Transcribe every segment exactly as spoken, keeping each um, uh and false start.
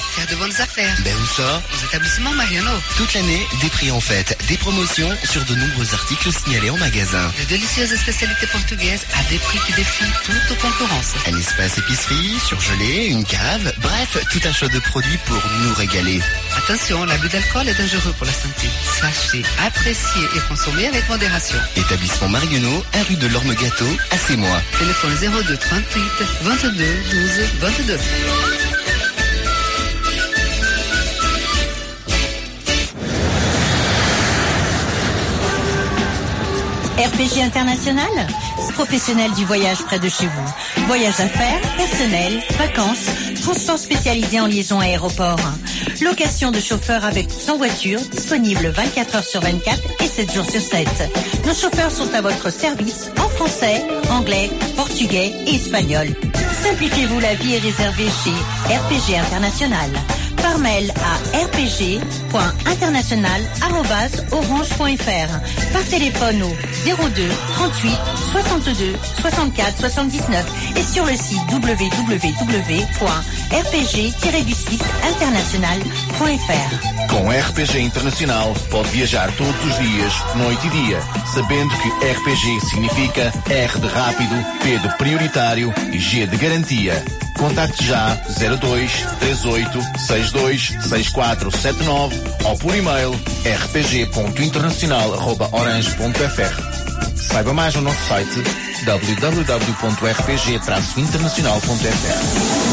Faire de bonnes affaires. Ben où ça? Aux établissements Mariano. Toute l'année, des prix en fête, des promotions sur de nombreux articles signalés en magasin. De délicieuses spécialités portugaises à des prix qui défient toute concurrence. Un espace épicerie, surgelé, une cave, bref, tout un choix de produits pour nous régaler. Attention, l'abus d'alcool est dangereux pour la santé. Sachez, apprécier et consommer avec modération. Établissement Marionneau, un rue de l'Orme Gâteau, à Sémois. Téléphone zéro deux trente-huit vingt-deux douze vingt-deux. R P G International, professionnel du voyage près de chez vous. Voyage d'affaires, personnel, vacances, transport spécialisé en liaison aéroport. Location de chauffeurs avec ou sans voiture, disponible vingt-quatre heures sur vingt-quatre et sept jours sur sept. Nos chauffeurs sont à votre service en français, anglais, portugais et espagnol. Simplifiez-vous la vie et réservez chez R P G International. Par mail à r p g point international arobase orange point f r. Par téléphone au zéro deux trente-huit soixante-deux soixante-quatre soixante-dix-neuf et sur le site w w w point r p g tiret du six international point f r. Com R P G Internacional pode viajar todos os dias, noite e dia, sabendo que R P G significa R de rápido, P de prioritário e G de garantia. Contacte já zero dois três oito seis dois seis quatro sete nove ou por e-mail r p g ponto internacional arroba orange ponto f r. Saiba mais no nosso site w w w ponto r p g traço internacional ponto f r.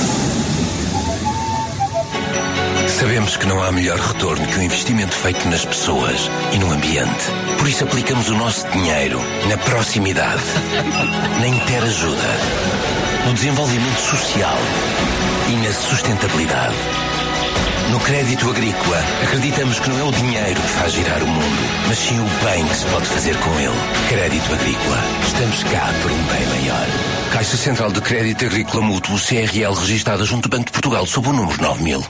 Sabemos que não há melhor retorno que o investimento feito nas pessoas e no ambiente. Por isso aplicamos o nosso dinheiro na proximidade, na interajuda, no desenvolvimento social e na sustentabilidade. No crédito agrícola, acreditamos que não é o dinheiro que faz girar o mundo, mas sim o bem que se pode fazer com ele. Crédito agrícola. Estamos cá por um bem maior. Caixa Central de Crédito Agrícola Mútuo, C R L, registada junto ao Banco de Portugal, sob o número nove mil.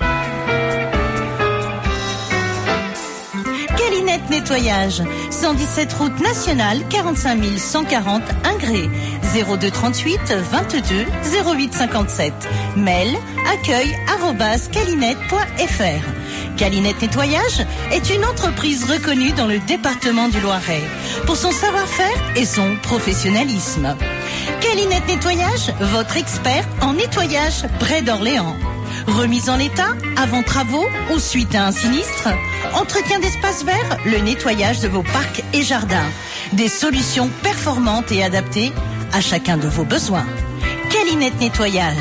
Calinette Nettoyage, cent dix-sept route nationale, quarante-cinq mille cent quarante Ingré, zéro deux trente-huit vingt-deux zéro huit cinquante-sept. Mail accueil arobase calinette point f r. Calinette Nettoyage est une entreprise reconnue dans le département du Loiret pour son savoir-faire et son professionnalisme. Calinette Nettoyage, votre expert en nettoyage près d'Orléans. Remise en état, avant travaux ou suite à un sinistre. Entretien d'espaces verts, le nettoyage de vos parcs et jardins. Des solutions performantes et adaptées à chacun de vos besoins. Calinette Nettoyage.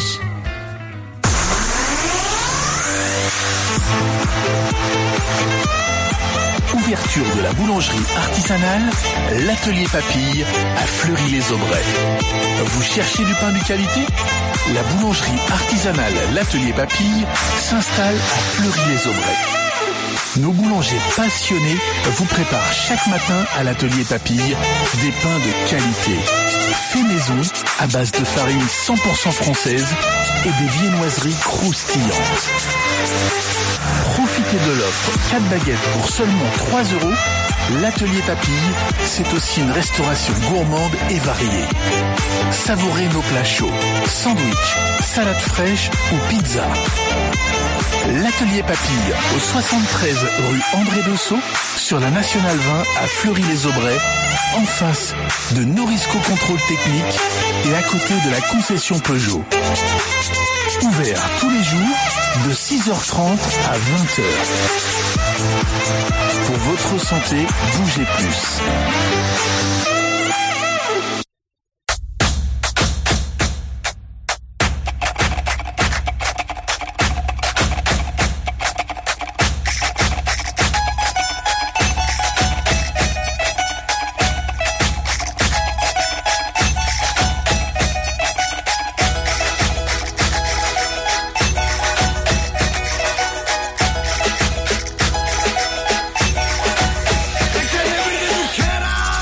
Ouverture de la boulangerie artisanale, l'atelier Papille à Fleury-les-Aubrais. Vous cherchez du pain de qualité? La boulangerie artisanale l'atelier Papille s'installe à Fleury-les-Aubrais. Nos boulangers passionnés vous préparent chaque matin à l'atelier Papille des pains de qualité. Fait maison à base de farine cent pour cent française et des viennoiseries croustillantes. Profitez de l'offre quatre baguettes pour seulement trois euros. L'atelier Papille, c'est aussi une restauration gourmande et variée. Savourez nos plats chauds, sandwich, salade fraîche ou pizza. L'atelier Papille au soixante-treize rue André Dessau sur la Nationale vingt à Fleury-les-Aubrais, en face de Norisco Contrôle Technique et à côté de la concession Peugeot. Ouvert tous les jours de six heures trente à vingt heures. Pour votre santé, bougez plus. Get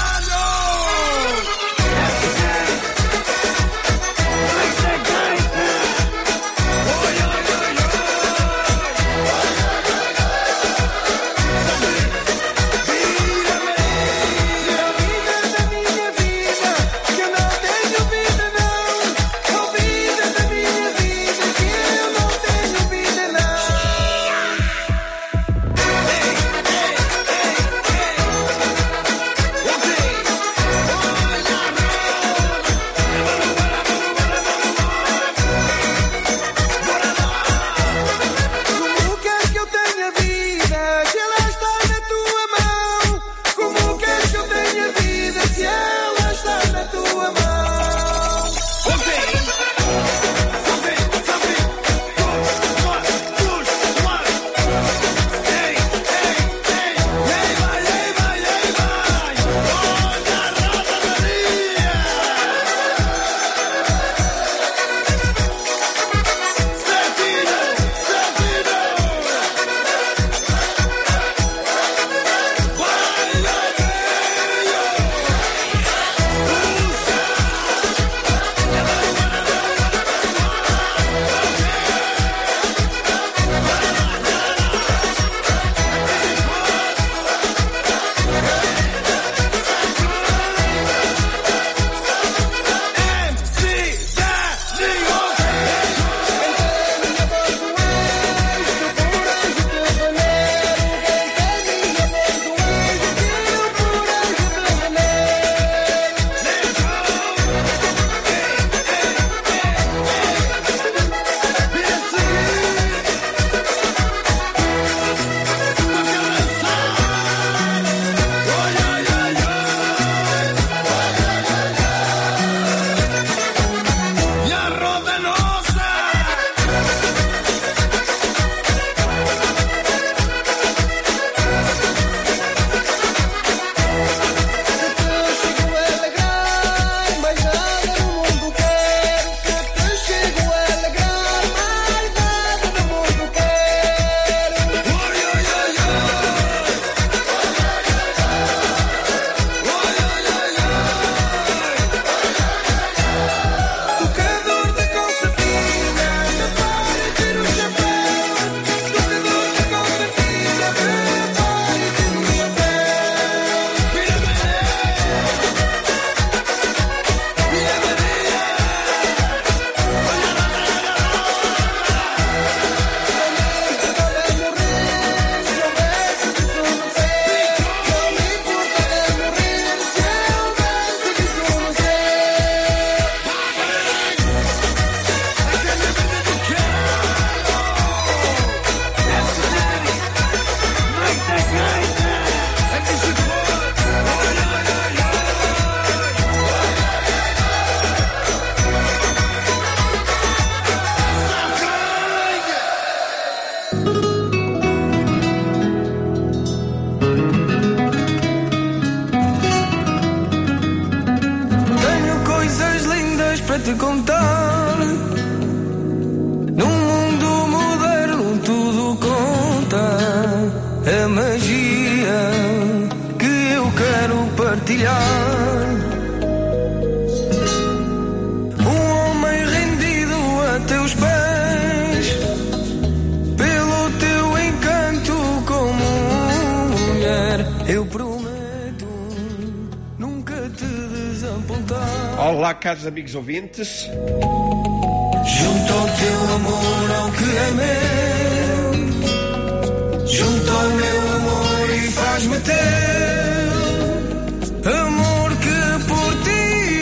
te contar. Num mundo moderno tudo conta. A magia que eu quero partilhar. Um homem rendido a teus pés, pelo teu encanto como mulher. Eu prometo nunca te desapontar. Olá, caros amigos ouvintes. Junto ao teu amor, ao que é meu, junto ao meu amor e faz-me teu. Amor que por ti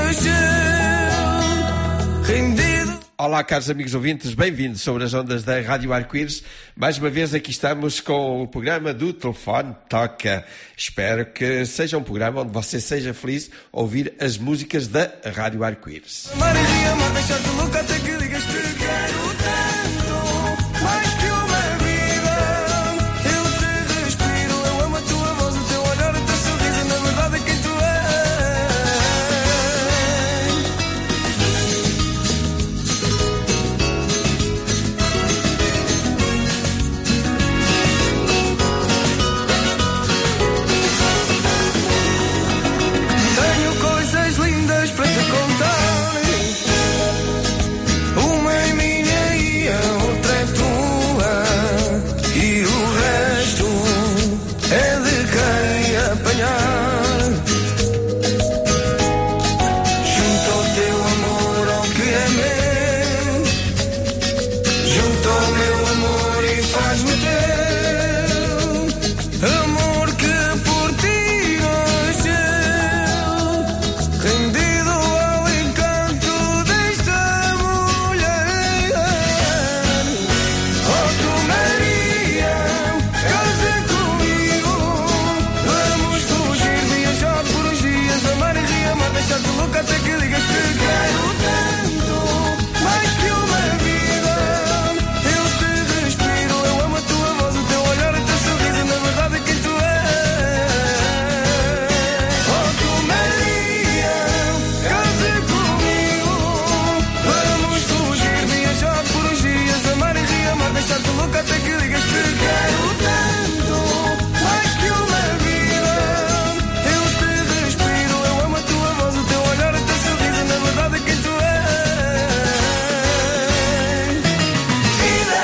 nasceu, rendido. Olá, caros amigos ouvintes, bem-vindos sobre as ondas da Rádio Arco-Íris. Mais uma vez aqui estamos com o programa do Telefone Toca. Espero que seja um programa onde você seja feliz a ouvir as músicas da Rádio Arco-Íris. Maria, amar, deixar-te louca até que digas que quero tanto, mais que uma vida. Eu te respiro, eu amo a tua voz, o teu olhar, o teu sorriso, na verdade é quem tu és. Tenho coisas lindas para te contar. Uma é minha e a outra é tua, e o resto é de quem apanhar. Junto ao teu amor, ao que é meu, junto ao meu amor e faz-me teu. Amor que por ti nasceu, rendido ao encanto desta mulher. Oh, tu Maria, casa comigo, vamos fugir, viajar por uns dias, amar e reamar, deixar-te louca até que digas que quero tanto, mais que uma vida. Eu te respiro, eu amo a tua voz, o teu olhar, o teu sorriso, na verdade é quem tu és. Oh, tu Maria, casa comigo, vamos fugir, viajar por uns dias, amar e reamar, deixar-te louca até que digas que quero tanto, mais que uma vida. Eu te respiro, eu amo a tua voz, o teu olhar, o teu sorriso, na verdade é quem tu és. Vida,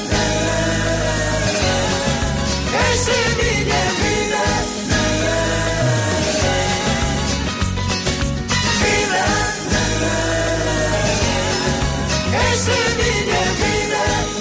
esta é a minha vida. Vida, esta é a minha vida.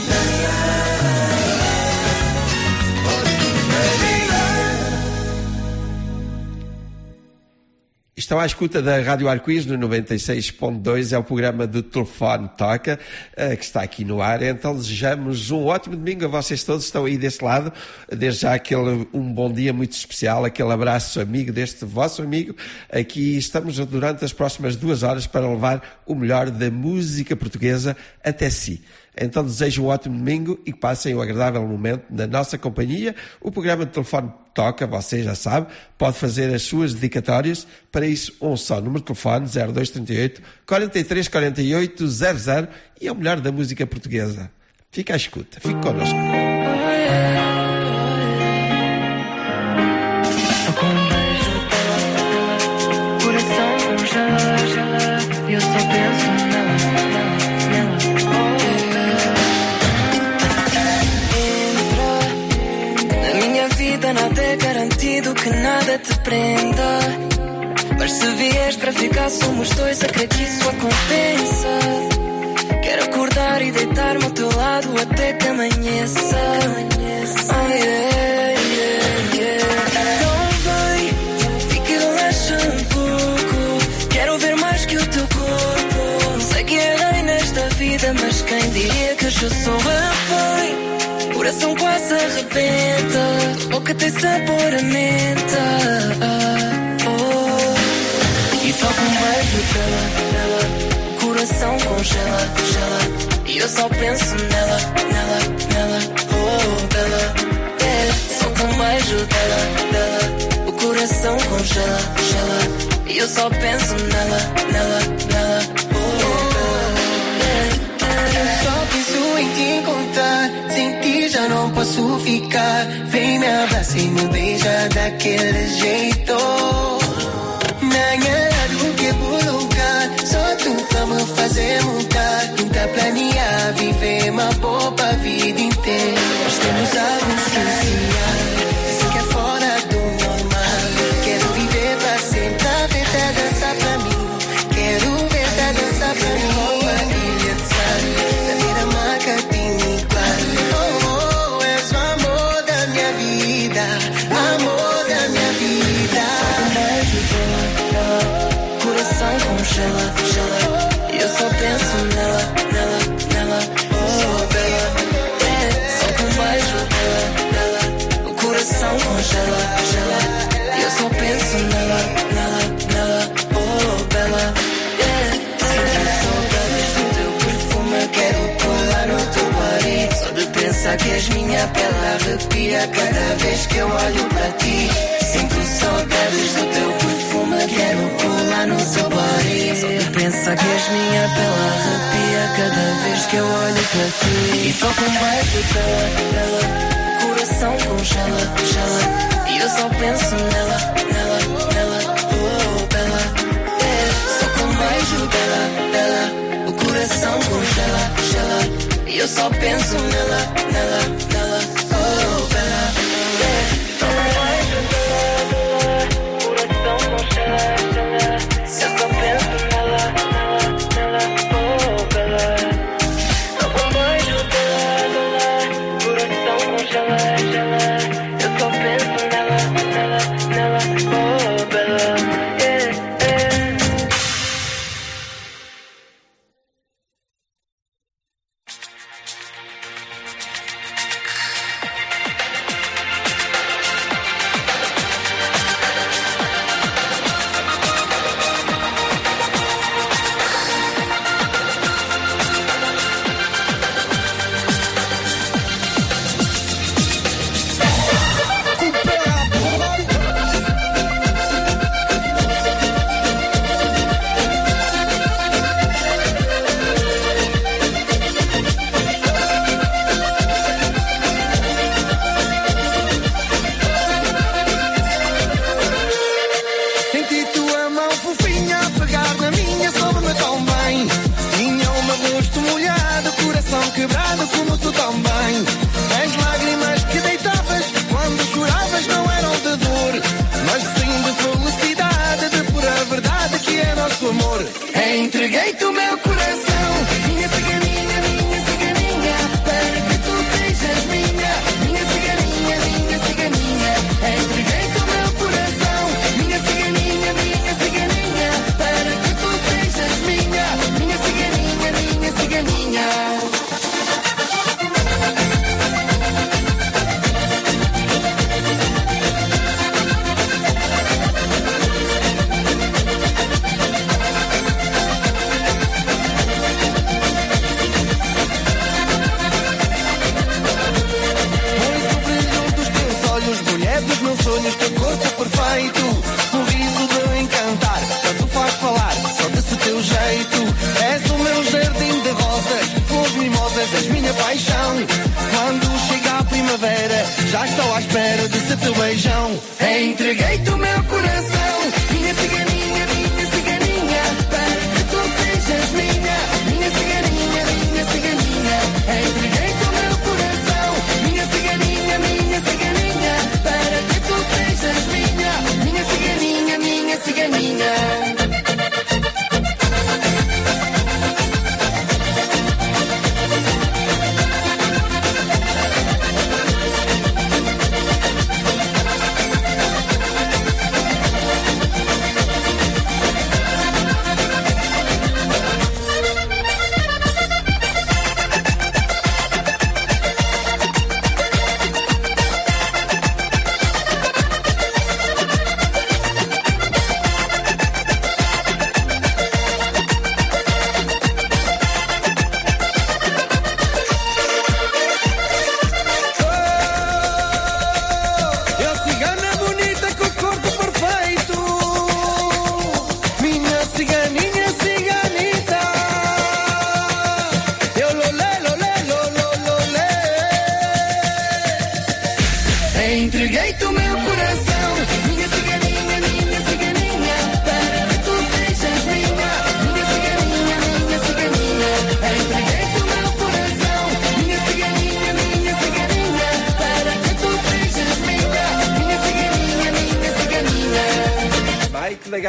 Estão à escuta da Rádio Arco-Íris no noventa e seis ponto dois, é o programa do Telefone Toca, eh, que está aqui no ar. Então desejamos um ótimo domingo a vocês todos que estão aí desse lado. Desde já aquele, um bom dia muito especial, aquele abraço amigo deste vosso amigo. Aqui estamos durante as próximas duas horas para levar o melhor da música portuguesa até si. Então desejo um ótimo domingo e que passem um agradável momento na nossa companhia. O programa de Telefone Toca, você já sabe, pode fazer as suas dedicatórias. Para isso, um só número de telefone, zero dois três oito, quatro três quatro oito, zero zero, e é o melhor da música portuguesa. Fica à escuta, fique connosco. Coração congela, eu só penso nela, nela, nela. Entra na minha vida, nada é garantido, que nada te prenda. Mas se vieres para ficar, somos dois, a crer que isso a compensa. Quero acordar e deitar-me ao teu lado até que amanheça. Oh, yeah, yeah, yeah. Então vem, fica e relaxa um pouco. Quero ver mais que o teu corpo. Sei que é rei nesta vida, mas quem diria que eu sou refém? Coração quase arrebenta, tua boca tem sabor a menta. Oh. E só com um beijo dela, dela, o coração congela, gela. E eu só penso nela, nela, nela. Oh, bela, é. Só com um beijo dela, dela, o coração congela, gela. E eu só penso nela, nela, nela. Oh. em te encontrar. Sem ti já não posso ficar. Vem me abraça e me beija daquele jeito. Nanha do que por lugar. Só tu pra me fazer mudar. Tenta planear, viver uma boa vida inteira. Nós temos algo especial. Isso que é fora do normal. Quero viver pra sempre. A verdade dançar pra mim. Quero ver a dançar pra mim. Roupa ilha de sal. Da minha marca tem igual. Oh, oh, és o amor da minha vida. Amor da minha vida. Coração congela, gela. E eu só penso nela, nela, nela. Oh, bela. É, só com um beijo dela, dela. O coração congela, gela. E eu só penso nela, nela, nela. Oh, bela. É, sinto saudades do teu perfume. Quero pular no teu body. Só de pensar que és minha pele arrepia cada vez que eu olho para ti. Sinto saudades do teu perfume. Quero pular no teu body. Só de pensar que és minha pele arrepia cada vez que eu olho para ti. E só com um beijo dela, dela, coração congela, gela. E eu só penso nela, nela, nela. Oh, bela. É, só com um beijo dela, dela, o coração congela, gela. E eu só penso nela, nela, nela. Oh, bela. É. Entreguei-te o meu coração, minha ciganinha, minha ciganinha, para que tu sejas minha, minha ciganinha, minha ciganinha. Entreguei-te o meu coração, minha ciganinha, minha ciganinha, para que tu sejas minha, minha ciganinha, minha ciganinha. Dos meus sonhos, teu corpo perfeito, sorriso de encantar, tanto faz falar, só desse teu jeito. És o meu jardim de rosas, flores mimosas, és minha paixão. Quando chega a primavera, já estou à espera desse teu beijão. Entreguei-te o meu coração, minha ciganinha, minha ciganinha, para que tu sejas minha, minha ciganinha, minha ciganinha. Entreguei-te o meu coração, minha ciganinha, minha ciganinha, para que tu sejas minha, minha ciganinha, minha ciganinha.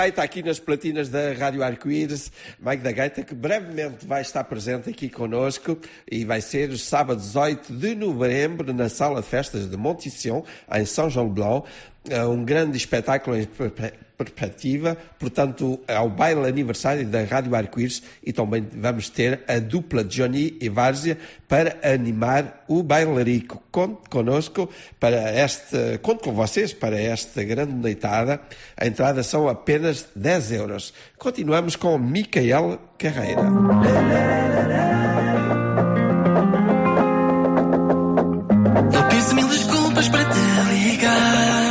Gaita aqui nas platinas da Rádio Arco-Íris. Mike da Gaita, que brevemente vai estar presente aqui connosco e vai ser sábado dezoito de novembro na Sala de Festas de Monticion, em São João de Belão. Um grande espetáculo em perspectiva, portanto, ao baile aniversário da Rádio Arco-Íris, e também vamos ter a dupla Johnny e Várzea para animar o bailarico. Conte connosco para este, conte com vocês para esta grande noitada. A entrada são apenas dez euros. Continuamos com Micael Carreira. Não penso mil desculpas para te ligar.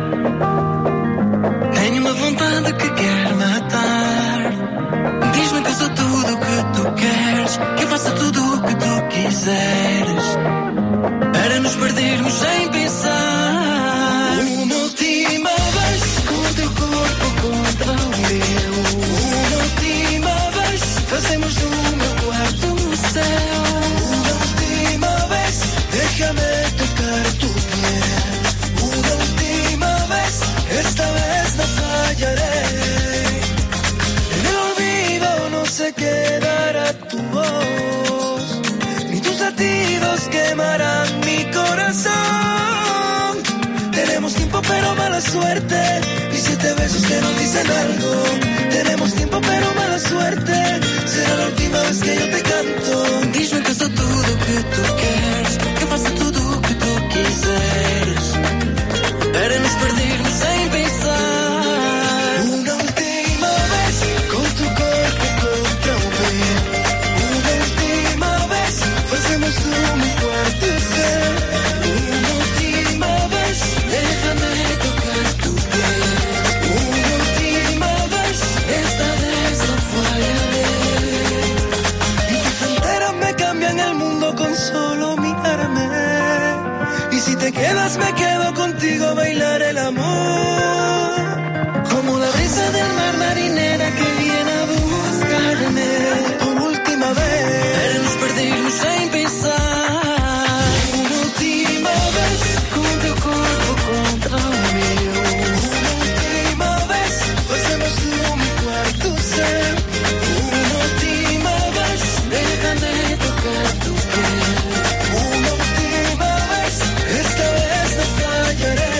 Tenho uma vontade que quer matar. Diz-me que eu sou tudo o que tu queres, que eu faço tudo o que tu quiseres, para nos perdermos sem pensar. Uma última vez com o teu corpo contra o meu. Uma última vez fazemos do meu quarto um céu. Uma última vez déjame tocar tu piel. Una última vez, esta vez no fallaré. En el olvido no se quedará tu voz, ni tus latidos quemarán mi corazón. Tenemos tiempo pero mala suerte, y siete besos que nos dicen algo. Tenemos tiempo pero mala suerte, será la última vez que yo te canto. Diz-me que sou tudo o que tu queres, que faço tudo o que tu quiseres, para nos perdermos sem pensar. Uma última vez com tu corpo contra o meu. Uma última vez fazemos do meu quarto céu. Uma última vez déjame tocar tu piel. Uma última vez, esta vez no fallaré. Y tus fronteras me cambian el mundo con solo mirarme. Y si te quedas me quedo contigo, bailar el amor, como la brisa del mar, marinera que viene a buscarme. Por última vez, para nos perdermos sem pensar. Una última vez con teu corpo contra o meu. Una última vez fazemos do meu quarto céu. Una última vez déjame tocar tu piel. Una última vez, esta vez no fallaré.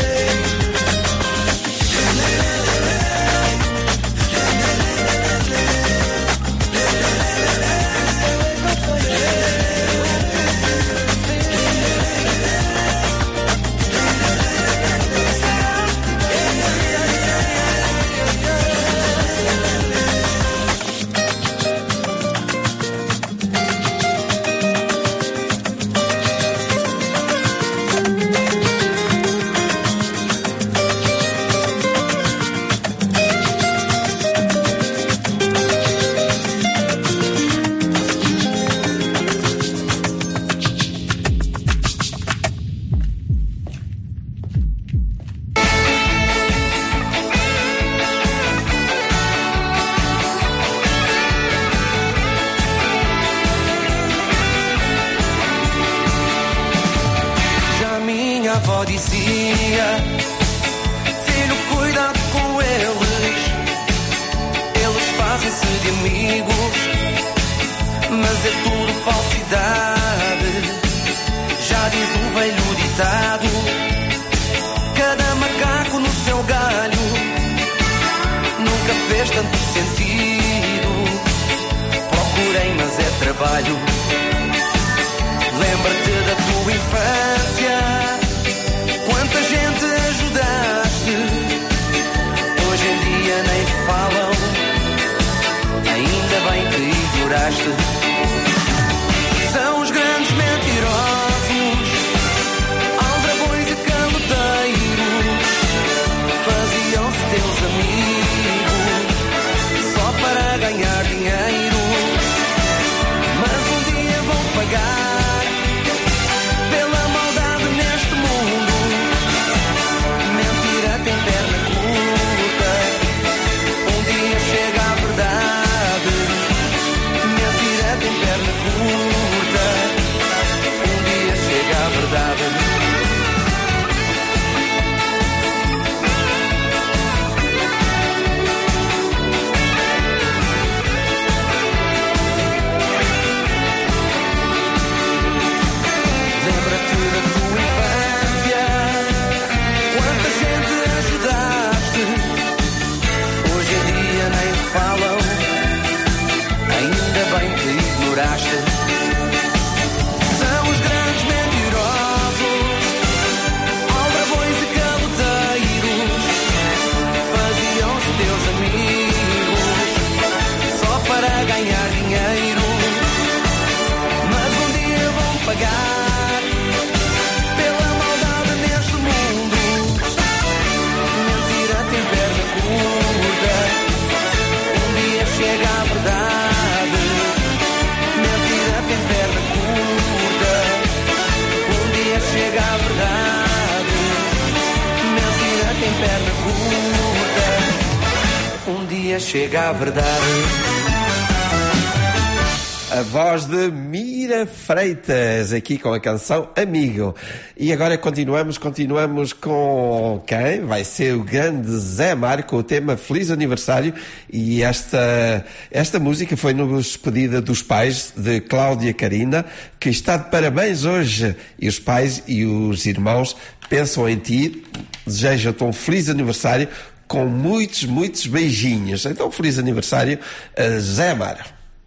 avó dizia: filho, cuidado com eles, eles fazem-se de amigos, mas é tudo falsidade. Já diz o velho ditado: cada macaco no seu galho. Nunca fez tanto sentido, procurei, mas é trabalho. Lembra-te da tua infância, quanta gente ajudaste. Hoje em dia nem falam, ainda bem que ignoraste. São os grandes mentirosos, aldrabões e caloteiros, faziam-se teus amigos só para ganhar dinheiro. Mas um dia vão pagar pela maldade dia chega a verdade. A voz de Mira Freitas, aqui com a canção Amigo. E agora continuamos, continuamos com quem? Vai ser o grande Zé Mário, com o tema Feliz Aniversário. E esta, esta música foi-nos pedida dos pais de Cláudia Carina, que está de parabéns hoje. E os pais e os irmãos pensam em ti, desejam-te um feliz aniversário com muitos, muitos beijinhos. Então, feliz aniversário a Zé Mário.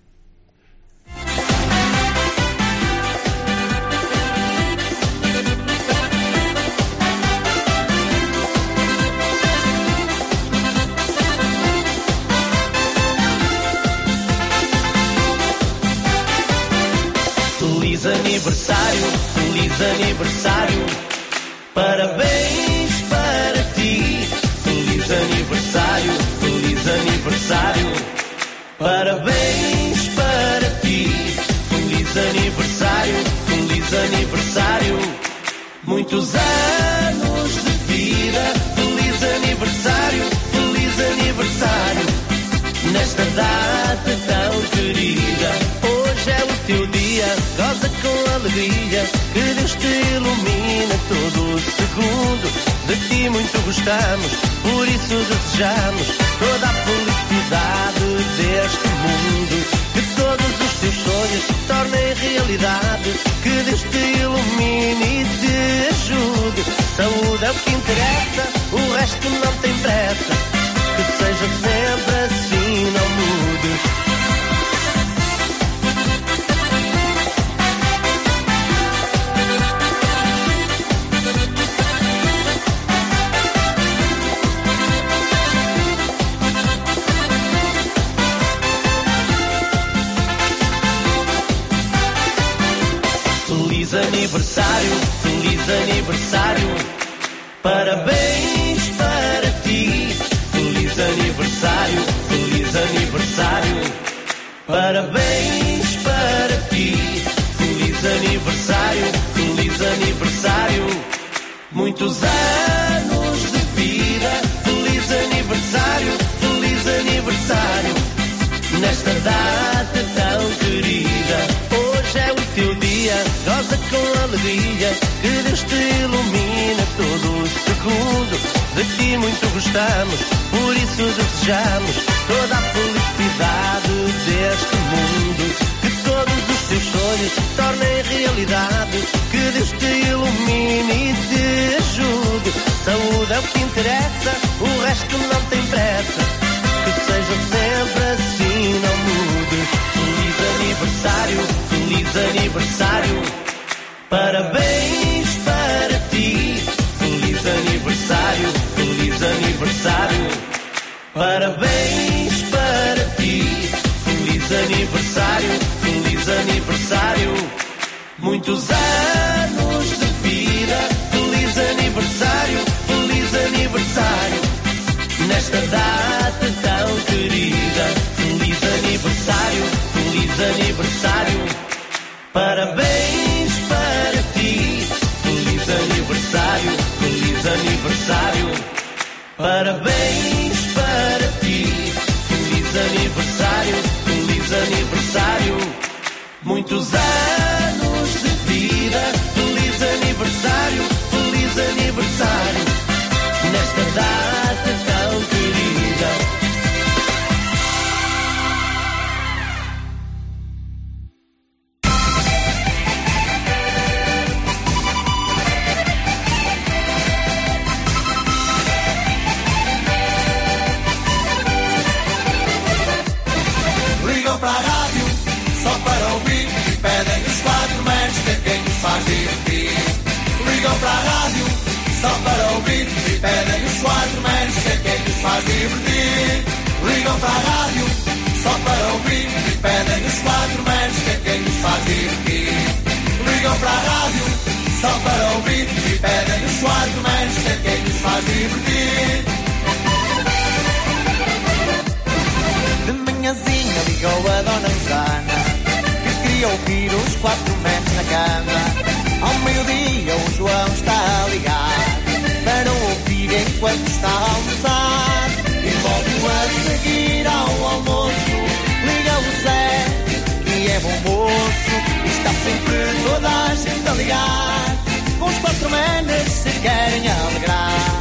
Feliz aniversário, feliz aniversário, parabéns para ti. Feliz aniversário, feliz aniversário, parabéns para ti. Feliz aniversário, feliz aniversário, muitos anos de vida. Feliz aniversário, feliz aniversário, nesta data tão querida. Hoje é o teu dia, goza com alegria, que Deus te ilumina todo o segundo. De ti muito gostamos, por isso desejamos toda a felicidade deste mundo. Que todos os teus sonhos se tornem realidade, que Deus te ilumine e te ajude. Saúde é o que interessa, o resto não tem pressa, que seja sempre assim, não mude. Feliz aniversário, feliz aniversário, parabéns para ti. Feliz aniversário, feliz aniversário, parabéns para ti. Feliz aniversário, feliz aniversário, muitos anos de vida. Feliz aniversário, feliz aniversário, nesta data tão querida. Hoje é o teu dia, goza com alegria, que Deus te ilumina todo o segundo. De ti muito gostamos, por isso desejamos toda a felicidade deste mundo. Que todos os teus sonhos se tornem realidade, que Deus te ilumine e te ajude. Saúde é o que interessa, o resto não tem pressa, que seja sempre assim, não mude. Feliz aniversário, feliz aniversário, parabéns para ti. Feliz aniversário, feliz aniversário, parabéns para ti. Feliz aniversário, feliz aniversário, muitos anos de vida. Feliz aniversário, feliz aniversário, nesta data tão querida. Feliz aniversário, feliz aniversário, parabéns para ti. Feliz aniversário, feliz aniversário, parabéns para ti. Feliz aniversário, feliz aniversário, muitos anos de vida. Feliz aniversário, feliz aniversário, nesta data tão querida. Ligam para a rádio só para ouvir e pedem os quatro metros que é quem nos faz divertir. Ligam para a rádio só para ouvir e pedem os quatro metros que é quem nos faz divertir. Ligam para a rádio só para ouvir e pedem os quatro metros que é quem nos faz divertir. Ligam para a rádio só para ouvir e pedem os quatro metros que é quem nos faz divertir. De manhãzinha ligou a dona Susana, que queria ouvir os quatro metros na cama. Ao meio-dia o João está a ligar, para ouvir enquanto está a almoçar. E logo a seguir sempre a ligar, com os quatro manas se querem alegrar.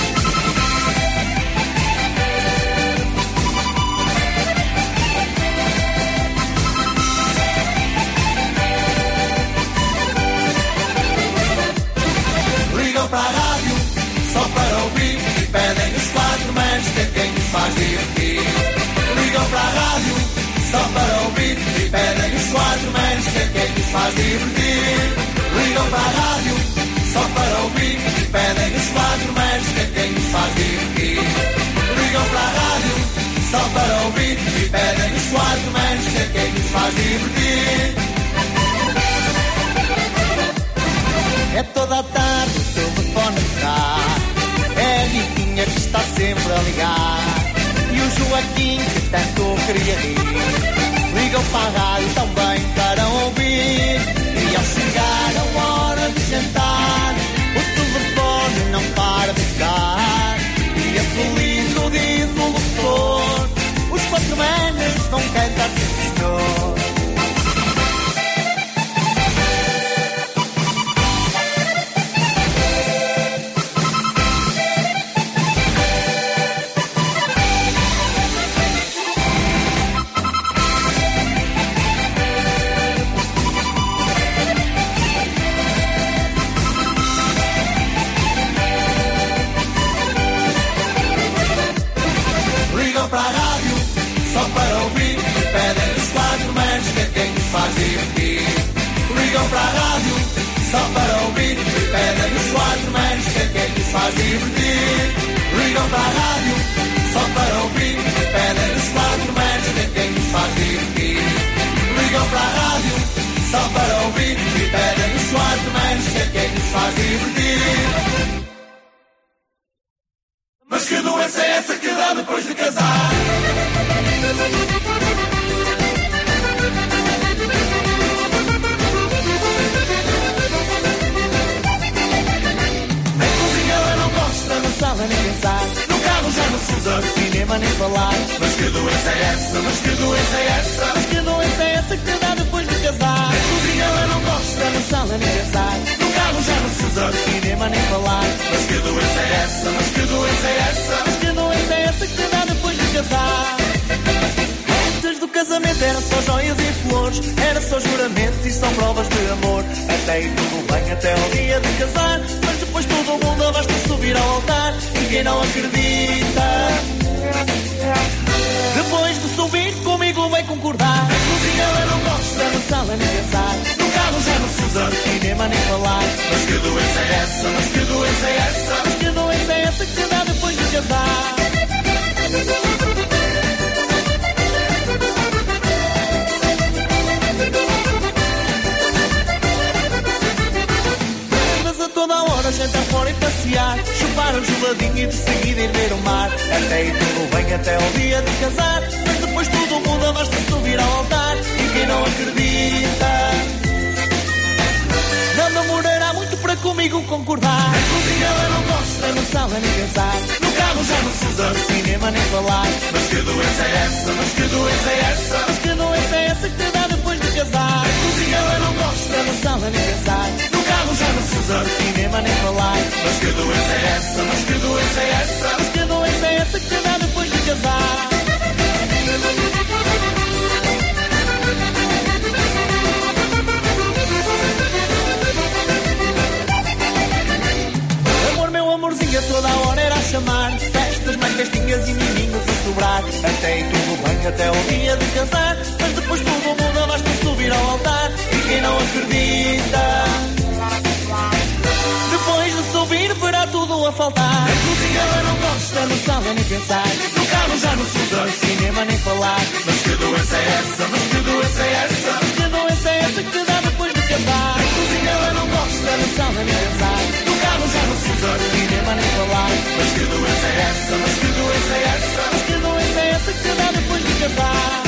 Ligam para a rádio só para ouvir e pedem os quatro manos que é quem nos faz divertir. Ligam para a rádio só para ouvir e pedem os quatro manos que é quem nos faz divertir. Ligam para a rádio só para ouvir e pedem os quatro manos que é quem nos faz divertir. Ligam para a rádio só para ouvir e pedem os quatro manos que é quem nos faz divertir. É toda a tarde o telefone está, é a Riquinha que está sempre a ligar, e o Joaquim que tanto queria rir. Ligam para a rádio também para ouvir, e ao chegar a hora de jantar o telefone não para de tocar, e é feliz o diz o locutor, os quatro manas vão cantar sim senhor. Para a rádio, só para ouvir, pedem os quatro manos que é quem nos faz divertir. Ligam para a rádio, só para ouvir, pedem os quatro manos que é quem nos faz divertir. Ligam para a rádio, só para ouvir, pedem os quatro manos que é quem nos faz divertir. Ligam para a rádio, só para ouvir, pedem os quatro manos que é quem nos faz divertir. Mas que doença é essa que dá depois de casar? Na cozinha ela não gosta, na sala nem pensar, no carro já não se usa, cinema nem falar. Mas que doença é essa? Mas que doença é essa? Mas que doença é essa que dá depois de casar? Na cozinha ela não gosta, na sala nem pensar, no carro já não se usa, cinema nem falar. Mas que doença é essa? Mas que doença é essa? Mas que doença é essa que dá depois de casar? Antes do casamento eram só joias e flores, era só juramentos e só provas de amor. Até aí tudo bem até ao dia de casar, mas depois todo o mundo basta subir ao altar e quem não acredita, depois de subir comigo vai concordar. Na cozinha ela não gosta, na sala nem pensar, no carro já não se usa, cinema nem falar. Mas que doença é essa? Mas que doença é essa? Mas que doença é essa que dá depois de casar? Mas a toda a hora jantar fora e passear, chupar um geladinho e de seguida ir ver o mar. Até aí tudo bem até ao dia de casar, mas depois tudo muda, basta subir ao altar e quem não acredita não demorará muito para comigo concordar. Na cozinha ela não gosta, na sala nem pensar, no carro já não se usa, cinema nem falar. Mas que doença é essa? Mas que doença é essa? Mas que doença é essa que dá depois de casar? Na cozinha ela não gosta, na sala nem pensar, no carro já não se usa, cinema nem falar. Mas que doença é essa? Mas que doença é essa? Mas que doença é essa que dá depois de casar? Amorzinha toda a hora era a chamar, festas mais festinhas e miminhos a sobrar. Até aí tudo bem até ao dia de casar, mas depois todo mundo basta subir ao altar e quem não acredita, depois de subir verá tudo a faltar. Na cozinha ela não gosta, na sala nem pensar, no carro já não se usa, cinema nem falar. Mas que doença é essa? Mas que doença é essa? Mas que doença é essa que dá depois de casar? Na cozinha ela não gosta, na sala nem pensar, no carro já não se usa, cinema nem falar. Mas que doença é essa? Mas que doença é essa? Mas que doença é essa que dá depois de casar?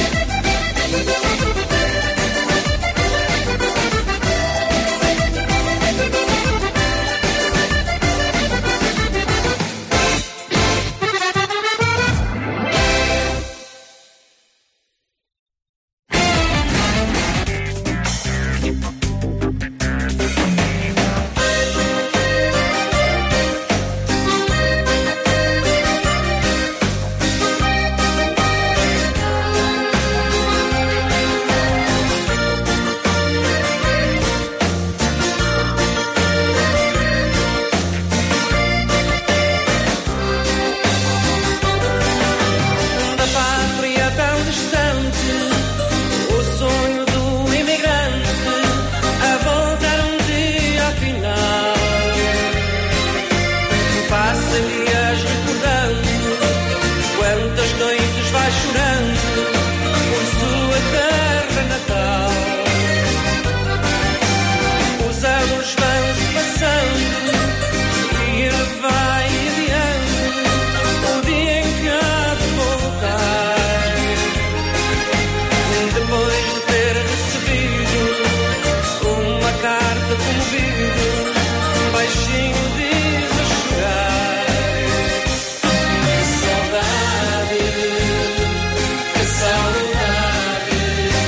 vai chorando por sua terra natal. Os anos vão-se passando e ele vai adiante o dia em que há de voltar. Depois de ter recebido uma carta comovido, baixinho diz a chorar: que saudade, que saudade,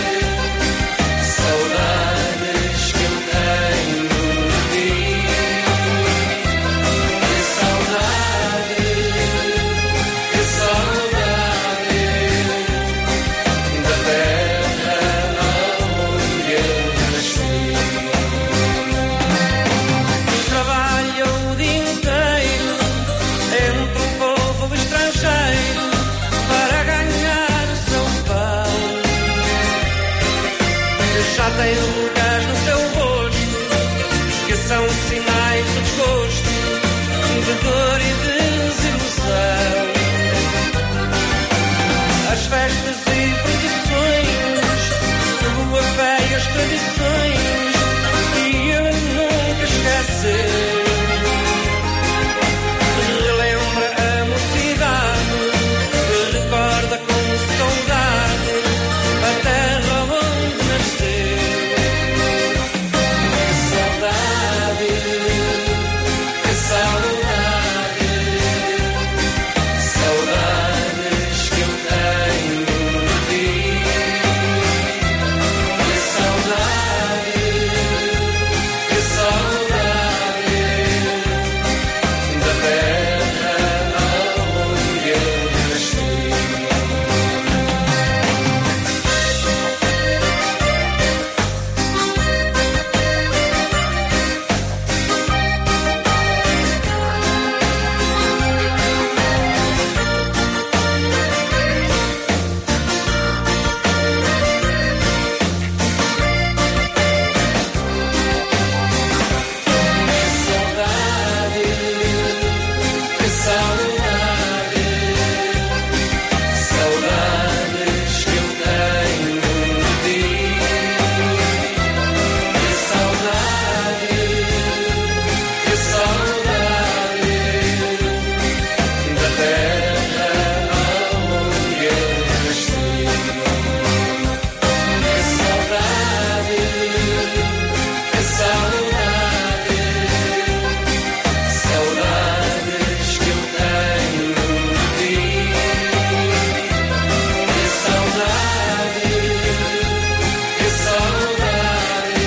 saudades que eu tenho de ti. Que saudade, que saudade da terra onde eu nasci. Trabalha o dia inteiro entre um povo estrangeiro para ganhar o seu pão. Já tem rugas no seu rosto que são sinais de desgosto, de dor e desilusão. As festas e procissões, sua fé e as tradições, e ele nunca esqueceu. Relembra a mocidade, recorda com saudade a terra onde nasceu. Que saudade, que saudade, saudades que eu tenho de ti. Que saudade, que saudade da terra onde eu nasci. Que saudade, saudades que eu tenho de ti. Que saudade, que saudade da terra onde eu nasci. Que saudade, que saudade, saudades que eu tenho de ti. Que saudade, que saudade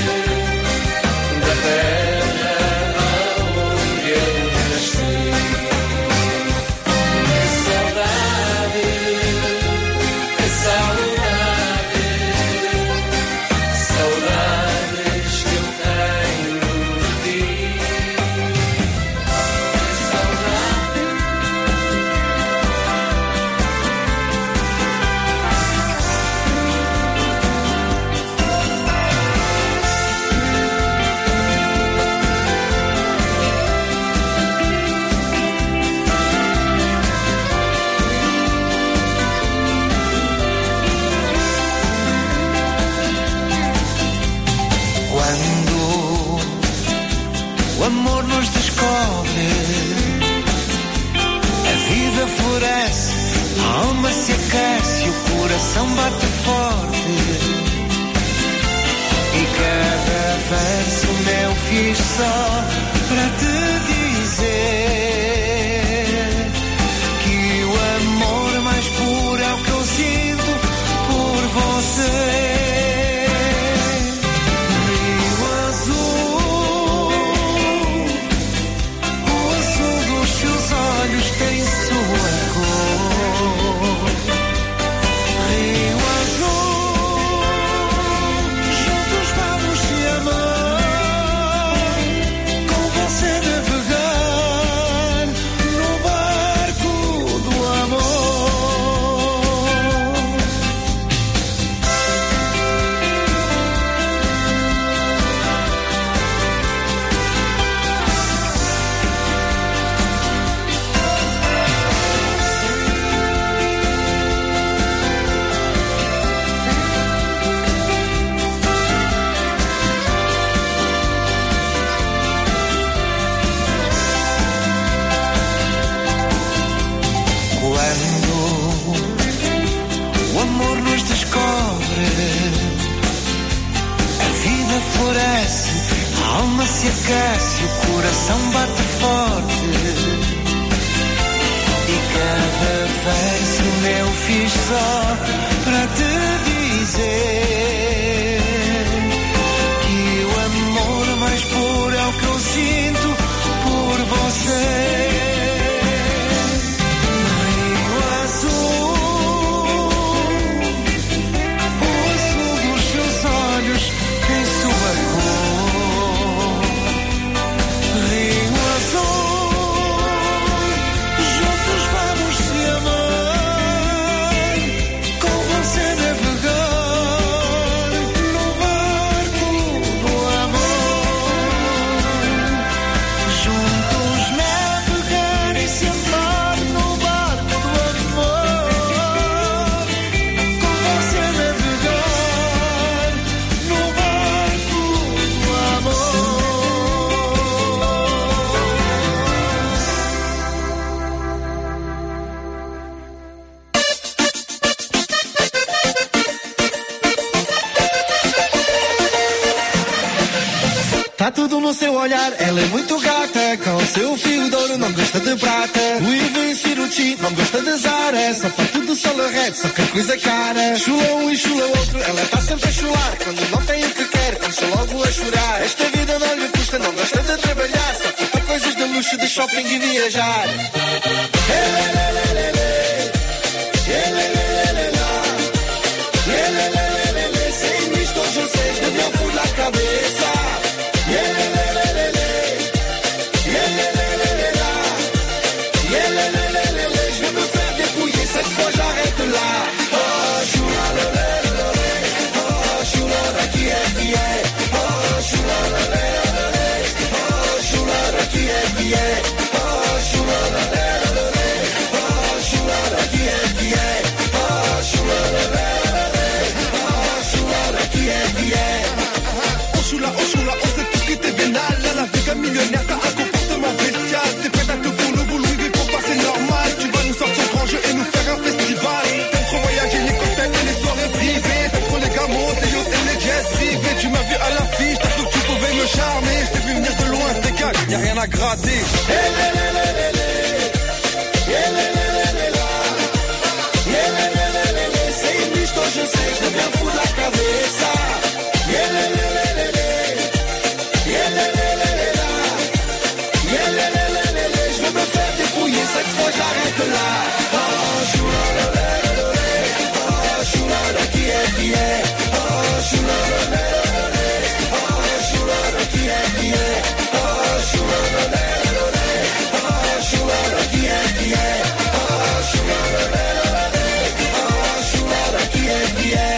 da terra onde eu nasci. Que saudade, que saudade, saudades que eu tenho de ti. Que saudade. Quando o amor nos descobre, a vida floresce, a alma se aquece, o coração bate forte. E cada verso meu fiz só para te dizer que o amor mais puro é o que eu sinto por você. Rio azul, o azul dos seus olhos tem sua cor. Rio azul, juntos vamos te amar, com você na amor nos descobre. A vida floresce, a alma se aquece, o coração bate forte. E cada verso eu fiz só pra te dizer que o amor mais puro é o que eu sinto por você. Rio azul, o azul dos seus olhos tem sua cor. Rio azul, juntos vamos se amar, com você navegar no barco do amor. Juntos navegar e se amar no barco do amor, com você navegar no barco do amor. Tá tudo no seu olhar, ela é muito gata. Com o seu fio de ouro, não gosta de prata. O Ivo e Cirucci, não gosta de Zara. Só para tudo só red, só que a coisa cara. Chula um e chula outro, ela tá sempre a chular. Quando não tem o que quer, começa logo a chorar. Esta vida não lhe custa, não gosta de trabalhar. Só para coisas de luxo, de shopping e viajar. Sem isto hoje eu sei, de minha fui na cabeça. Je vais me faire dépouiller, cette fois j'arrête là. Oh, choula, le le le le. Oh, choula, la qui est bien. Oh, choula, le le le le. Oh, choula, la qui est bien. Oh, choula, le le le le. Oh, choula, la qui est bien. Oh, choula, le le le le. Oh, choula, la qui est bien. Oh, choula, oh, choula, on sait tout ce qui t'est vénal. Là, la vie comme millionnaire, t'as un comportement bestial. T'es prête à te boule au boulot, il faut passer normal. Tu vas nous sortir grand jeu et nous faire un festival. T'aimes trop voyager, les cocktails et les soirées privées. T'aimes trop les gamos, les yachts et les jets privés. Tu m'as vu à l'affiche, t'as cru que tu pouvais me charmer. Je t'ai vu venir de loin, t'es gars, y'a rien à gratter. C'est une histoire, je sais, je deviens fou de la cabeza. Je vais me faire dépouiller, cette fois j'arrête là. Oh, choula, le le le le. Oh, choula, la qui est bien. Oh, choula, le le le le. Oh, choula, la qui est bien. Oh, choula, le le le le. Oh, choula, la qui est bien. Oh, choula, le le le le. Oh, choula, la qui est bien.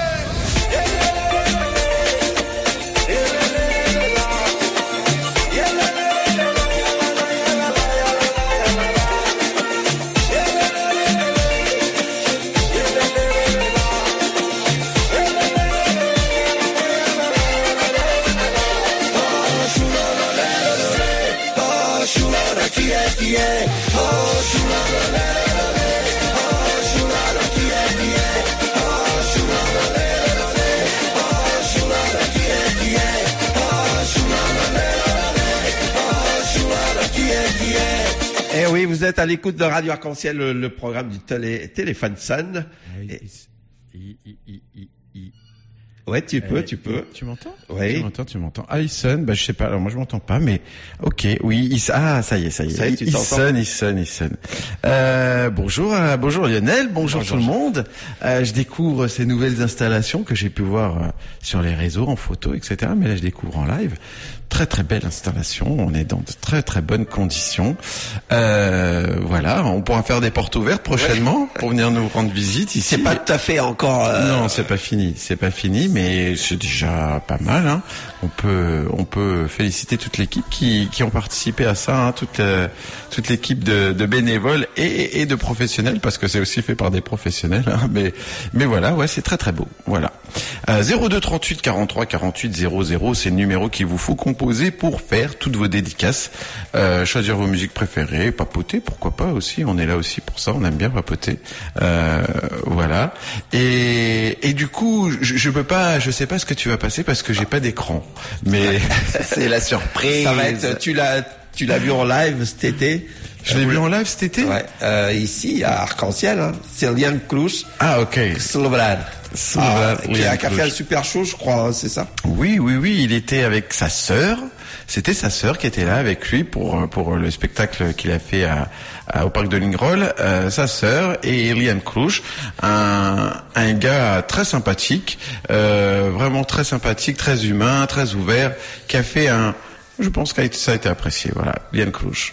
Eh oui, vous êtes à l'écoute de Radio Arc-en-Ciel, le, le programme du télé, téléphone Sun. Et... I, I, I, I, I. Ouais, tu peux, euh, tu peux. Tu m'entends? Oui. Tu m'entends, tu m'entends. Ah, il sonne, bah, je sais pas, alors moi je m'entends pas, mais, ok, oui, il, ah, ça y est, ça y est. Ça y est, tu il, il sonne, il sonne, il sonne. Euh, bonjour, euh, bonjour Lionel, bonjour, bonjour tout le monde. Euh, je découvre ces nouvelles installations que j'ai pu voir euh, sur les réseaux, en photo, et cetera. Mais là, je découvre en live. Très très belle installation, on est dans de très très bonnes conditions. Euh, voilà, on pourra faire des portes ouvertes prochainement ouais. pour venir nous rendre visite ici. C'est pas tout à fait encore. Euh... Non, c'est pas fini, c'est pas fini, mais c'est déjà pas mal. Hein. On peut, on peut féliciter toute l'équipe qui, qui ont participé à ça, hein, toute, euh, toute l'équipe de, de bénévoles et, et de professionnels, parce que c'est aussi fait par des professionnels. Hein, mais, mais voilà, ouais, c'est très très beau. Voilà. Euh, zéro deux trente-huit quarante-trois quarante-huit zéro zéro, c'est le numéro qu'il vous faut composer pour faire toutes vos dédicaces, euh, choisir vos musiques préférées, papoter, pourquoi pas aussi. On est là aussi pour ça, on aime bien papoter. Euh, voilà. Et, et du coup, je, je peux pas, je sais pas ce que tu vas passer parce que j'ai pas d'écran. Mais c'est la surprise. Ça va être, tu l'as, tu l'as vu en live cet été. Je l'ai vu en live cet été. Ouais. Euh, ici à Arc-en-Ciel, hein. C'est Liane Cruz. Ah ok. Celebrar. Celebrar. Ah, qui a, qui a fait un super show, je crois, hein, c'est ça. Oui, oui, oui. Il était avec sa sœur. C'était sa sœur qui était là avec lui pour pour le spectacle qu'il a fait à, à au parc de Lingrol. Euh, sa sœur et Liane Cruz, un un gars très sympathique, euh, vraiment très sympathique, très humain, très ouvert, qui a fait un, je pense que ça a été apprécié. Voilà, Liane Cruz.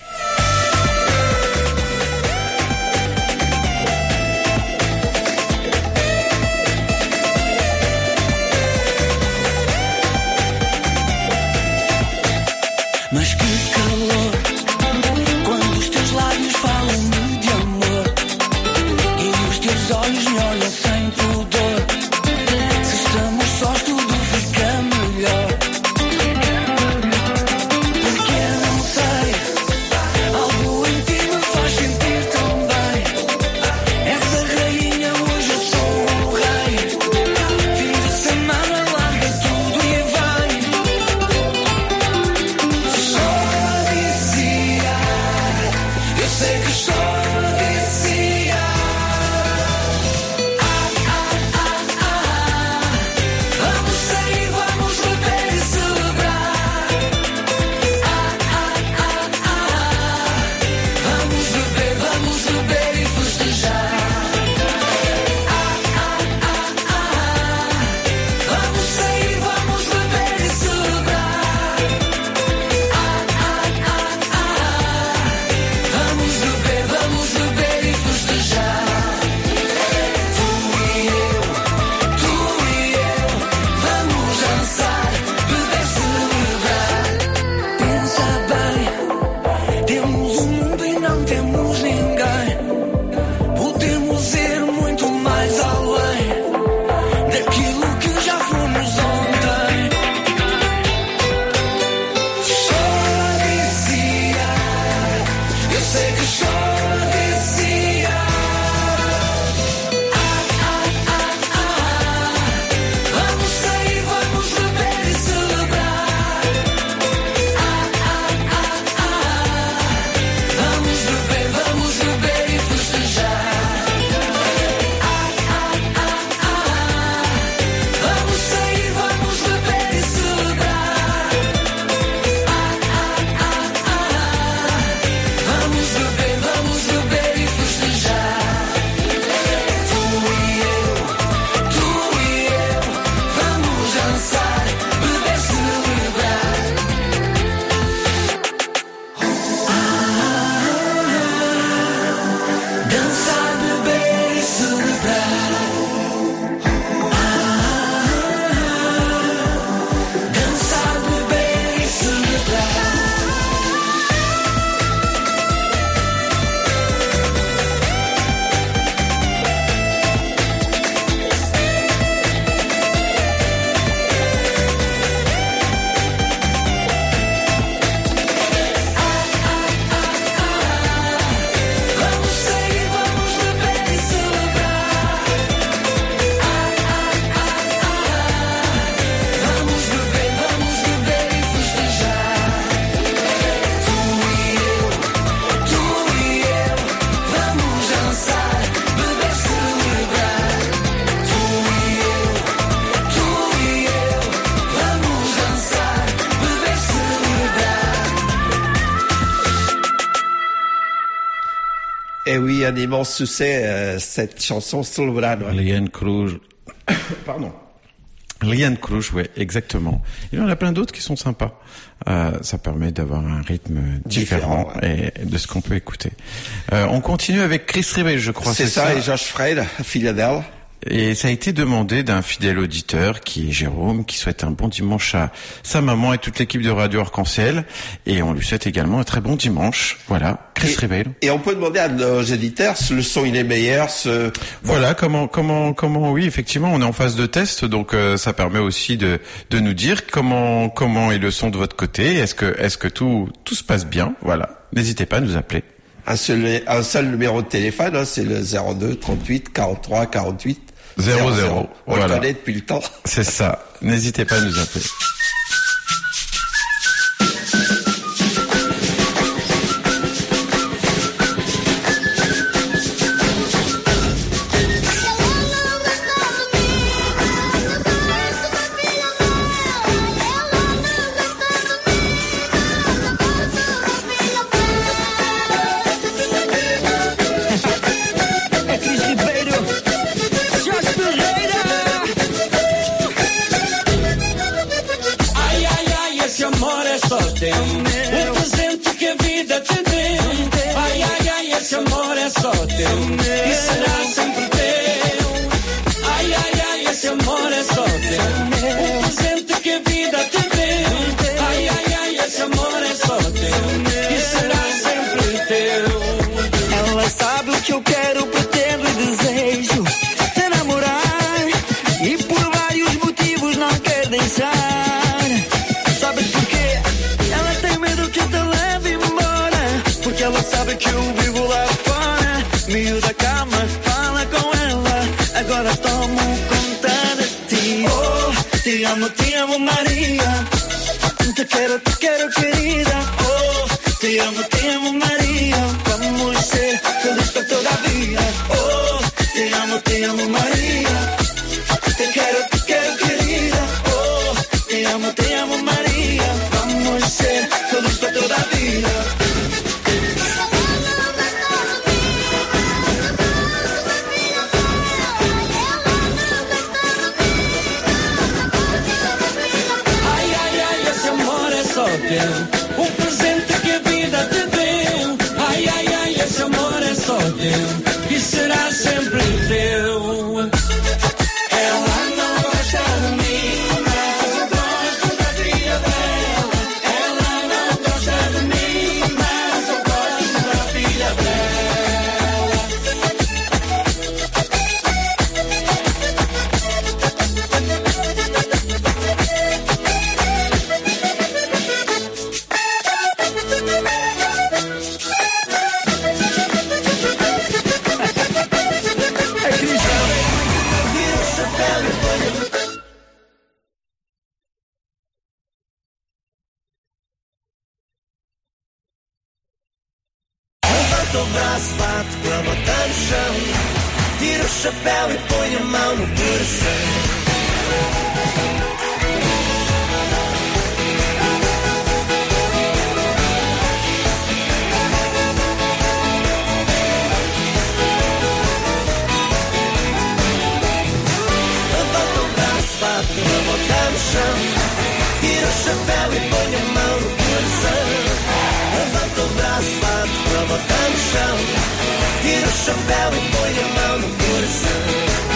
Mas que calor, quando os teus lábios falam-me de amor e os teus olhos me olham sem pudor. Se estamos sós tudo fica melhor. Porque eu não sei, algo em ti me faz sentir tão bem. Essa rainha hoje eu sou o rei. Fim de semana larga tudo e vai. Eu sei que sou viciado. Ah, ah, ah, ah. Vamos sair, vamos beber e celebrar. Ah, ah, ah, ah. Vamos beber, vamos beber e festejar. Ah, ah, ah, ah. Vamos sair, vamos beber e celebrar. Ah, ah, ah, ah. Vamos beber, vamos beber e festejar. Tu e eu, tu e eu, vamos dançar, beber, celebrar. Pensa bem, temos um mundo e não temos ninguém. Podemos ir muito mais além daquilo que já fomos ontem. Sou viciado, eu sei que sou viciado. Ah, ah, ah, ah. Vamos sair, vamos beber e celebrar. Ah, ah, ah, ah. Vamos beber, vamos beber e festejar. Ah, ah, ah, ah. Vamos sair, vamos beber e celebrar. Ah, ah, ah, ah. Vamos beber, vamos beber e festejar. Tu e eu, tu e eu, vamos dançar, beber, celebrar. Ah, dançar, beber e celebrar. Ah, dançar, beber e celebrar. Vamos sair, vamos beber e celebrar. Ah, ah, ah, ah. Vamos beber, vamos beber e festejar. Tu e eu, tu e eu, vamos dançar, beber, celebrar. Tu e eu, tu e eu, vamos dançar, beber, celebrar. Et oui, un immense succès, euh, cette chanson Celebrar. Ouais. Liane Cruz. Pardon. Liane Cruz, ouais, exactement. Il y en a plein d'autres qui sont sympas. Euh, ça permet d'avoir un rythme différent, Différent, et de ce qu'on peut écouter. Euh, on continue avec Chris Ribeiro, je crois. C'est ça, et Josh Freid, fille d'elle. Et ça a été demandé d'un fidèle auditeur qui est Jérôme, qui souhaite un bon dimanche à sa maman et toute l'équipe de Radio Arc-en-Ciel. Et on lui souhaite également un très bon dimanche. Voilà, Chris Rebel. Et on peut demander à nos éditeurs si le son il est meilleur. Ce... Voilà, comment, comment, comment, oui, effectivement, on est en phase de test, donc euh, ça permet aussi de, de nous dire comment, comment est le son de votre côté. Est-ce que, est-ce que tout, tout se passe bien? Voilà, n'hésitez pas à nous appeler. Un seul, un seul numéro de téléphone, hein, c'est le zéro deux trente-huit quarante-trois quarante-huit zéro zéro. On voilà. le connaît depuis le temps. C'est ça. N'hésitez pas à nous appeler. Te amo María, te quiero, te quiero querida. Oh, te amo, te amo María, vamos a ser felices todavía. Oh, te amo, te amo María, te quiero, te quiero querida. Oh, te amo, te amo María, vamos a ser felices todavía. Um presente que a vida te deu. Ai, ai, ai, esse amor é só teu e será sempre teu. Ela não gosta de mim, mas eu gosto da filha dela. Ela não gosta de mim, mas eu gosto da filha dela. Levanta o braço, bate com a bota no chão. Tira o chapéu e põe a mão no coração. Levanta o braço, bate com a bota no chão. Tira o chapéu e põe a mão no coração. Levanta o braço, bate com a bota no chão. Tira o chapéu e põe a mão no coração.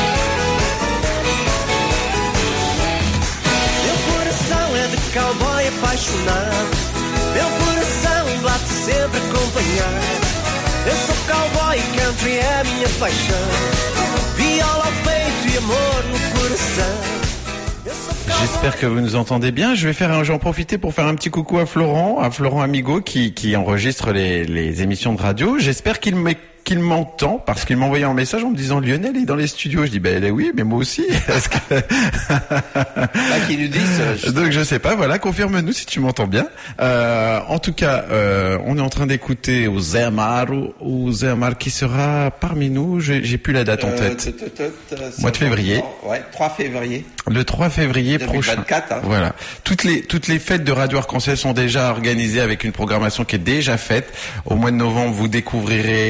Meu coração é de cowboy apaixonado. Meu coração bate sempre acompanhado. Eu sou cowboy e country é a minha paixão. Viola ao peito e amor no coração. J'espère que vous nous entendez bien. Je vais faire un, j'en profiter pour faire un petit coucou à Florent, à Florent Amigo qui, qui enregistre les, les émissions de radio. J'espère qu'il m'est qu'il m'entend parce qu'il m'a envoyé un message en me disant Lionel est dans les studios. Je dis ben oui, mais moi aussi. Est-ce que... Là, qui nous disent. Je... Donc je sais pas. Voilà, confirme-nous si tu m'entends bien. Euh, en tout cas, euh, on est en train d'écouter au Zé Amaro, au Zé Amaro qui sera parmi nous. J'ai, j'ai plus la date en tête. Mois de février. Ouais, trois février. Le trois février prochain. deux mille vingt-quatre, hein. Voilà. Toutes les toutes les fêtes de Radio Arc-en-Ciel sont déjà organisées avec une programmation qui est déjà faite. Au mois de novembre, vous découvrirez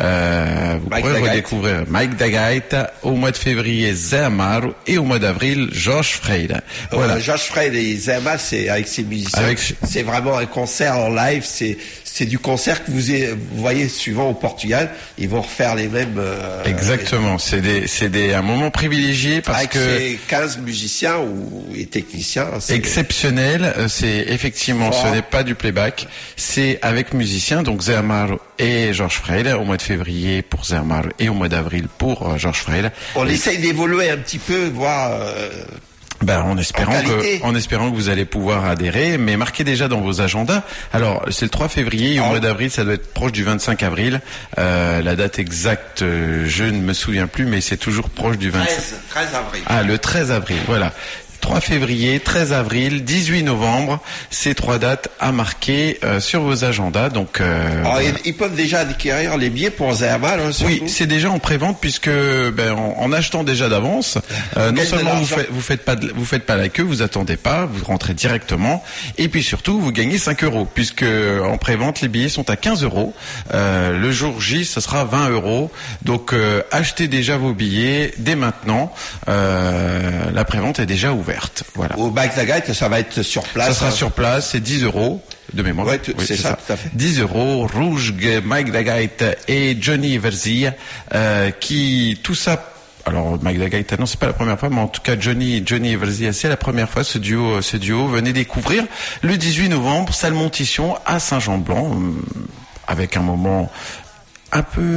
Euh, vous Mike pourrez Dagaite. redécouvrir Mike Dagaite, au mois de février Zé Amaro et au mois d'avril Jorge Freire. Voilà. Euh, Jorge Freire et Zé Amaro, c'est avec ses musiciens. Avec- C'est vraiment un concert en live. C'est c'est du concert que vous, est- vous voyez souvent au Portugal. Ils vont refaire les mêmes. euh, Exactement, c'est des, c'est des, un moment privilégié parce avec que ses quinze musiciens ou et techniciens. c'est- exceptionnel, euh, c'est effectivement, Fort. ce n'est pas du playback, c'est avec musiciens, donc Zé Amaro et Jorge Freire au mois de février pour Zé Amaro et au mois d'avril pour euh, Jorge Freire. On essaye d'évoluer un petit peu, voir. euh, Ben, en espérant En qualité. que, en espérant que vous allez pouvoir adhérer, mais marquez déjà dans vos agendas. Alors, c'est le trois février et au Ah. mois d'avril, ça doit être proche du vingt-cinq avril. Euh, la date exacte, euh, je ne me souviens plus, mais c'est toujours proche du vingt-cinq. treize, treize avril. Ah, le treize avril, voilà. trois février, treize avril, dix-huit novembre, ces trois dates à marquer euh, sur vos agendas. Donc, euh, Alors, voilà. ils, ils peuvent déjà acquérir les billets pour Zé Amaro, hein, surtout. Oui, c'est déjà en prévente puisque ben, en, en achetant déjà d'avance, euh, non gagnez de seulement vous l'argent. faites, vous faites pas de, vous faites pas la queue, vous attendez pas, vous rentrez directement, et puis surtout vous gagnez cinq euros puisque en prévente les billets sont à quinze euros. Euh, le jour J, ça sera vingt euros. Donc euh, achetez déjà vos billets dès maintenant. Euh, la prévente est déjà ouverte. Voilà. Au Mike Dagaite, ça va être sur place. Ça sera hein. sur place, c'est dix euros de mémoire. Ouais, tout- c'est ça, tout à fait. dix euros, Rouge, Mike Dagaite et Johnny Verzia, euh, qui, tout ça, alors Mike Dagaite, non, c'est pas la première fois, mais en tout cas Johnny, Johnny Verzia, c'est la première fois, ce duo, ce duo, venez découvrir le dix-huit novembre, salle Montition à Saint-Jean-Blanc, hum, avec un moment un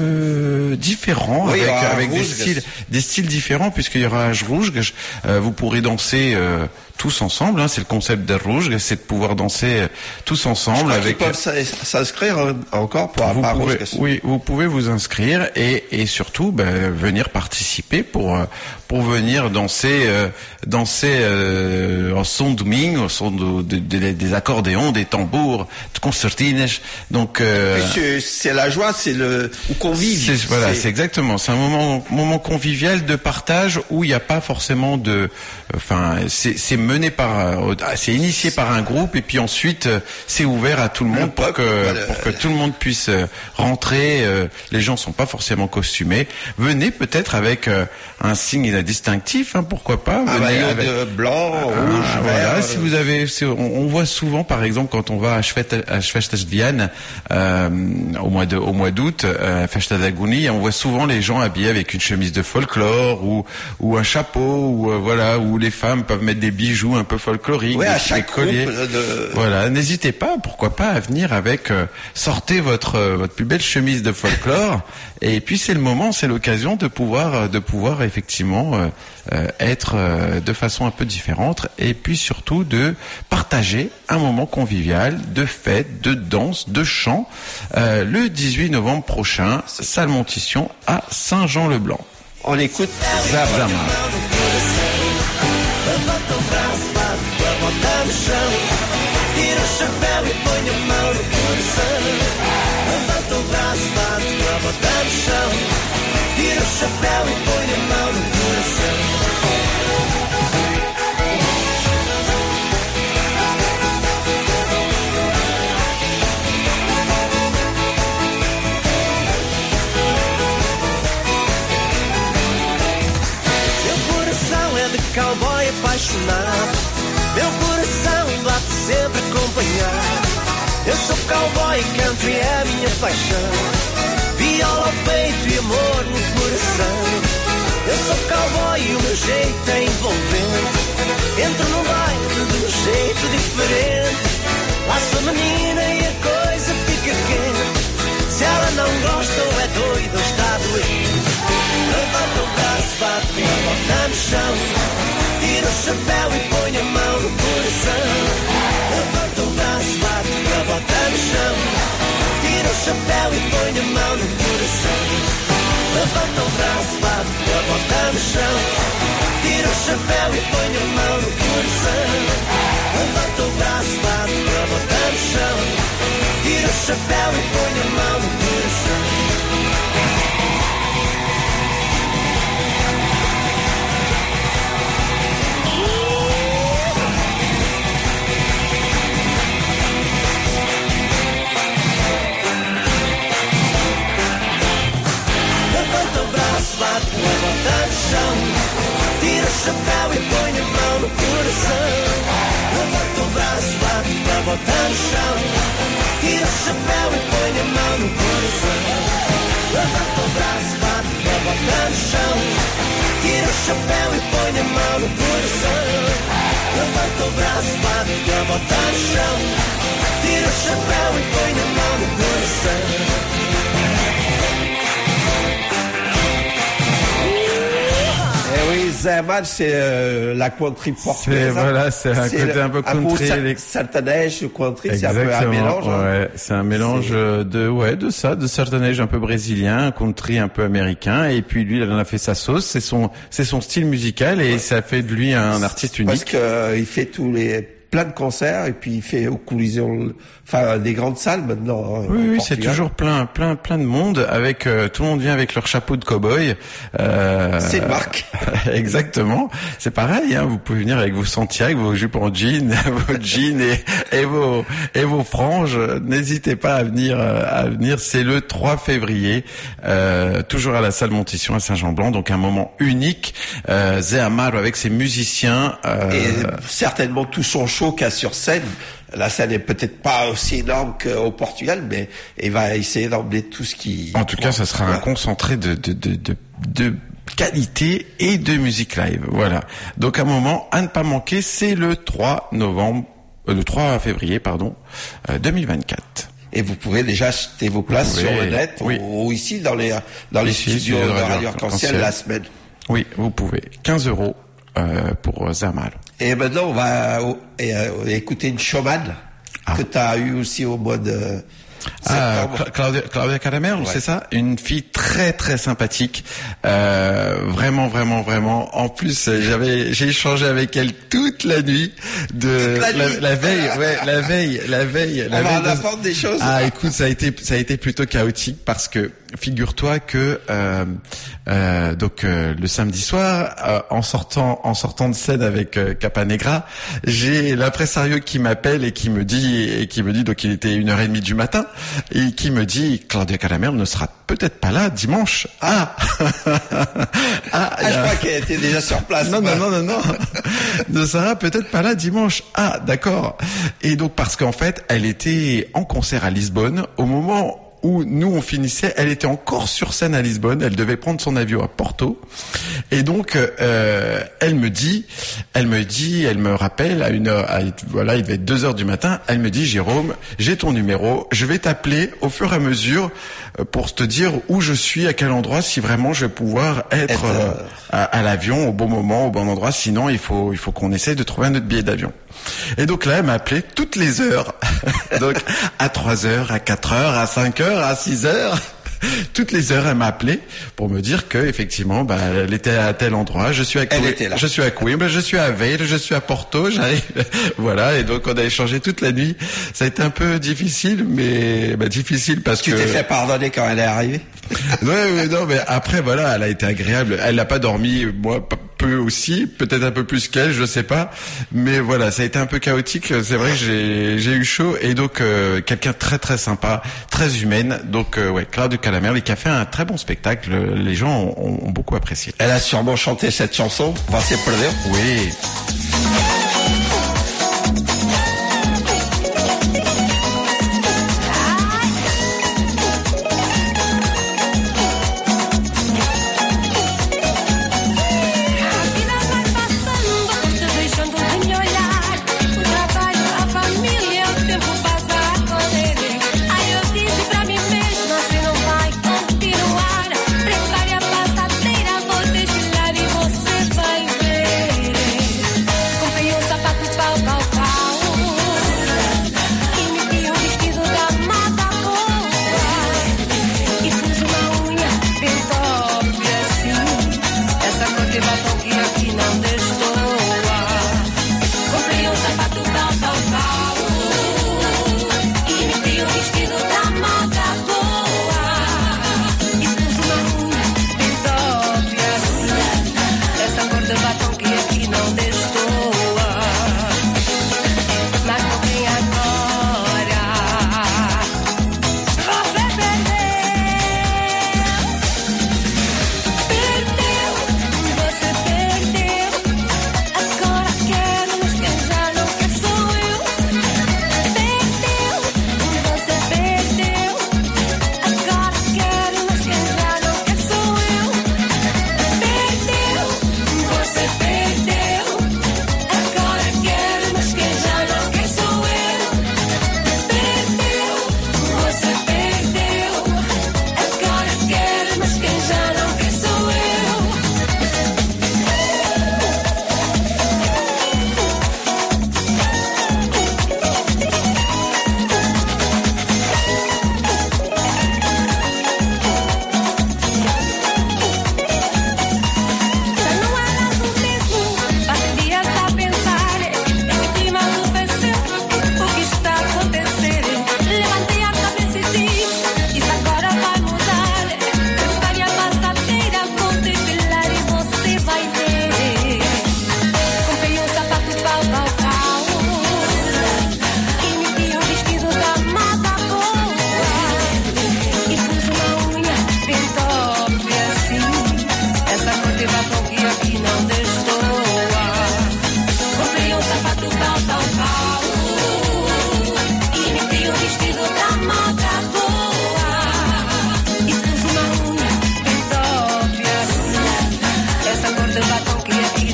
peu différent, Oui, avec, ah, avec des rouge, styles, des styles différents, puisqu'il y aura un rouge. Euh, vous pourrez danser euh, tous ensemble. Hein, c'est le concept de rouge, c'est de pouvoir danser euh, tous ensemble Je crois qu'ils avec. peuvent s'in- s'inscrire hein, encore pour Vous avoir pouvez, Rouge. oui, vous pouvez vous inscrire et, et surtout ben, venir participer pour euh, pour venir danser euh, danser euh, au son de ming, au son de, de- de- des accordéons, des tambours, de concertines. Donc euh, Puis c'est- c'est la joie, c'est le ou convive. c'est- voilà, C'est- c'est exactement. C'est un moment, moment convivial de partage où il n'y a pas forcément de, enfin, c'est c'est mené par, euh, c'est initié par un groupe et puis ensuite euh, c'est ouvert à tout le monde pour peuple, que voilà. pour que tout le monde puisse euh, rentrer. euh, Les gens sont pas forcément costumés. Venez peut-être avec euh, un signe distinctif, hein, pourquoi pas. un Venez maillot avec- de blanc, ah, rouge, voilà. vert. Si vous avez, si on, on voit souvent, par exemple, quand on va à Schwet- à Schwestesvian, euh, au mois de, au mois d'août, euh, Festa da Guni, on voit souvent les gens habillés avec une chemise de folklore ou ou un chapeau ou euh, voilà, où les femmes peuvent mettre des bijoux un peu folkloriques, Ouais, des, à chaque des colliers. groupe, euh, de- Voilà, n'hésitez pas, pourquoi pas, à venir avec, euh, sortez votre euh, votre plus belle chemise de folklore, et puis c'est le moment, c'est l'occasion de pouvoir euh, de pouvoir effectivement euh, euh, être euh, de façon un peu différente, et puis surtout de partager un moment convivial de fête, de danse, de chant, euh, le dix-huit novembre prochain, salle Montition à Saint-Jean-le-Blanc. On écoute Zama. Levanta o braço, bate com a bota no chão. Tira o chapéu e põe a mão no coração. Levanta o braço, bate com a bota no chão. Tira o chapéu e põe a mão no coração. Meu coração é de cowboy apaixonado. Meu coração bate sempre acompanhado. Eu sou cowboy country, é a minha paixão. Viola ao peito e amor no coração. Eu sou cowboy e o meu jeito é envolvente. Entro no baile de um jeito diferente. Laço a menina e a coisa fica quente. Se ela não gosta ou é doida ou está doente, levanta o braço, bate a bota no chão. Tira o chapéu e põe a mão no coração. Levanta o braço, bate a bota no chão. Tira o chapéu e põe a mão no coração. Levanta o braço, bate a bota no chão. Tira o chapéu e põe a mão no coração. Levanta o braço, bate a bota no chão. Tira o chapéu e põe a mão no coração. chapéu e põe a mão no coração. Levanta o braço, bate pra botar no chão. Tira o chapéu e põe a mão no coração. Levanta o braço, bate pra botar no chão. Tira o chapéu e põe a mão no coração. Levanta o braço, bate pra botar no chão. Tira o chapéu e põe a mão no coração. Oui, Zé Amaro, c'est euh, la country portugaise. C'est, voilà, c'est un côté le, un peu country. Un peu sertaneige, country, Exactement, c'est un peu un mélange. Hein. Ouais, c'est un mélange c'est... de, ouais, de ça, de sertaneige un peu brésilien, un country un peu américain, et puis lui, il en a fait sa sauce. C'est son, c'est son style musical, et ouais. ça fait de lui un artiste unique. Parce que euh, il fait tous les plein de concerts et puis il fait au Colisée, enfin des grandes salles maintenant. Oui, oui, c'est toujours plein, plein, plein de monde avec euh, tout le monde vient avec leur chapeau de cow-boy. Euh, c'est une marque. Exactement. C'est pareil, hein. Vous pouvez venir avec vos Santiago, vos jupes en jean, vos jeans et, et vos et vos franges. N'hésitez pas à venir, à venir. C'est le trois février, euh, toujours à la salle Montition à Saint-Jean-Blanc. Donc un moment unique. Euh, Zé Amaro avec ses musiciens. Euh, et certainement tout son show qu'a sur scène. La scène est peut-être pas aussi énorme qu'au Portugal, mais il va essayer d'emmener tout ce qui... En tout cas, ça sera un concentré de, de, de, de, de qualité et de musique live. Voilà. Donc, un moment à ne pas manquer, c'est le trois novembre, euh, le trois février, pardon, euh, deux mille vingt-quatre. Et vous pouvez déjà acheter vos places pouvez, sur le net oui. ou, ou ici dans les, dans les ici, studios de Radio Arc-en-Ciel la semaine. Oui, vous pouvez. quinze euros euh, pour Zé Amaro. Et maintenant, on va euh, écouter une showman ah. que tu as eu aussi au mois de Ah, Claudia, Claudia Caramel, ouais. c'est ça? Une fille très très sympathique, euh, vraiment vraiment vraiment. En plus, j'avais j'ai échangé avec elle toute la nuit de la, la, nuit. la veille, ouais, la veille, la veille. La On veille va en apprendre des choses. Ah, écoute, ça a été ça a été plutôt chaotique parce que figure-toi que euh, euh, donc euh, le samedi soir, euh, en sortant en sortant de scène avec euh, Capanegra, j'ai l'impresario qui m'appelle et qui me dit et qui me dit donc il était une heure et demie du matin et qui me dit Claudia Caramel ne sera peut-être pas là dimanche. Ah, ah, ah je crois qu'elle était déjà sur place. Non non non non non, ne sera peut-être pas là dimanche. Ah d'accord. Et donc parce qu'en fait elle était en concert à Lisbonne au moment où nous on finissait, elle était encore sur scène à Lisbonne, elle devait prendre son avion à Porto, et donc euh, elle me dit, elle me dit, elle me rappelle à une heure, à, voilà, il devait être deux heures du matin, elle me dit Jérôme, j'ai ton numéro, je vais t'appeler au fur et à mesure pour te dire où je suis, à quel endroit, si vraiment je vais pouvoir être, être euh, à, à l'avion au bon moment, au bon endroit, sinon il faut il faut qu'on essaye de trouver un autre billet d'avion. Et donc là, elle m'a appelé toutes les heures. Donc, à trois heures, à quatre heures, à cinq heures, à six heures. Toutes les heures, elle m'a appelé pour me dire que, effectivement, bah, elle était à tel endroit. Je suis à elle était là. Je suis à Coimbra, je suis à Veil, je suis à Porto, j'arrive. Voilà. Et donc, on a échangé toute la nuit. Ça a été un peu difficile, mais, bah, difficile parce tu que... Tu t'es fait pardonner quand elle est arrivée? Ouais, ouais, non, mais après, voilà, elle a été agréable. Elle n'a pas dormi, moi, peu aussi, peut-être un peu plus qu'elle, je sais pas. Mais voilà, ça a été un peu chaotique. C'est vrai que j'ai, j'ai eu chaud. Et donc, euh, quelqu'un de très, très sympa, très humaine. Donc, euh, ouais, Claudia Caramel, qui a fait un très bon spectacle. Les gens ont, ont beaucoup apprécié. Elle a sûrement chanté cette chanson, Va se perder. Oui.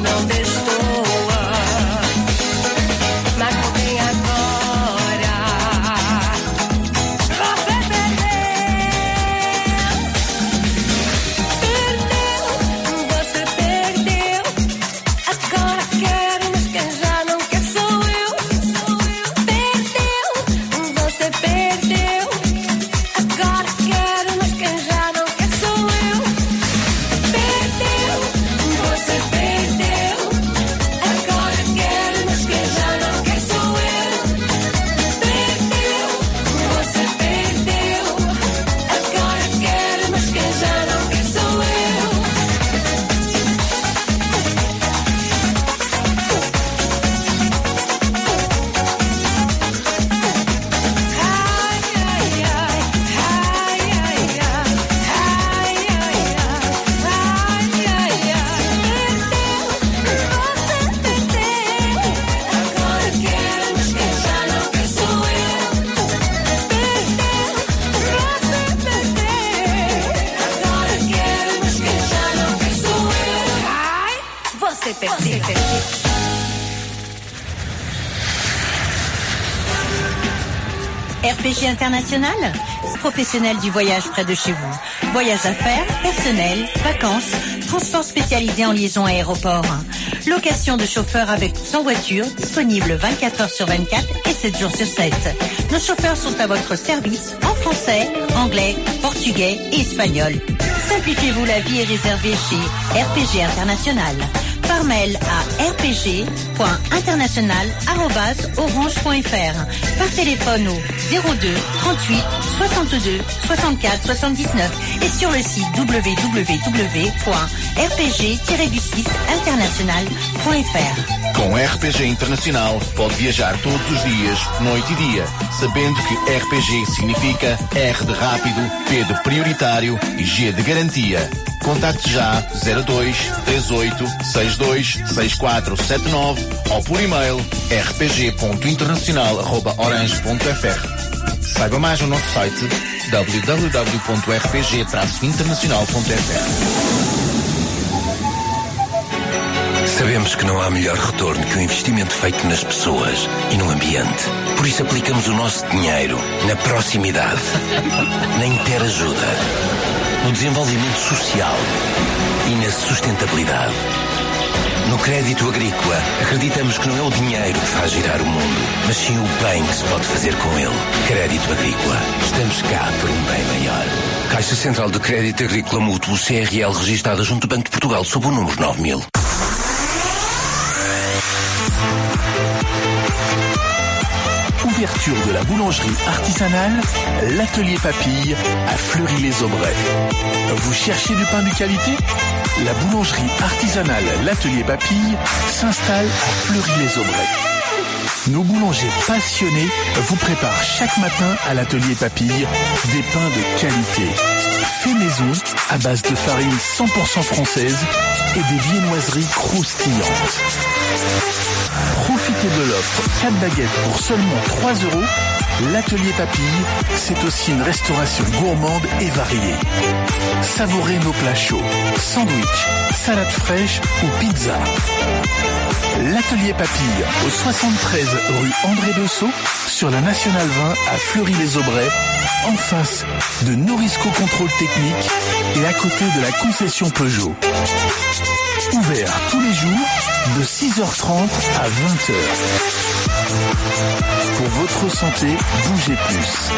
não destoa. Mas não tem agora. Você perdeu. Perdeu, você perdeu. Agora quero, mas quem já não quer sou eu. Perdeu, você perdeu. Agora quero, mas quem já não quer sou eu. Perdeu, você perdeu. Agora quero, mas quem já não quer sou eu. Perdeu, você perdeu. Agora quero, mas quem já não quer sou eu. Você perdeu. R P G International, professionnel du voyage près de chez vous. Voyage d'affaires, personnel, vacances, transport spécialisé en liaison aéroport. Location de chauffeurs avec ou sans voiture, disponible vingt-quatre heures sur vingt-quatre et sept jours sur sept. Nos chauffeurs sont à votre service en français, anglais, portugais et espagnol. Simplifiez-vous la vie et réservez chez R P G International. Par mail à r p g point international arobase orange point f r. Par téléphone au zéro deux trente-huit soixante-deux soixante-quatre soixante-dix-neuf et sur le site w w w point r p g tiret du six international point f r. Com R P G Internacional pode viajar todos os dias, noite e dia, sabendo que R P G significa R de rápido, P de prioritário e G de garantia. Contacte já zero dois três oito seis dois seis quatro sete nove ou por e-mail r p g ponto internacional arroba orange ponto f r. Saiba mais no nosso site w w w ponto r p g traço internacional ponto f r. Sabemos que não há melhor retorno que o investimento feito nas pessoas e no ambiente. Por isso aplicamos o nosso dinheiro na proximidade, na interajuda, no desenvolvimento social e na sustentabilidade. No crédito agrícola, acreditamos que não é o dinheiro que faz girar o mundo, mas sim o bem que se pode fazer com ele. Crédito agrícola. Estamos cá por um bem maior. Caixa Central de Crédito Agrícola Mútuo, C R L, registada junto do Banco de Portugal, sob o número nove mil. Ouverture de la boulangerie artisanale, l'atelier Papille à Fleury-les-Aubrais. Vous cherchez du pain de qualité? La boulangerie artisanale l'atelier Papille s'installe à Fleury-les-Aubrais. Nos boulangers passionnés vous préparent chaque matin à l'atelier Papille des pains de qualité. Fait maison à base de farine cent pour cent française et des viennoiseries croustillantes. Profitez de l'offre quatre baguettes pour seulement trois euros. L'atelier Papille, c'est aussi une restauration gourmande et variée. Savourez nos plats chauds, sandwich, salade fraîche ou pizza. L'atelier Papille au soixante-treize rue André Bessot sur la Nationale vingt à Fleury-les-Aubrais, en face de Norisco Contrôle Technique et à côté de la concession Peugeot. Ouvert tous les jours de six heures trente à vingt heures. Pour votre santé, bougez plus.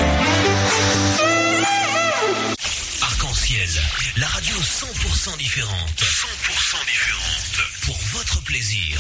Arc-en-ciel, la radio cent pour cent différente. cent pour cent différente. Pour votre plaisir.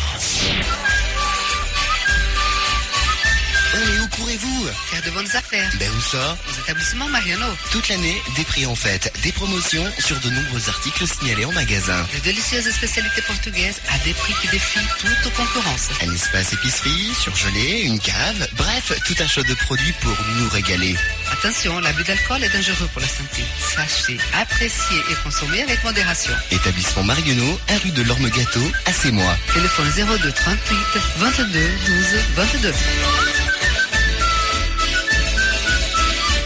Et où courez-vous? Faire de bonnes affaires. Ben où ça? Aux établissements Mariano. Toute l'année, des prix en fête, des promotions sur de nombreux articles signalés en magasin. De délicieuses spécialités portugaises à des prix qui défient toute concurrence. Un espace épicerie, surgelé, une cave, bref, tout un choix de produits pour nous régaler. Attention, l'abus d'alcool est dangereux pour la santé. Sachez, apprécier et consommer avec modération. Établissement Mariano, à rue de l'Orme Gâteau, à Sémois. Téléphone zéro deux trente-huit vingt-deux douze vingt-deux.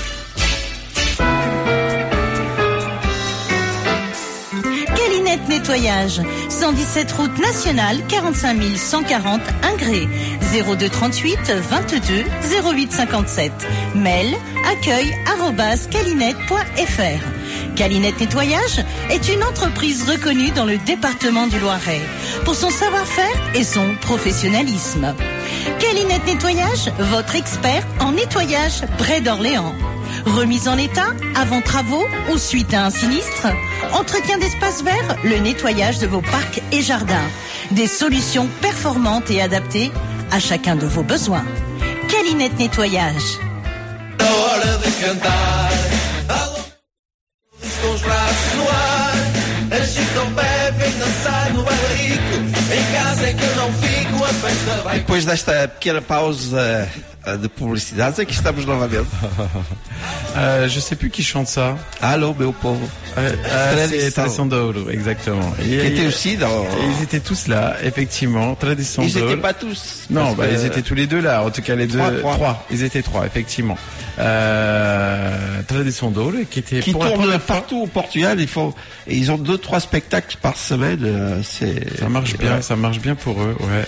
Nettoyer Nettoyage. cent dix-sept route nationale, quarante-cinq mille cent quarante Ingré. zéro deux trente-huit vingt-deux zéro huit cinquante-sept. Mail accueil arobase calinette point f r. Calinette Nettoyage est une entreprise reconnue dans le département du Loiret pour son savoir-faire et son professionnalisme. Calinette Nettoyage, votre expert en nettoyage près d'Orléans. Remise en état, avant travaux ou suite à un sinistre. Entretien d'espaces verts, le nettoyage de vos parcs et jardins. Des solutions performantes et adaptées à chacun de vos besoins. Calinette Nettoyage. Hora de cantar, alô, com os braços no ar, agita o pé, vem dançar no bailico, em casa é que eu não fico, a festa vai... Depois desta pequena pausa de publicidades, aqui estamos novamente. Euh, je sais plus qui chante ça. Allô, meu povo. Euh, euh, c'est Tradition d'Ouro, exactement. Qui étaient aussi dans... Ils étaient tous là, effectivement. Tradition Ils d'Ouro. n'étaient pas tous. Non, bah, que... ils étaient tous les deux là. En tout cas, les trois, deux. Trois. trois. Ils étaient trois, effectivement. Euh, Tradition d'Ouro, qui était qui pour tournent partout au Portugal. Ils font, et ils ont deux, trois spectacles par semaine. Euh, c'est. Ça marche bien, ouais. ça marche bien pour eux. Ouais.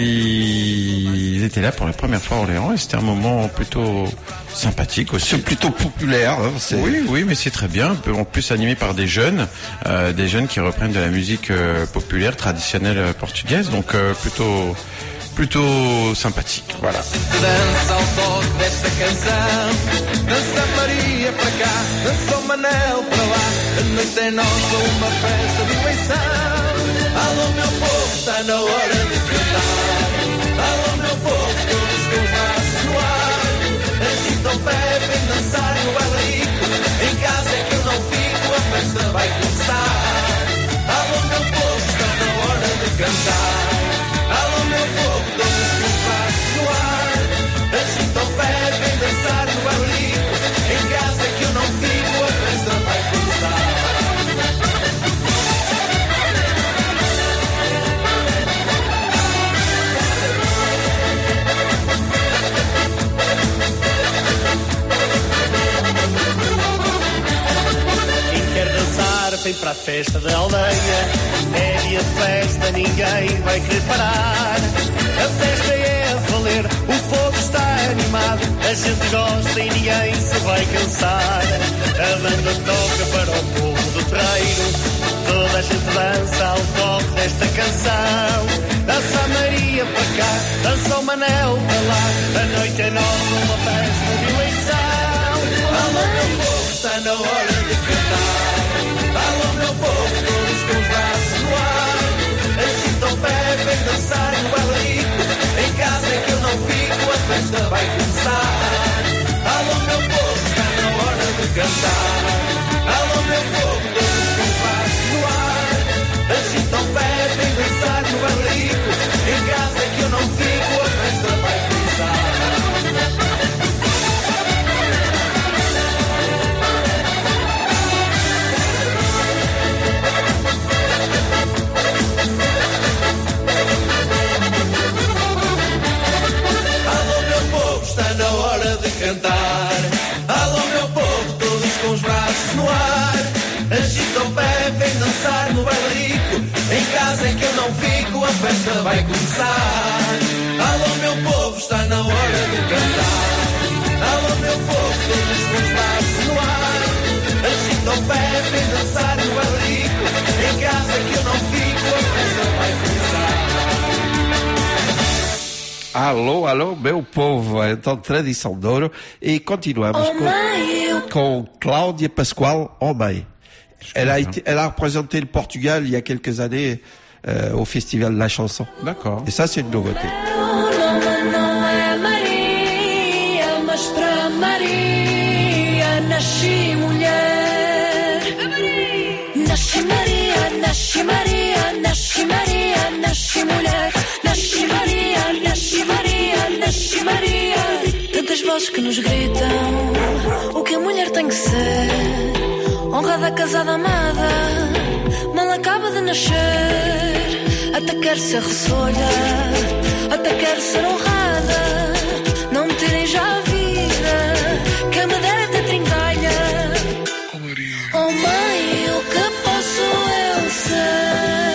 Ils... ils étaient là pour la première fois à Orléans et c'était un moment plutôt sympathique aussi. C'est plutôt populaire. Hein, c'est... Oui, oui, mais c'est très bien. En plus animé par des jeunes, euh, des jeunes qui reprennent de la musique euh, populaire, traditionnelle euh, portugaise, donc euh, plutôt, plutôt sympathique. Voilà. Dança ao toque desta canção, dança Maria para cá, dança o Manel para lá, a noite é nossa, uma festa de eleição. Alô meu povo, está na hora de cantar. Alô meu povo, todos com os braços no ar, agita o pé, vem dançar no bailico, em casa é que eu não fico, a festa vai começar. Alô meu povo, está na hora de cantar. Alô meu povo, todos com os braços no ar, agita o pé, vem dançar no bailico, em casa é que eu não fico, a festa vai começar. Vem para a festa da aldeia, é dia de festa, ninguém vai querer parar. A festa é a valer, o povo está animado, a gente gosta e ninguém se vai cansar. A banda toca para o povo do terreiro, toda a gente dança ao toque desta canção. Dança a Maria para cá, dança o Manel para lá, a noite é nossa, uma festa de eleição. Alô meu povo, está na hora de cantar. Alô meu povo, todos com os braços no ar, agita o pé, vem dançar no bailico, em casa é que eu não fico, a festa vai começar. Alô meu povo, está na hora de cantar. Alô meu povo, todos com os braços no ar, agita o pé, vem dançar no bailico, em casa é que eu não fico, a festa vai começar. Está na hora de cantar. Alô meu povo, todos com os braços no ar, agita o pé, vem dançar no bailico, em casa é que eu não fico, a festa vai começar. Alô meu povo, está na hora de cantar. Alô meu povo, todos com os braços no ar, agita o pé, vem dançar no bailico, em casa é que eu não fico, a festa vai começar. Alô, alô, meu povo, então Tradição d'Ouro, e continuamos oh com, com Cláudia Pascoal Homem. Elle a, été, elle a représenté le Portugal il y a quelques années euh, au Festival de la Chanson. D'accord. Et ça, c'est une nouveauté. Não é Maria, mas para Maria nasci mulher. Nasci Maria, nasci Maria, nasci Maria, nasci mulher. Nasci Maria, nasci Maria, nasci Maria. Tantas vozes que nos gritam o que a mulher tem que ser. Honrada, casada, amada, mal acaba de nascer. Até quer ser ressolha, até quer ser honrada. Não me tirem já a vida, que me der até tringalha. Oh mãe, o que posso eu ser?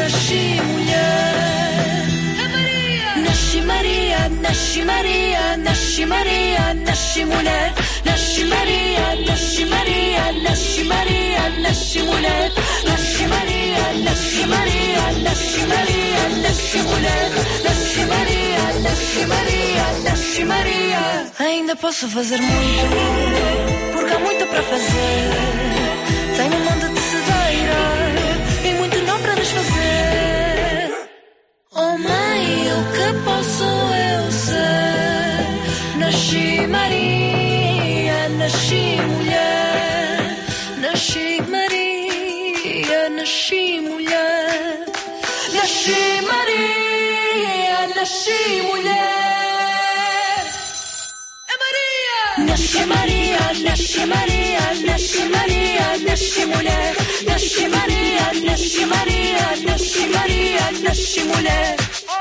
nasci mulher. Nasci Maria, nasci Maria, nasci Maria, nasci mulher. Nasci Maria, nasci Maria, nasci Maria, nasci mulher. Nasci Maria, nasci Maria, nasci Maria, nasci mulher. Nasci Maria, nasci Maria, nasci Maria. Ainda posso fazer muito, porque há muito para fazer. Tenho um monte de cedeira e muito não para desfazer. Oh mãe, o que posso eu ser? Nasci Maria, nasci mulher. Nasci Maria, nasci mulher. Nasci Maria, nasci mulher. É Maria! Nasci Maria, nasci Maria, nasci Maria, nasci mulher. Nasci Maria, nasci Maria, nasci Maria, nasci mulher.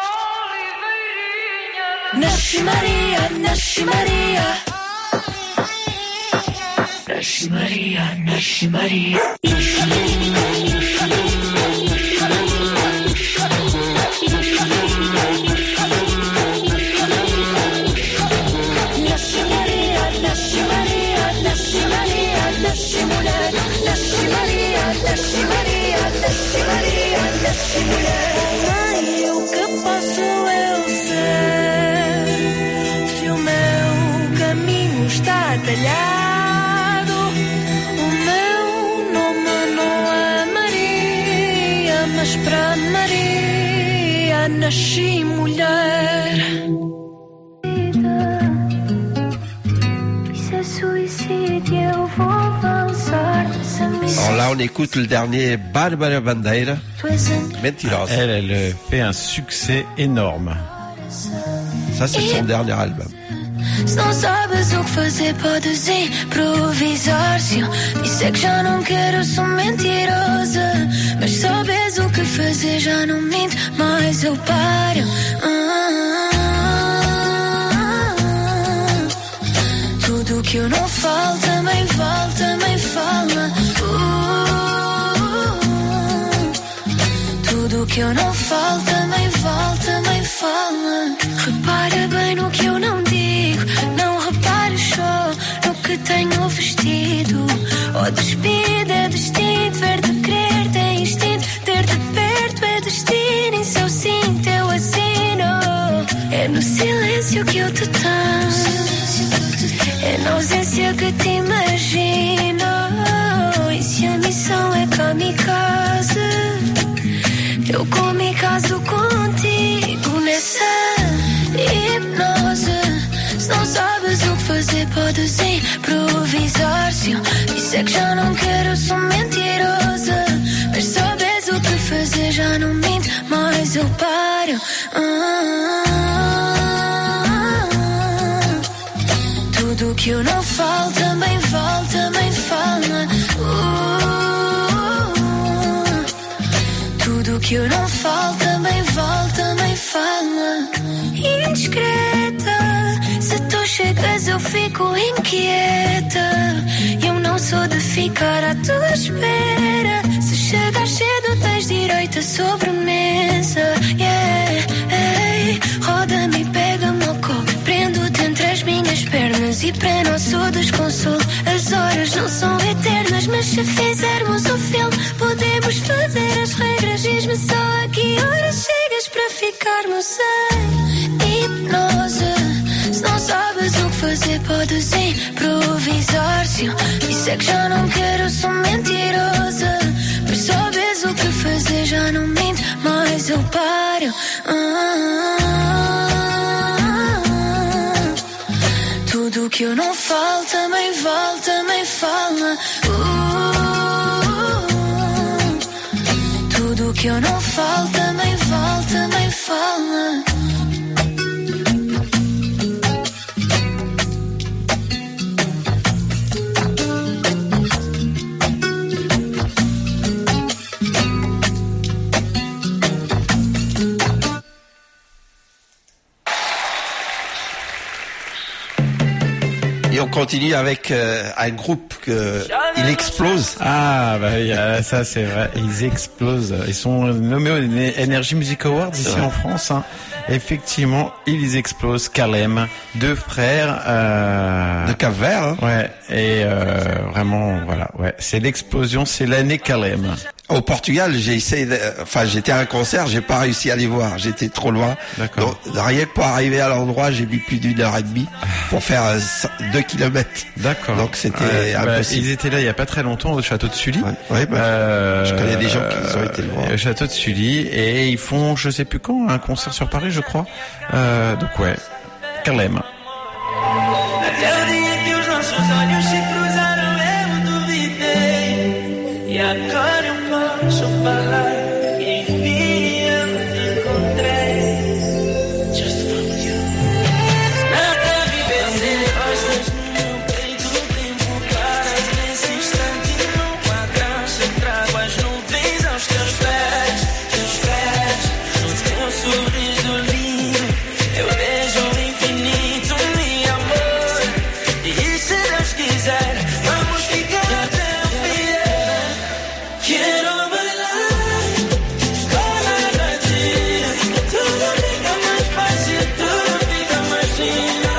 Nasci Maria, nasci Maria. Nasci Maria, nasci Maria. Nasci Maria, nasci Maria, nasci Maria, nasci mulher. Nasci Maria, nasci Maria, nasci Maria, nasci mulher. Mãe, o que posso eu ser? Se o meu caminho está talhado, o meu nome não é Maria, mas para Maria nasci mulher. Alors là, on écoute le dernier Bárbara Bandeira, Mentirosa. Elle, elle fait un succès énorme. Ça, c'est son dernier album. Se não sabes o que fazer, podes improvisar. Se eu disser que já não quero, sou mentirosa. Mas sabes o que fazer, já não minto, mas eu paro. Ah, tudo que eu não falo também vale, também fala. Uh, tudo que eu não falo também vale, também fala. Repara bem no que eu não digo, não repares só no que tenho vestido. Oh, despido é destino, ver-te querer tem instinto, ter-te perto é destino, e se eu sinto eu assino. É no silêncio que eu te tenho, é na ausência que te imagino. E se a missão é kamikaze, eu kamikaze contigo nessa hipnose. Se não sabes o que fazer, podes improvisar. Se eu disser que já não quero, sou mentirosa. Mas sabes o que fazer, já não minto, mas eu paro. Ah, tudo que eu não falo também vale, também fala. Uh, tudo que eu não falo também vale, também fala. Indiscreta, se tu chegas eu fico inquieta. Eu não sou de ficar à tua espera. Se chegas cedo tens direito a sobremesa. Yeah, hey, roda-me e pega-me ao colo, prendo-te entre as minhas pernas. E para nosso desconsolo as horas não são eternas, mas se fizermos o filme podemos fazer as regras. Diz-me só a que horas chegas para ficarmos em hipnose. Se não sabes o que fazer, podes improvisar. Se eu disser que já não quero, sou mentirosa. Mas sabes o que fazer, já não minto, mas eu paro. Ah, tudo que eu não falo também vale, também fala. Uh, tudo que eu não falo também vale, também fala. Eu continue avec euh, un groupe que il explose. Ah, bah, y a, ça c'est vrai, ils explosent. Ils sont nommés aux Energy Music Awards ici ouais. en France. Hein. Effectivement, ils explosent. Kalem, deux frères. Euh... De Cap-Vert. Hein. Ouais, et euh, vraiment, voilà, ouais, c'est l'explosion, c'est l'année Kalem. Au Portugal, j'ai essayé, de, enfin, j'étais à un concert, j'ai pas réussi à les voir, j'étais trop loin. D'accord. Donc, rien que pour arriver à l'endroit, j'ai mis plus d'une heure et demie pour faire euh, deux kilomètres. D'accord. Donc c'était ouais, impossible. Bah, ils étaient là il y a pas très longtemps au château de Sully. Ouais, ouais bah, euh, je connais des gens qui ont été le voir. Au château de Sully, et ils font, je sais plus quand, un concert sur Paris, je crois. Euh, donc ouais, Kalem. Agora eu posso falar. Enfim eu te encontrei. Just from you. Nada viver sem costas no meu peito. O tempo para nesse instante. No quadrante trago as nuvens aos teus pés. Teus pés. No teu sorriso lindo eu vejo o infinito, meu amor. E se Deus quiser, vamos ficar até o fim. Quiero bailar con la ti. Todo fica mais fácil, tudo fica mais lindo.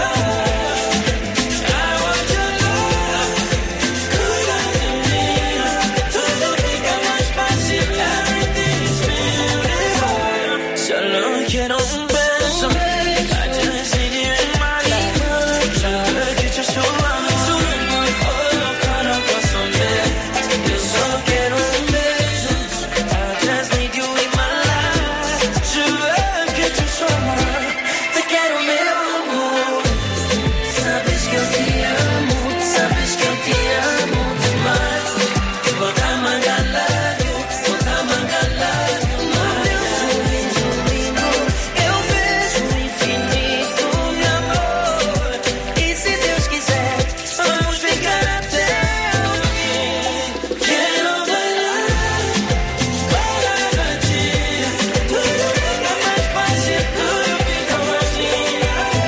I want your love, cuida de mim. Tudo fica mais fácil, everything's beautiful. Solo quiero un beso. I just need you in my life. Sabe que yo soy amor. Oh, cara, pásame. Yo solo quiero un beso. I just need you in my life. Je veux que tu sois moi. Te quiero, meu amor. Sabes que eu te amo. Sabes que eu te amo demais. Volta-me a enganar, volta-me a enganar. No teu sorriso lindo eu vejo o infinito, meu amor. E se Deus quiser, vamos ficar até o fim. Quero bailar com a ti. Tudo fica mais fácil, tudo fica mais lindo.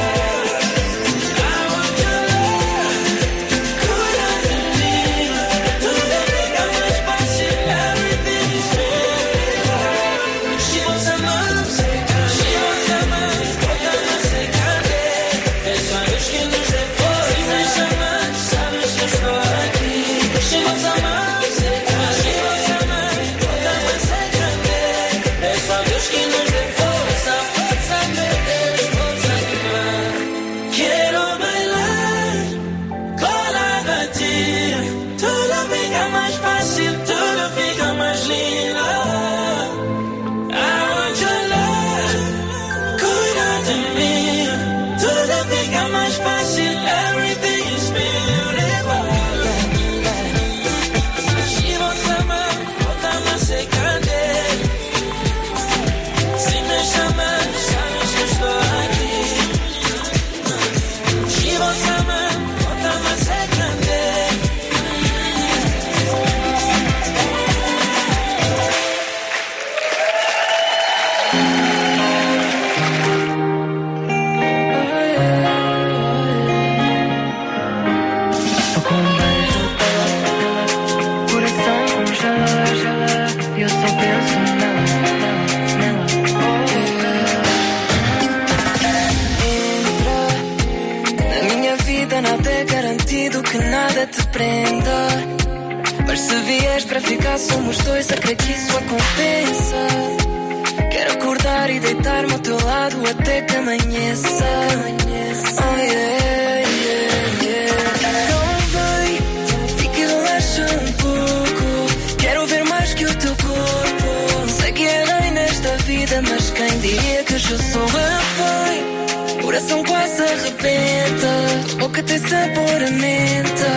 I want your love, cuida de mim. Tudo fica mais fácil, everything's beautiful. Se você ama, se você ama, volta-me a ser cadê? Peço a Deus que nos dê força. Se me chamar, sabes que eu estou aqui. Se você ama, se você ama, volta-me a ser cadê? Peço a Deus que nos dê força, força, meu Deus, força demais. Quero bailar colado a ti. Tudo fica mais fácil, tudo fica mais lindo. I want your love, cuida de mim. Tudo fica mais fácil, everything is beautiful. Se você ama, volta-me a ser cadê? Se me chamar, sabes que eu estou aqui. Se você ama, volta-me a ser cadê? Só com um beijo teu, coração congela, gela. Eu só penso nela, nela, nela. Entra na minha vida, nada é garantido, que nada te prenda. Mas se vieres para ficar, somos dois, acredito que isso compensa. Quero acordar e deitar-me ao teu lado até que amanheça. Oh, yeah, yeah, yeah. Então vem, fique relaxa um pouco. Quero ver mais que o teu corpo. Sei que é rei nesta vida, mas quem diria que eu sou refém? Coração quase arrebenta, tua boca tem sabor a menta.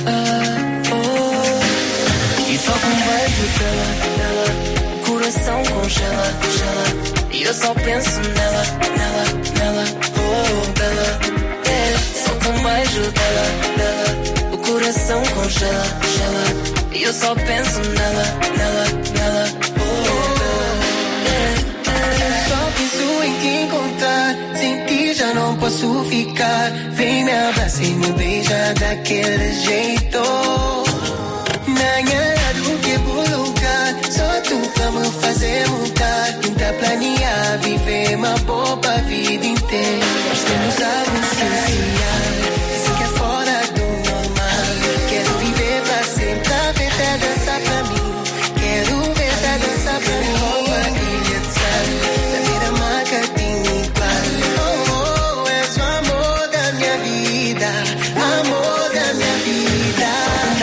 Oh. E só com um beijo dela, dela, o coração congela, gela. E eu só penso nela, nela, nela, oh, bela. É, só com um beijo dela, dela, o coração congela, gela. E eu só penso nela, nela, nela, oh, bela. É, é. Só penso em te encontrar, sem ti já não posso ficar. Vem me abraçar e me beijar. tá daquele jeito. Nanha do que por lugar, só tu pra me fazer mudar. Tenta planear, viver uma boa vida inteira. Nós temos algo que sonhar, isso que é fora do normal. Quero viver pra sempre, a ver tá dançar pra mim. Quero ver tá dançar pra mim. Rouba ilha de sal, da beira marca tem igual. Oh, oh, és o amor da minha vida, amor da minha vida.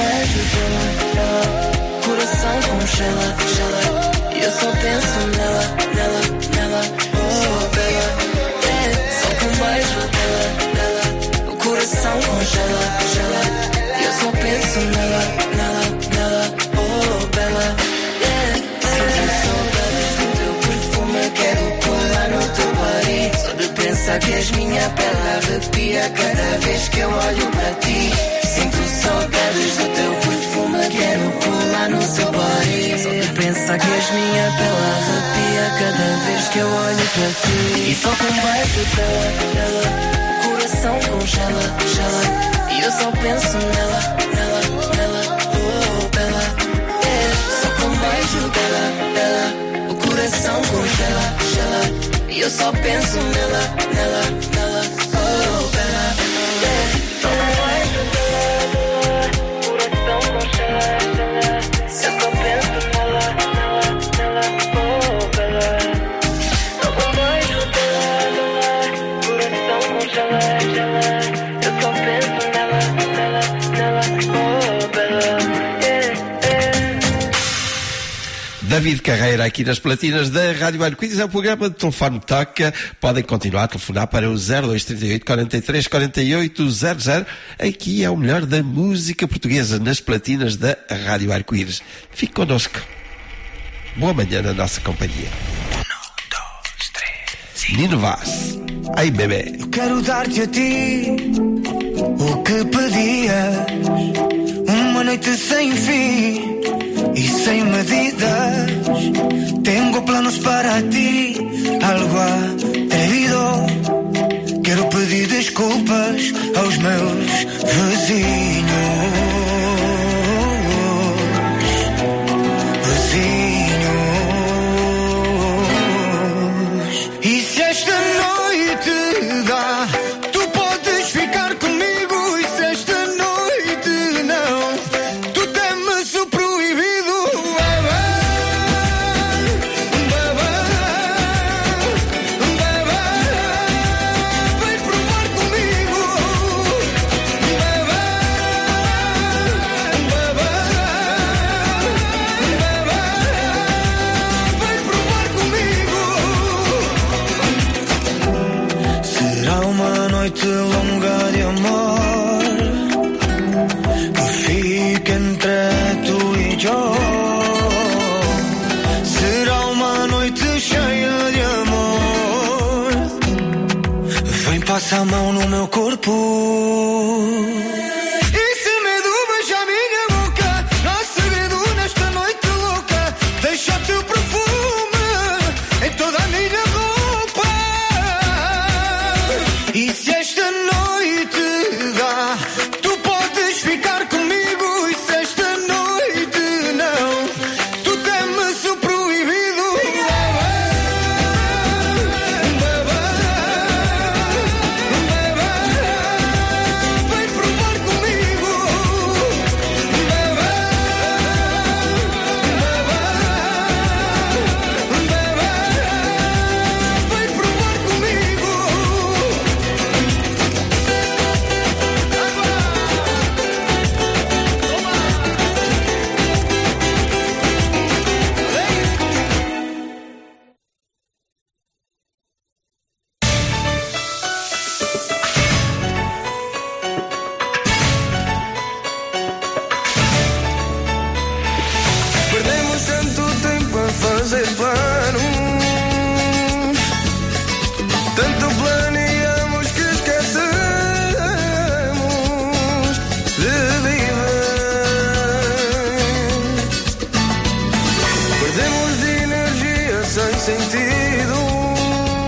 Coração congela, gela. E eu só penso nela, nela, nela. Oh, bela, é, só com um beijo dela, dela. O coração congela, gela. E eu só penso nela, nela, nela. Oh, bela, é. Sinto saudades do teu perfume, quero pular no teu body. Só de pensar que és minha pele arrepia cada vez que eu olho para ti. Sinto saudades do teu perfume, quero pular no teu body. Só de pensar que és minha pele arrepia cada vez que eu olho para ti. E só com um beijo dela, dela, coração congela, gela. E eu só penso nela, nela, nela, oh, bela, é. Só com um beijo dela, dela, o coração congela, gela. E eu só penso nela, nela, nela, oh, bela, é. Só com um beijo dela, coração congela, gela. Eu só penso nela, nela, nela, oh, bela. Só com um beijo dela, coração congela, gela. Eu só penso nela, nela, nela, oh, bela. David Carreira aqui nas platinas da Rádio Arco-Íris. É o programa de telefone toca. Podem continuar a telefonar para o zero dois trinta e oito, quarenta e três, quarenta e oito zero zero. Aqui é o melhor da música portuguesa nas platinas da Rádio Arco-Íris. Fique connosco. Boa manhã na nossa companhia. Um, dois, três, Nino Vaz. Ai, bebê. Eu quero dar-te a ti o que pedias. Uma noite sem fim y sem medidas. Tengo planos para ti, algo atrevido. Quero pedir desculpas aos meus vizinhos. Vizinhos. E se esta noite dá, tu podes ficar comigo. E se esta noite não, tu temes o proibido. Noite longa de amor que fica entre tu e eu. Será uma noite cheia de amor. Vem, passa a mão no meu corpo. E sem medo beija a minha boca. Não segredo nesta noite louca. Deixa o teu perfume em toda a minha roupa. E se esta noite dá, tu podes ficar comigo. E se esta noite não, tu temes o proibido. Vem provar comigo. Vem provar comigo. Perdemos tanto tempo a fazer planos, tanto planeamos que esquecemos de viver. Perdemos energia sem sentido.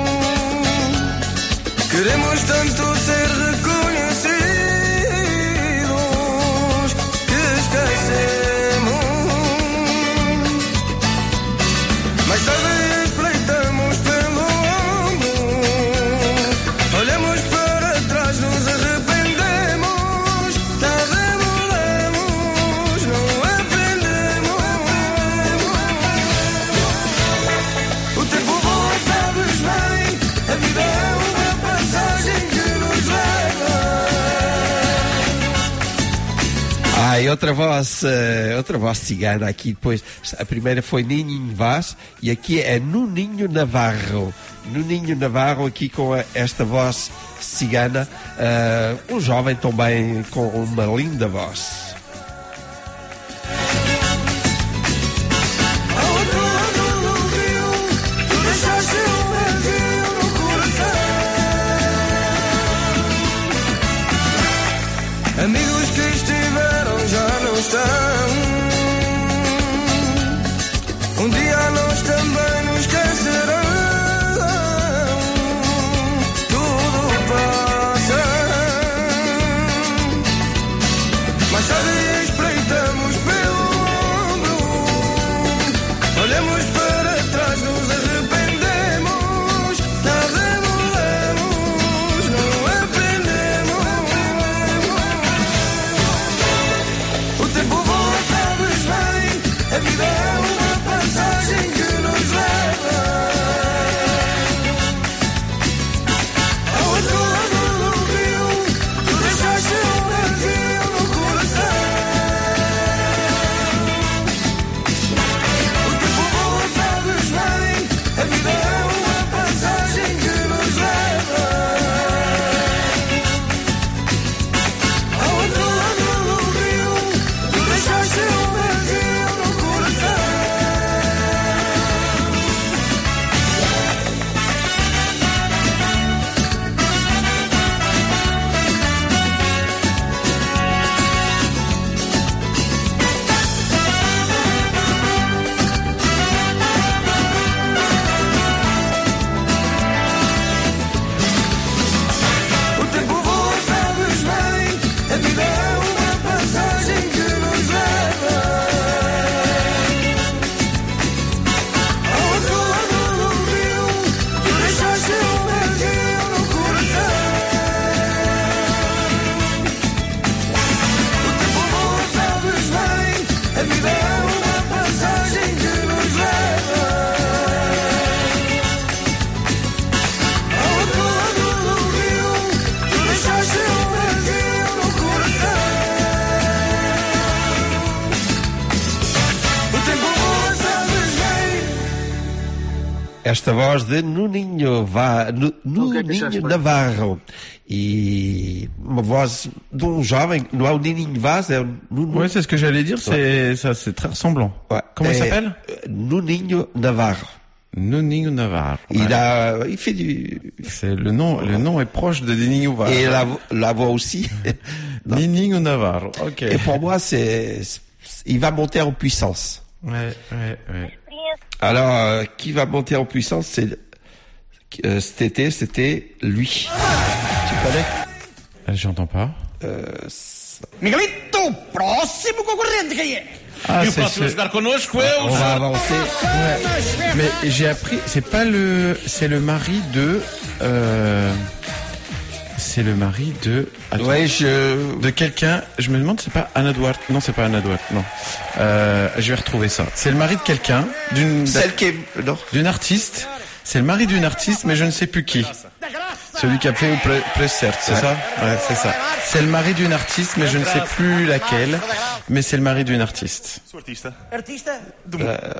Queremos tanto ser reconhecidos Bem, outra voz, uh, outra voz cigana aqui depois. A primeira foi Nininho Vaz e aqui é Nuninho Navarro. Nuninho Navarro aqui com a, esta voz cigana. Uh, um jovem também com uma linda voz. Amigos que estiveram já não estão. Um dia nós também nos esquecerão. Tudo passa. Mais tarde espreitamos pelo ombro. Olhamos para trás, nos arrependemos. Nada mudamos, não aprendemos. O tempo voa, sabes bem. A vida é uma passagem que nos leva ao outro lado do rio. Tu deixaste um vazio no coração. O tempo voa, sabes bem. A vida é uma passagem que nos leva ao outro lado do rio. Tu deixaste um vazio no coração. O tempo voa, sabes bem. A vida é uma passagem que nos leva ao outro lado do rio. Tu deixaste um vazio no coração. O tempo voa, sabes bem. A vida é uma passagem que nos leva ao outro lado do rio. Tu deixaste um vazio no coração. O tempo voa, sabes bem. Esta voz de Nuninho, Va, Nu- Nuninho Navarro. E uma voz de um jovem, não é o Nininho Vaz, é o Nuno. Ouais, c'est ce que j'allais dire, c'est, ça, c'est très ressemblant. Ouais. Comment il É, s'appelle? Nuninho Navarro. Nuninho Navarro. Il Ouais. a, il fait du, C'est le nom, le nom est proche de Nininho Navarro. et la, la voix aussi. Nininho Navarro. Ok. Et pour moi, c'est, c'est- il va monter en puissance. Ouais, ouais, ouais. Alors, euh, qui va monter en puissance, c'est, euh, cet été, c'était lui. Tu connais? Euh, J'entends pas. Euh, ça- Miguelito, próximo concorrente quem é? Ah, E o c'est próximo a ce- jogar connosco é o on va avancer. Mais j'ai appris, c'est pas le, c'est le mari de, euh, c'est le mari de, attends, Ouais, je, de quelqu'un. Je me demande, c'est pas Anna Duarte. Non, c'est pas Anna Duarte. Non. Euh, je vais retrouver ça. C'est le mari de quelqu'un, d'une, celle qui est, non. d'une artiste. C'est le mari d'une artiste, mais je ne sais plus qui. Celui qui a fait au Pre- Presert, c'est Ouais. ça? Ouais, c'est ça. C'est le mari d'une artiste, mais je ne sais plus laquelle. Mais c'est le mari d'une artiste. Artista? Maravilhoso.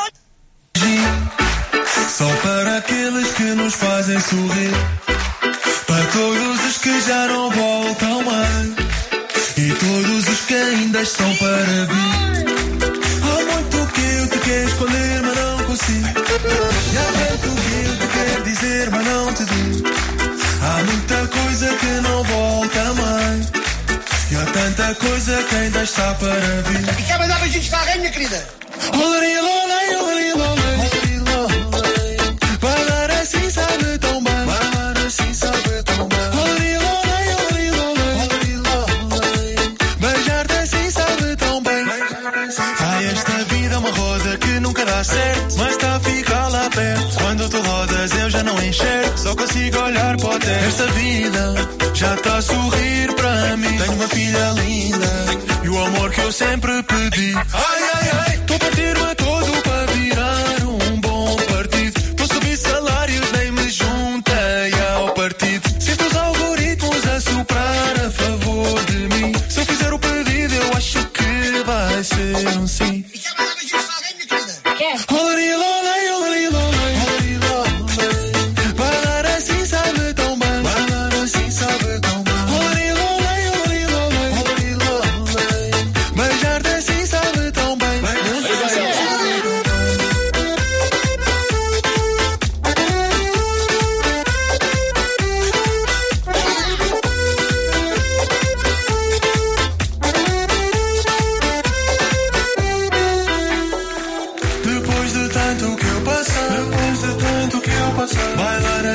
Só para aqueles que nos fazem sorrir, para todos os que já não voltam mais e todos os que ainda estão para vir. Há muito que eu te quero escolher, mas não consigo. E há tanto que eu te quero dizer, mas não te digo. Há muita coisa que não volta mais e há tanta coisa que ainda está para vir. E quer mandar beijinhos para alguém, minha querida? Olari, olari, olari, olari, olari. Bailar assim sabe tão bem. Bailar assim sabe tão bem. Olari, olari, olari, olari, olari. Beijar-te assim sabe tão bem. Ai, esta vida é uma roda que nunca dá certo, mas está a ficar lá perto. Quando tu rodas eu já não enxergo, só consigo olhar para o teto. Esta vida já está a sorrir para mim. Tenho uma filha linda e o amor que eu sempre pedi. Ai, ai, ai, estou a partir-me todo para virar um bom partido. Estou a subir salários, nem me juntei ao partido. Sinto os algoritmos a soprar a favor de mim. Se eu fizer o pedido, eu acho que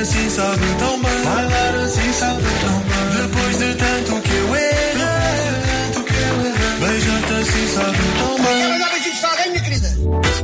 assim sabe tão bem. Bailar assim sabe tão bem. Depois de tanto que eu errei, beijar-te assim sabe tão bem. Quer mandar beijinhos para alguém, minha querida?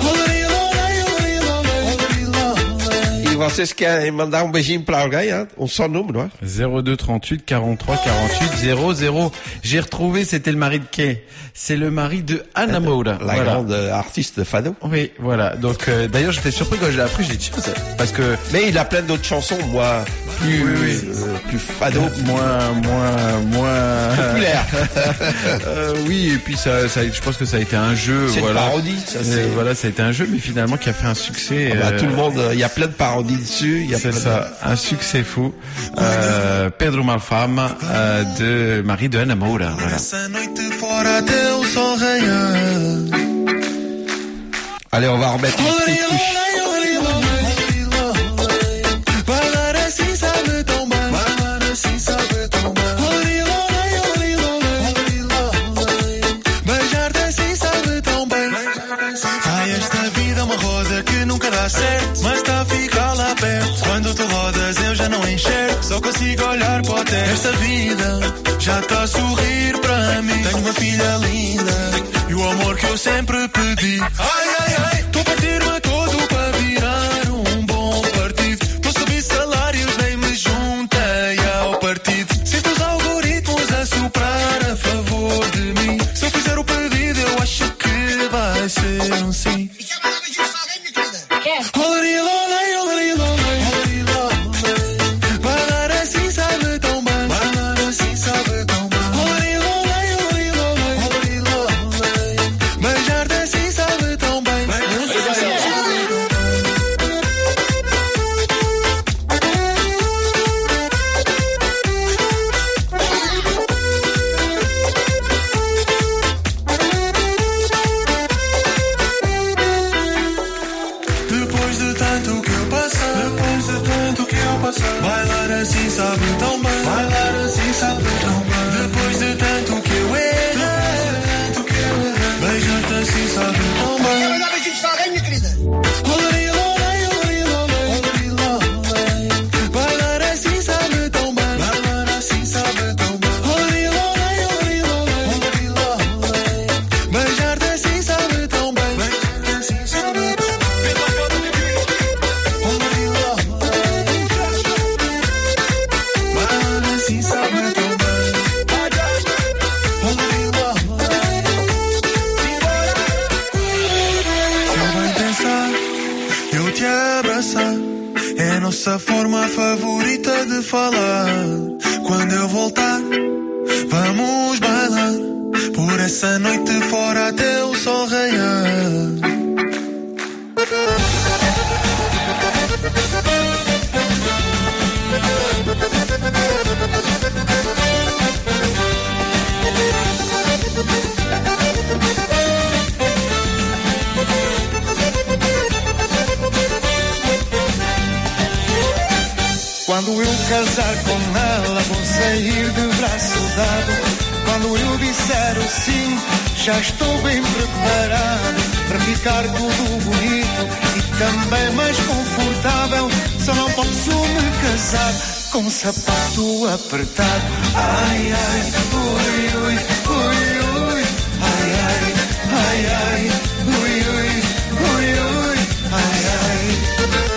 E vocês querem mandar um beijinho para alguém, hein? Um só número, hein? zéro deux trente-huit quarante-trois quarante-huit zéro zéro. J'ai retrouvé, c'était le mari de Kay. C'est le mari de Ana Moura. La voilà. grande artiste de fado. Oui, voilà. Donc euh, d'ailleurs, j'étais surpris quand je l'ai appris. J'ai dit tiens, c'est- parce que Mais il a plein d'autres chansons, moi, plus, Oui, oui. euh, plus fado. moins, moins, moins Populaire. Euh, oui, et puis ça, ça, je pense que ça a été un jeu. C'est une voilà. parodie, ça, Euh, c'est- voilà, ça a été un jeu, mais finalement qui a fait un succès. Ah bah, euh, tout le monde, il y a plein de parodies dessus. Il y a C'est plein ça, un succès fou. Euh, Pedro Malfama, euh, de Marie de Ana Moura. Voilà. Essa noite fora até o sol raiar. Allez, on va remettre une petite couche. Bailar assim sabe tão bem. Bailar assim sabe tão bem. Beijar-te assim sabe tão bem. Ai, esta vida é uma roda que nunca dá certo, mas está a ficar lá perto. Quando tu rodas eu já não enxergo, só consigo olhar para o teto. Esta vida já está a sorrir para mim. Tenho uma filha linda e o amor que eu sempre pedi. Ai, ai, ai, estou a partir-me todo para virar um bom partido. Não subi salários nem me juntei ao partido. Sinto os algoritmos a soprar a favor de mim. Se eu fizer o pedido eu acho que vai ser um sim. E quer mandar beijinhos para alguém, minha querida? Quer? Bailar assim sabe tão bem. Bailar assim sabe tão bem. Beijar-te assim sabe tão bem. Depois de tanto que eu passei, depois de tanto que eu passei, bailar assim sabe tão bem, bailar assim sabe tão bem. Depois de tanto que eu errei, beijar-te assim sabe tão Quer bem. mandar beijinhos para alguém, minha querida? Bailar assim sabe tão bem, bailar assim sabe tão bem. Beijar-te assim sabe tão bem, beijar-te assim sabe tão bem. Bailar assim sabe tão bem. Se eu bem pensar, eu te abraçar é a nossa forma favorita de falar. Quando eu voltar, vamos bailar por essa noite fora até o sol raiar. Quando eu casar com ela, vou sair de braço dado. Quando eu disser o sim, já estou bem preparado para ficar tudo bonito e também mais confortável. Só não posso me casar com um sapato apertado. Ai, ai, ui, ui, ui, ui. Ai, ai, ai, ai, ui, ui, ui, ui. Ai, ai.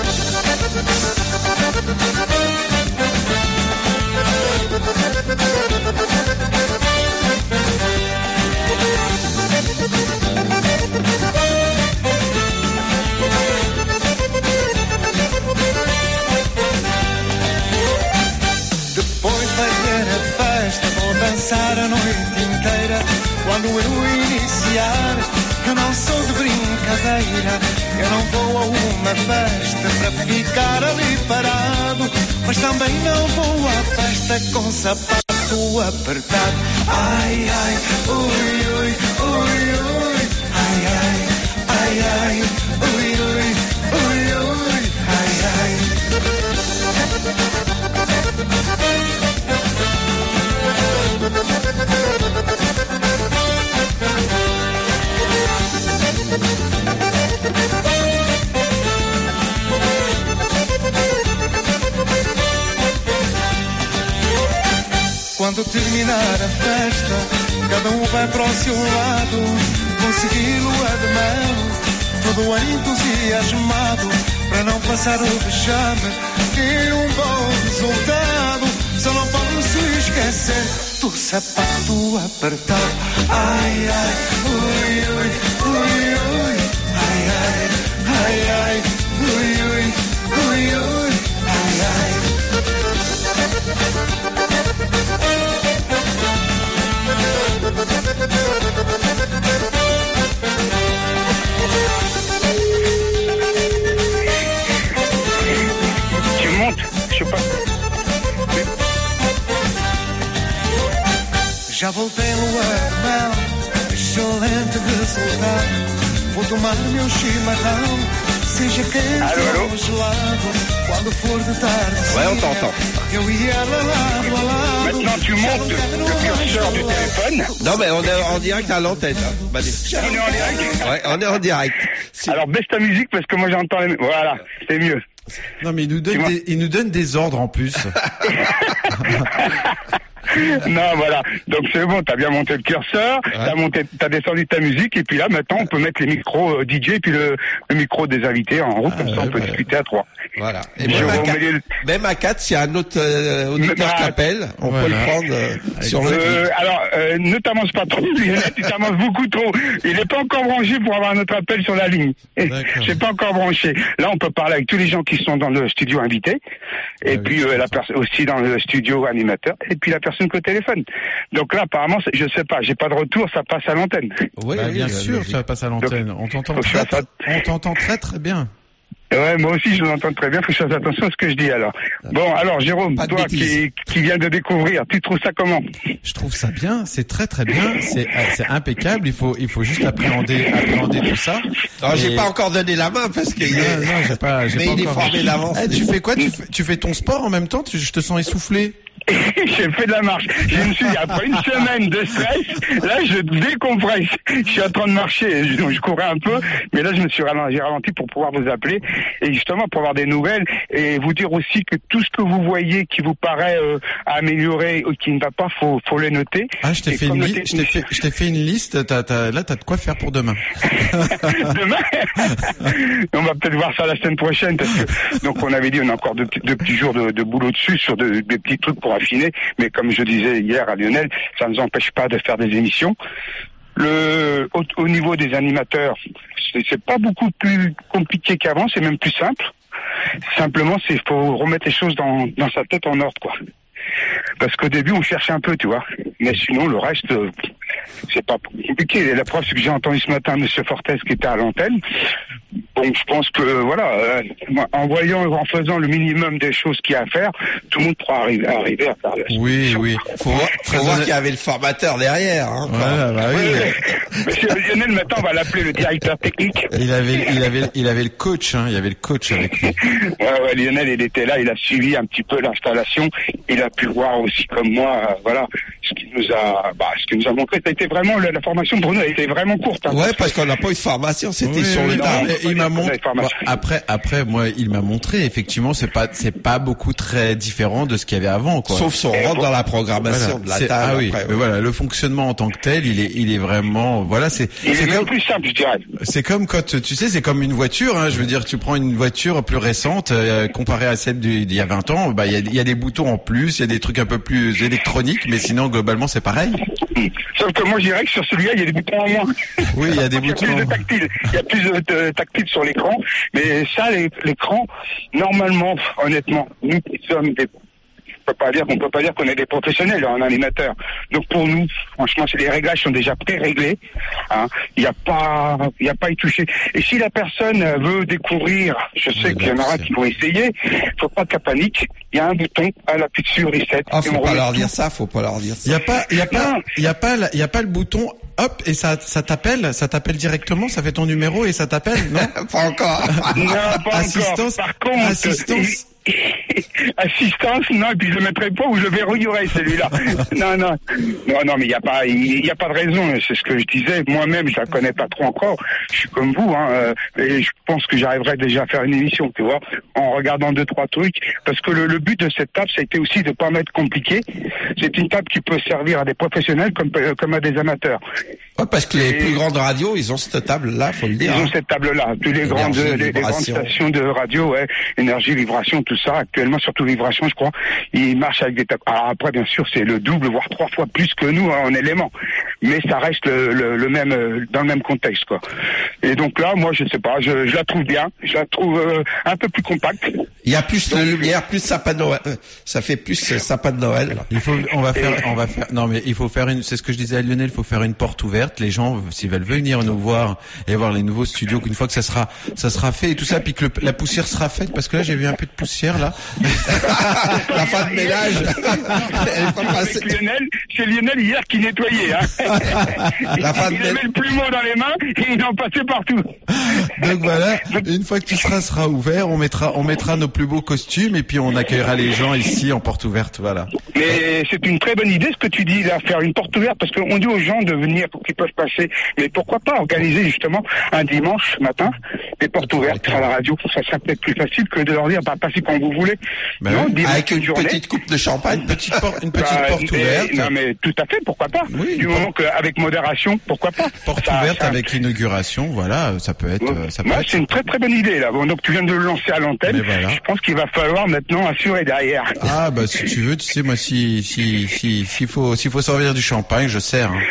Depois vai ter a festa, vou dançar a noite inteira. Quando eu iniciar, eu não sou de brincadeira. Eu não vou a uma festa para ficar ali parado, mas também não vou à festa com sapato apertado. Ai, ai, ui, ui, ui, ui. Ai, ai, ai, ai, ui, ui, ui, ui. Ai, ai. Quando terminar a festa, cada um vai para o seu lado, conseguir lua de mel, todo entusiasmado, para não passar o vexame e um bom resultado. Só não pode se esquecer do sapato apertado. Ai, ai, ui, ui, ui, ui. Ai, ai, ai, ai, ui, ui, ui, ui. Ai, ai. Tu montes, je sais pas. Já voltei lua de mel, excelente resultado. Vou tomar meu chimarrão, seja quente allô, ou gelado. Quando for de tarde, Ouais, on t'entend. eu e ela lado a lado. Maintenant, tu montes le curseur du téléphone. Non, mais on est en direct à l'antenne. Hein. Manu. On est en direct. Ouais, on est en direct. Alors baisse ta musique parce que moi j'entends les... Voilà, c'est mieux. Non, mais il nous donne des, il nous donne des ordres en plus. Non, voilà. Donc c'est bon, t'as bien monté le curseur, ouais. t'as monté, t'as descendu ta musique, et puis là maintenant on peut mettre les micros euh, D J et puis le, le micro des invités en route, ah, comme ouais, ça on peut ouais. discuter à trois. Voilà. Et même à, quatre, les... même à quatre, s'il y a un autre euh, auditeur bah, qui appelle, on voilà. peut le prendre euh, sur le. Euh, alors, euh, ne t'avance pas trop, tu t'avances beaucoup trop. Il n'est pas encore branché pour avoir un autre appel sur la ligne. C'est pas encore branché. Là, on peut parler avec tous les gens qui sont dans le studio invité, et ah, puis oui, euh, la personne aussi dans le studio animateur, et puis la personne qu'au téléphone. Donc là, apparemment, je sais pas, j'ai pas de retour, ça passe à l'antenne. Oui, bah, bien sûr, ça passe à l'antenne. On t'entend très, très, on t'entend très très bien. Ouais, moi aussi je l'entends très bien, faut que je fasse attention à ce que je dis alors. Bon, alors Jérôme, pas toi qui, qui viens de découvrir, tu trouves ça comment? Je trouve ça bien, c'est très très bien, c'est c'est impeccable, il faut il faut juste appréhender appréhender tout ça. Non, et... j'ai pas encore donné la main parce que non, est... non, j'ai pas j'ai mais pas il encore... est formé d'avance. Eh, tu fais quoi? Tu fais, tu fais ton sport en même temps? tu, Je te sens essoufflé. J'ai fait de la marche. Je me suis dit, après une semaine de stress, là, je décompresse. Je suis en train de marcher. Je, je courais un peu, mais là, je me suis ralenti, ralenti pour pouvoir vous appeler et justement pour avoir des nouvelles et vous dire aussi que tout ce que vous voyez qui vous paraît euh, améliorer ou qui ne va pas, faut, faut le noter. Ah, je t'ai fait une liste. Je t'ai fait, je t'ai fait une liste. T'as, t'as, là, t'as de quoi faire pour demain. Demain. On va peut-être voir ça la semaine prochaine parce que donc on avait dit on a encore deux petits, deux petits jours de, de boulot dessus sur de, des petits trucs pour affiner, mais comme je disais hier à Lionel, ça ne nous empêche pas de faire des émissions. Le, au, au niveau des animateurs, c'est, c'est pas beaucoup plus compliqué qu'avant, c'est même plus simple. Simplement, c'est faut remettre les choses dans, dans sa tête en ordre, quoi. Parce qu'au début, on cherchait un peu, tu vois. Mais sinon, le reste, euh, c'est pas compliqué. La preuve, c'est que j'ai entendu ce matin Monsieur Fortes qui était à l'antenne. Donc, je pense que, voilà, euh, en voyant, en faisant le minimum des choses qu'il y a à faire, tout le monde pourra arriver, arriver à faire la Oui, solution. oui. Faut voir, faut voir qu'il y avait le formateur derrière, hein. Voilà, bah oui. oui. Monsieur Lionel, maintenant, on va l'appeler le directeur technique. Il avait, il avait, il avait le coach, hein. Il y avait le coach avec lui. Ouais, ouais, Lionel, il était là, il a suivi un petit peu l'installation. Il a pu voir aussi, comme moi, euh, voilà, ce qui nous a, bah, ce qui nous a montré. Ça a été vraiment, la, la formation de Bruno a été vraiment courte. Hein, ouais, parce, parce qu'on n'a pas eu de formation, c'était oui, sur oui, le non, tas. Il m'a montré. Bon, après, après, moi, il m'a montré. Effectivement, c'est pas, c'est pas beaucoup très différent de ce qu'il y avait avant, quoi. Sauf si on rentre dans la programmation voilà, de la c'est, table. Ah oui, après, mais ouais. voilà, le fonctionnement en tant que tel, il est, il est vraiment, voilà, c'est. Il c'est est comme, même plus simple, je dirais. C'est comme quand, tu sais, c'est comme une voiture. Hein, je veux dire, tu prends une voiture plus récente euh, comparée à celle d'il y a vingt ans. Bah, il y a, il y a des boutons en plus, il y a des trucs un peu plus électroniques, mais sinon globalement c'est pareil. Sauf que moi je dirais que sur celui-là il y a des boutons en moins. Oui, il y a des boutons. Il y a plus de tactile, il y a plus de, de tactile sur l'écran, mais ça les, l'écran normalement, honnêtement, nous qui sommes des on peut pas dire qu'on peut pas dire qu'on est des professionnels en animateur. Donc pour nous, franchement, c'est les réglages sont déjà pré-réglés. Hein. Il n'y a pas, il y a pas à y toucher. Et si la personne veut découvrir, je sais oui, qu'il y en aura qui vont essayer. Faut pas qu'à panique. Il y a un bouton à l'appuie dessus reset. Ah, faut pas leur dire ça. Faut pas leur dire ça. Il y a pas, il y a pas, il y a pas, il y a pas le bouton. Hop, et ça, ça t'appelle, ça t'appelle directement, ça fait ton numéro et ça t'appelle, non? Pas encore. Non, pas assistance, encore. Par contre, assistance, assistance, non, et puis je le mettrai pas ou je le verrouillerai celui-là. non, non, non, non, mais il y a pas, il y a pas de raison. C'est ce que je disais. Moi-même, je la connais pas trop encore. Je suis comme vous, hein, euh, et je pense que j'arriverai déjà à faire une émission, tu vois, en regardant deux trois trucs. Parce que le, le but de cette table, c'était aussi de pas mettre compliqué. C'est une table qui peut servir à des professionnels comme comme à des amateurs. Ouais, parce que les et plus grandes radios, ils ont cette table-là, faut le dire. Ils hein. ont cette table-là. Toutes les grandes, les, les grandes stations de radio, ouais, énergie, vibration, tout ça. Actuellement, surtout vibration, je crois, ils marchent avec des tables. Alors après, bien sûr, c'est le double, voire trois fois plus que nous hein, en éléments. Mais ça reste le, le, le même, dans le même contexte, quoi. Et donc là, moi, je sais pas, je, je la trouve bien. Je la trouve euh, un peu plus compacte. Il y a plus donc, de lumière, plus sapin de Noël. Ça fait plus sapin de Noël. Il faut, on va faire, on va faire. Non, mais il faut faire une. C'est ce que je disais à Lionel. Il faut faire une porte ouverte. Les gens, s'ils veulent venir nous voir et voir les nouveaux studios, qu'une fois que ça sera, ça sera fait et tout ça, puis que le, la poussière sera faite, parce que là j'ai vu un peu de poussière là. La fin de ménage. Elle est pas passée. Lionel, c'est Lionel hier qui nettoyait. Hein. La fin de il avait le plumeau dans les mains et il en passait partout. Donc voilà, une fois que tout sera sera ouvert, on mettra, on mettra nos plus beaux costumes et puis on accueillera les gens ici en porte ouverte, voilà. Mais c'est une très bonne idée ce que tu dis là, faire une porte ouverte, parce qu'on dit aux gens de venir pour qu'ils peuvent passer. Mais pourquoi pas organiser justement un dimanche matin des portes ouvertes à la radio. Ça serait peut-être plus facile que de leur dire bah passez quand vous voulez. Ben non, oui. Avec une journée. Petite coupe de champagne, une petite porte, une petite bah, porte mais, ouverte. Non mais tout à fait, pourquoi pas. Oui, du moment qu'avec modération, pourquoi pas. Porte ça, ouverte ça, avec l'inauguration, voilà, ça peut être. Ouais. Ça peut ouais, être... c'est une très très bonne idée là. Bon, donc tu viens de le lancer à l'antenne. Voilà. Je pense qu'il va falloir maintenant assurer derrière. Ah bah si tu veux, tu sais moi si si si s'il faut s'il faut servir du champagne, je sers. Hein.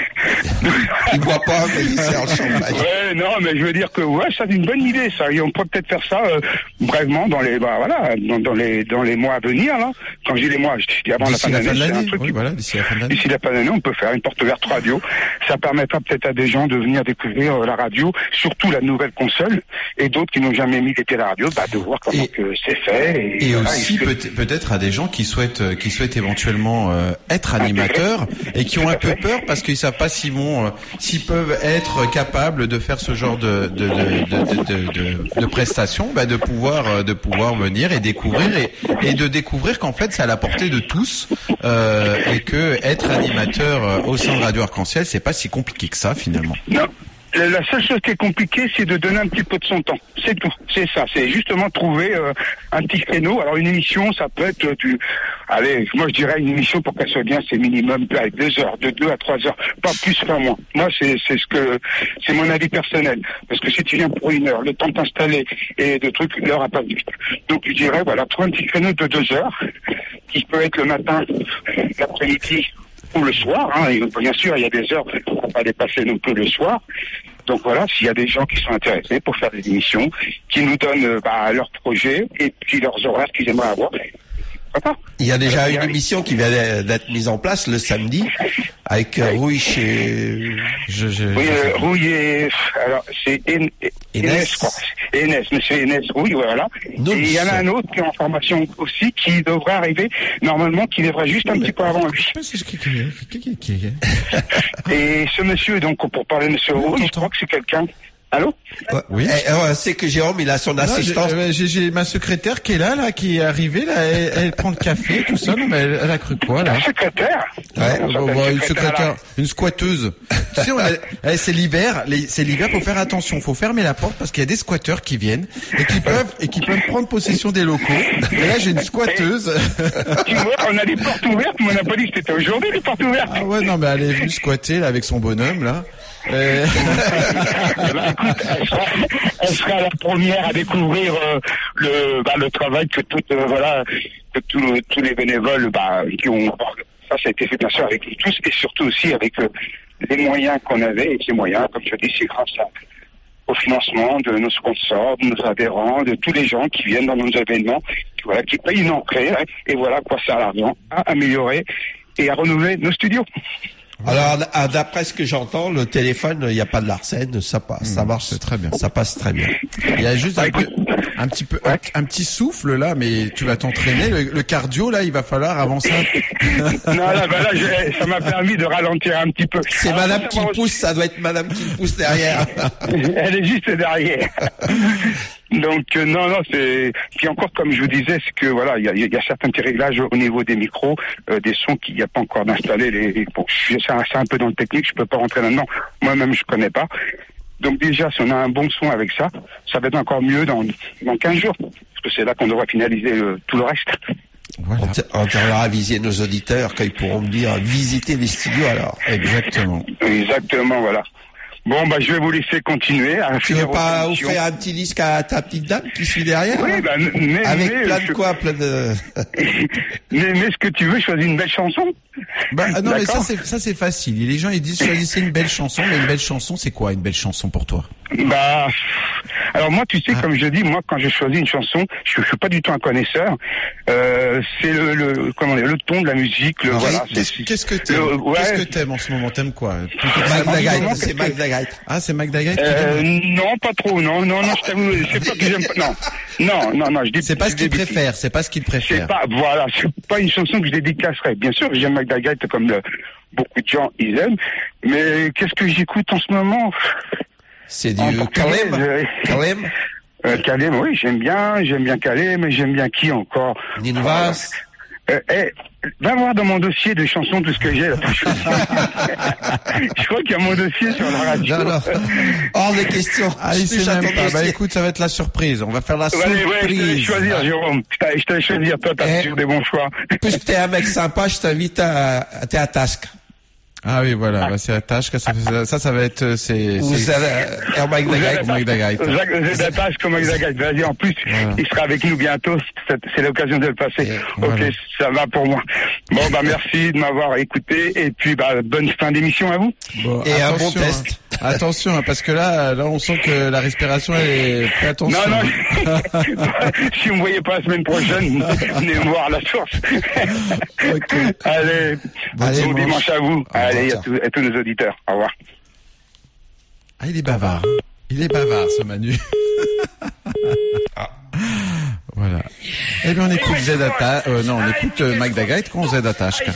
Il boit pas, mais il sert le champagne. Ouais, non, mais je veux dire que ouais, ça c'est une bonne idée, ça. Et on pourrait peut-être faire ça euh, brièvement dans les, bah voilà, dans, dans les, dans les mois à venir là. Quand je dis les mois, je dis avant d'ici la fin de l'année, c'est un truc. Oui, qui... voilà, d'ici la fin de l'année. D'ici la fin de l'année, on peut faire une porte ouverte radio. Ça permettra peut-être à des gens de venir découvrir euh, la radio, surtout la nouvelle console, et d'autres qui n'ont jamais mis les télé radio, bah de voir comment et, que c'est fait. Et, et voilà, aussi peut- peut-être à des gens qui souhaitent, qui souhaitent éventuellement euh, être animateurs et qui ont un peu peur parce qu'ils savent pas s'ils vont, euh, s'ils peuvent être capables de faire ce genre de de de de, de, de, de prestations, bah de pouvoir de pouvoir venir et découvrir et, et de découvrir qu'en fait c'est à la portée de tous euh, et que être animateur au sein de Radio Arc-en-Ciel c'est pas si compliqué que ça finalement. Non. La seule chose qui est compliquée, c'est de donner un petit peu de son temps. C'est tout. C'est ça. C'est justement trouver euh, un petit créneau. Alors une émission, ça peut être du... Allez, moi je dirais une émission pour qu'elle soit bien, c'est minimum avec deux heures, de deux à trois heures, pas plus, pas moins. Moi, c'est c'est ce que c'est mon avis personnel. Parce que si tu viens pour une heure, le temps de t'installer et de trucs, l'heure a pas vite. Donc je dirais, voilà, trouve un petit créneau de deux heures, qui peut être le matin, l'après-midi, ou le soir, hein, et bien sûr, il y a des heures qu'on ne va pas dépasser non plus le soir. Donc voilà, s'il y a des gens qui sont intéressés pour faire des émissions, qui nous donnent bah, leurs projets et puis leurs horaires qu'ils aimeraient avoir, pourquoi pas. Il y a déjà une émission qui vient d'être mise en place le samedi avec oui. Rouille chez... Je, je, oui, je euh, Rouille et... Alors, c'est Enes, je crois. Enes, monsieur Enes, oui, voilà. Non, et il y en a un autre qui est en formation aussi, qui devrait arriver, normalement, qui devrait juste un petit peu avant lui. Et ce monsieur, donc, pour parler de monsieur Rouille, je crois que c'est quelqu'un... Allô? Ouais. Oui. Eh, ouais, c'est que Jérôme, il a son non, assistante. J'ai, j'ai, j'ai ma secrétaire qui est là, là, qui est arrivée, là, elle, elle prend le café, tout ça, non, mais elle, elle a cru quoi, là? Une secrétaire? Ouais, bon, bon, secrétaire, une secrétaire, une squatteuse. Tu sais, on a, elle, c'est l'hiver, les, c'est l'hiver, faut faire attention, faut fermer la porte parce qu'il y a des squatteurs qui viennent et qui peuvent, et qui peuvent prendre possession des locaux. Et là, j'ai une squatteuse. Tu vois, on a des portes ouvertes, mais on n'a pas dit que c'était aujourd'hui, les portes ouvertes. Ah ouais, non, mais elle est venue squatter, là, avec son bonhomme, là. Euh... bah, écoute, elle, sera, elle sera la première à découvrir euh, le bah, le travail que toutes euh, voilà que tous tous les bénévoles bah, qui ont ça ça a été fait bien sûr avec nous tous et surtout aussi avec euh, les moyens qu'on avait et ces moyens comme je dis c'est grâce à, au financement de nos sponsors, de nos adhérents, de tous les gens qui viennent dans nos événements, qui, voilà qui payent une entrée hein, et voilà quoi ça a l'argent à améliorer et à renouveler nos studios. Alors, d'après ce que j'entends, le téléphone, il n'y a pas de l'arsène, ça passe, ça marche, c'est très bien. Ça passe très bien. Il y a juste un, peu, un petit peu, un, un petit souffle là, mais tu vas t'entraîner. Le, le cardio là, il va falloir avancer. Non, là, bah là, je, ça m'a permis de ralentir un petit peu. C'est alors, Madame qui pousse, ça doit être Madame qui pousse derrière. Elle est juste derrière. Donc euh, non, non, c'est. Puis encore, comme je vous disais, c'est que voilà, il y a, y a certains petits réglages au niveau des micros, euh, des sons qu'il n'y a pas encore d'installés. Les... Bon, je suis c'est un, c'est un peu dans le technique, je peux pas rentrer là-dedans. Moi-même, je connais pas. Donc déjà, si on a un bon son avec ça, ça va être encore mieux dans dans quinze jours, parce que c'est là qu'on devra finaliser le, tout le reste. Voilà. On devra aviser nos auditeurs quand ils pourront venir visiter les studios alors. Exactement. Exactement, voilà. Bon, bah, je vais vous laisser continuer. À tu veux pas offrir un petit disque à ta petite dame qui suit derrière? Oui, bah, mais, avec mais, plein de je... quoi, plein de... mais, mais ce que tu veux, choisis une belle chanson. Bah, non, mais ça, c'est, ça, c'est facile. Les gens, ils disent, choisissez une belle chanson, mais une belle chanson, c'est quoi, une belle chanson pour toi? Bah, alors moi, tu sais, ah. comme je dis, moi, quand je choisis une chanson, je, je suis pas du tout un connaisseur. Euh, c'est le, le, comment dire, le ton de la musique, le, ah, voilà. Qu'est-ce, qu'est-ce que t'aimes? Le, ouais. Qu'est-ce que t'aimes en ce moment? T'aimes quoi? Magdagate, c'est Magdagate. Ah, c'est Magdagate? Euh, non, pas trop, non, non, non, je t'avoue, c'est pas que j'aime pas, non. Non, non, non, je dis. C'est pas ce qu'il préfère, c'est pas ce qu'il préfère. C'est pas, voilà, c'est pas une chanson que je dédicacerais. Bien sûr, j'aime Magdagate comme le, beaucoup de gens, ils aiment. Mais qu'est-ce que j'écoute en ce moment? C'est du Kalem. Kalem. Euh, Kalem, oui, j'aime bien, j'aime bien Kalem, mais j'aime bien qui encore? Ninvas. Euh, eh, va voir dans mon dossier de chansons tout ce que j'ai. Là. Je crois qu'il y a mon dossier sur la radio. Non, non. Hors de question. Ah, il sait même pas. Bah écoute, ça va être la surprise. On va faire la surprise. Ouais, ouais, je te laisse choisir, Jérôme. Je te laisse choisir. Toi, t'as eh, toujours des bons choix. Puisque t'es un mec sympa, je t'invite à, à t'es à Tasque. Ah oui, voilà, ah. bah, c'est Atashka, ça, ça, ça, ça va être, c'est, c'est, c'est, Magdagate. C'est Atashka, Magdagate. Vas-y, en plus, voilà. Il sera avec nous bientôt, c'est, c'est l'occasion de le passer. Et, ok, voilà. Ça va pour moi. Bon, bah, merci de m'avoir écouté, et puis, bah, bonne fin d'émission à vous. Bon, et un bon test. Hein. Attention, hein, parce que là, là, on sent que la respiration est, fais attention. Non, non, si vous me voyez pas la semaine prochaine, venez me voir à la source. Okay. Allez, bon, Allez bon dimanche à vous. Allez, à, tout, à tous nos auditeurs. Au revoir. Ah, il est bavard. Il est bavard, ce Manu. Ah. Voilà. Eh bien, on écoute Zedata, euh, non, on écoute euh, Magdagate com Zedataschka.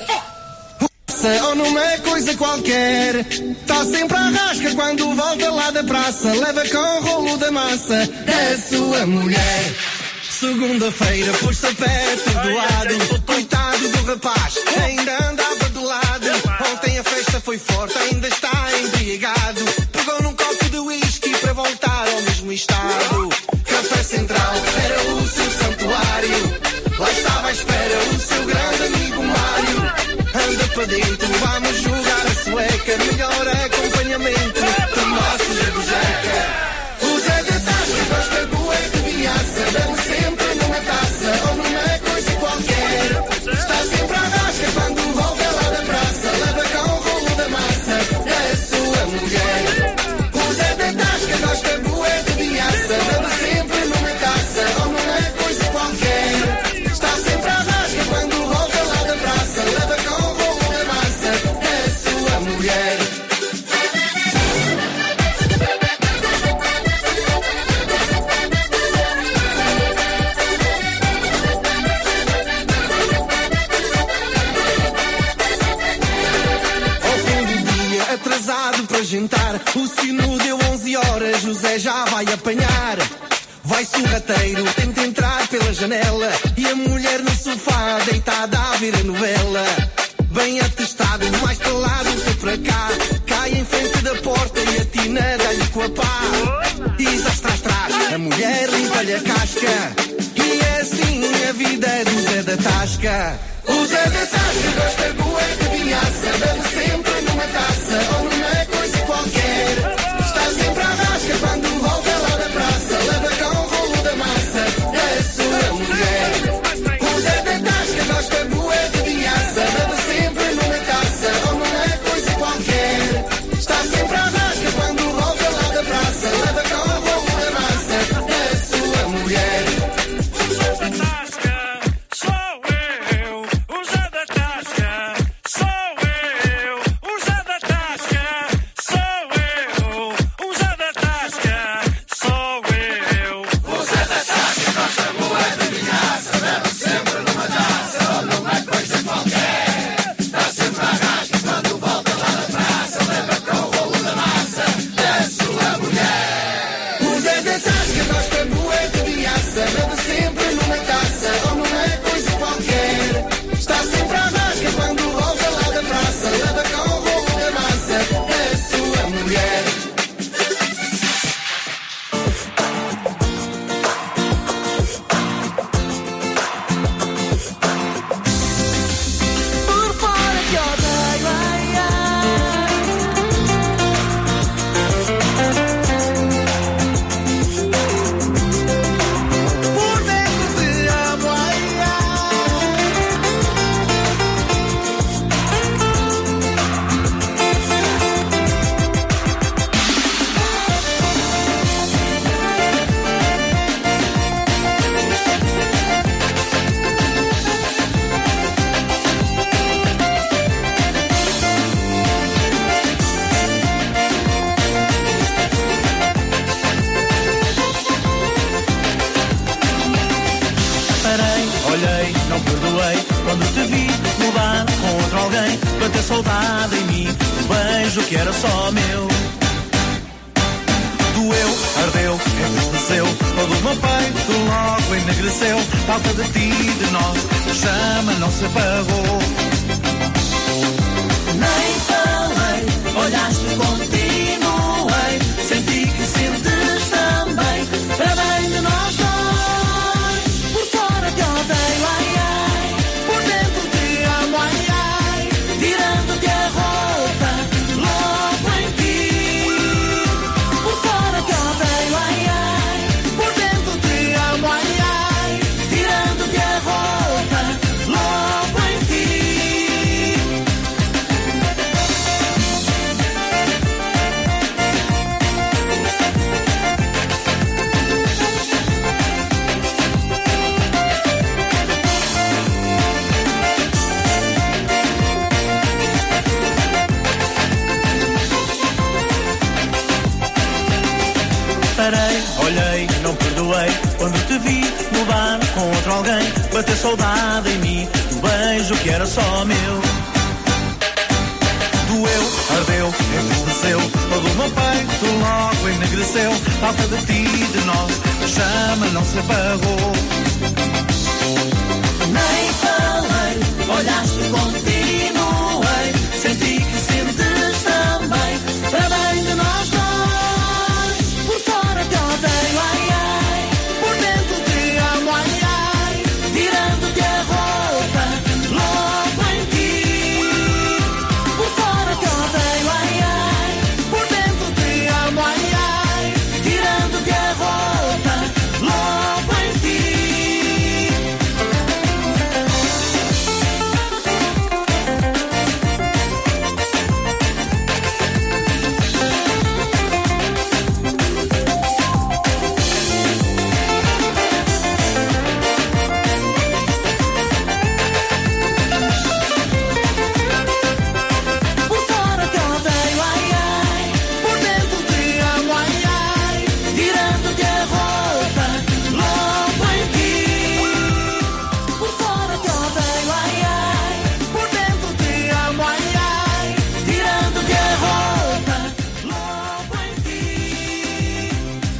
Ou não é coisa qualquer, tá sempre à rasca quando volta lá da praça, leva com o rolo da massa, é sua mulher. Segunda-feira pôs-se a pé todo lado, coitado do rapaz, ainda andava de lado. Ontem a festa foi forte, ainda está embriagado. Pegou num copo de whisky para voltar ao mesmo estado. Café Central era o seu santuário, lá estava à espera o seu grande amigo Mário. Anda para dentro, vamos jogar a sueca, melhor acompanhamento de maços de bujeca. O Zé da Tasca gosta boa de vinhaça, dá-me sempre numa taça ou numa coisa qualquer. Está sempre à rasca quando volta lá da praça, leva com o rolo da massa, é a sua mulher. O Zé da Tasca gosta boa de vinhaça, dá-me sempre numa taça ou numa coisa qualquer. Está sempre à rasca quando volta lá da praça, leva com o rolo da massa, é a sua mulher. Para jantar, o sino deu onze horas, José já vai apanhar. Vai sorrateiro, tenta entrar pela janela e a mulher no sofá deitada a ver a novela. Bem atestado, mais para lá do que para cá, cai em frente da porta e atina dá-lhe com a pá. E já está atrás, a mulher limpa-lhe a casca. E é assim a vida do Zé da Tasca. O Zé da Tasca gosta boa de vinhaça, dá-lhe sempre numa taça ou numa coisa qualquer. Está sempre à rasca quando volta lá da praça, leva com o rolo da massa, é a sua mulher. O Zé da Tasca gosta boa de vinhaça, dá-lhe sempre numa taça ou numa coisa qualquer. Está sempre à rasca quando volta lá da praça, leva com o rolo da massa, é a sua mulher. Sou eu, o Zé da Tasca. Sou eu, o Zé da Tasca. Parei, olhei, não perdoei quando te vi no bar contra alguém. Bateu saudade em mim, um beijo que era só meu. Doeu, ardeu, entristeceu, todo o meu peito logo enegreceu. Falta de ti, de nós, a chama não se apagou. Nem falei, olhaste, continuei, senti que sentes também, para bem de nós dois. Por fora te odeio, ai ai, por dentro te amo, ai ai, tirando-te a roupa, logo em ti. Por fora te odeio, ai ai, por dentro te amo, ai ai, tirando-te a roupa, logo em ti. Parei, olhei, não perdoei quando te vi no bar com outro alguém. Bateu saudade em mim, do beijo que era só meu. Doeu, ardeu, entristeceu, todo o meu peito logo enegreceu. Falta de ti, de nós, a chama não se apagou. Nem falei, olhaste, continuei, senti que sentes também, para bem de nós dois. Por fora te odeio, ai ai, por dentro te amo, ai ai, tirando-te a roupa, logo em ti. Por fora te odeio, ai ai, por dentro te amo, ai ai, tirando-te a roupa, logo em ti. Por fora te odeio, ai ai, por dentro te amo, ai ai, tirando-te a roupa, logo em ti. Por fora te odeio, ai ai, por dentro te amo, ai ai, tirando-te a roupa, logo em ti.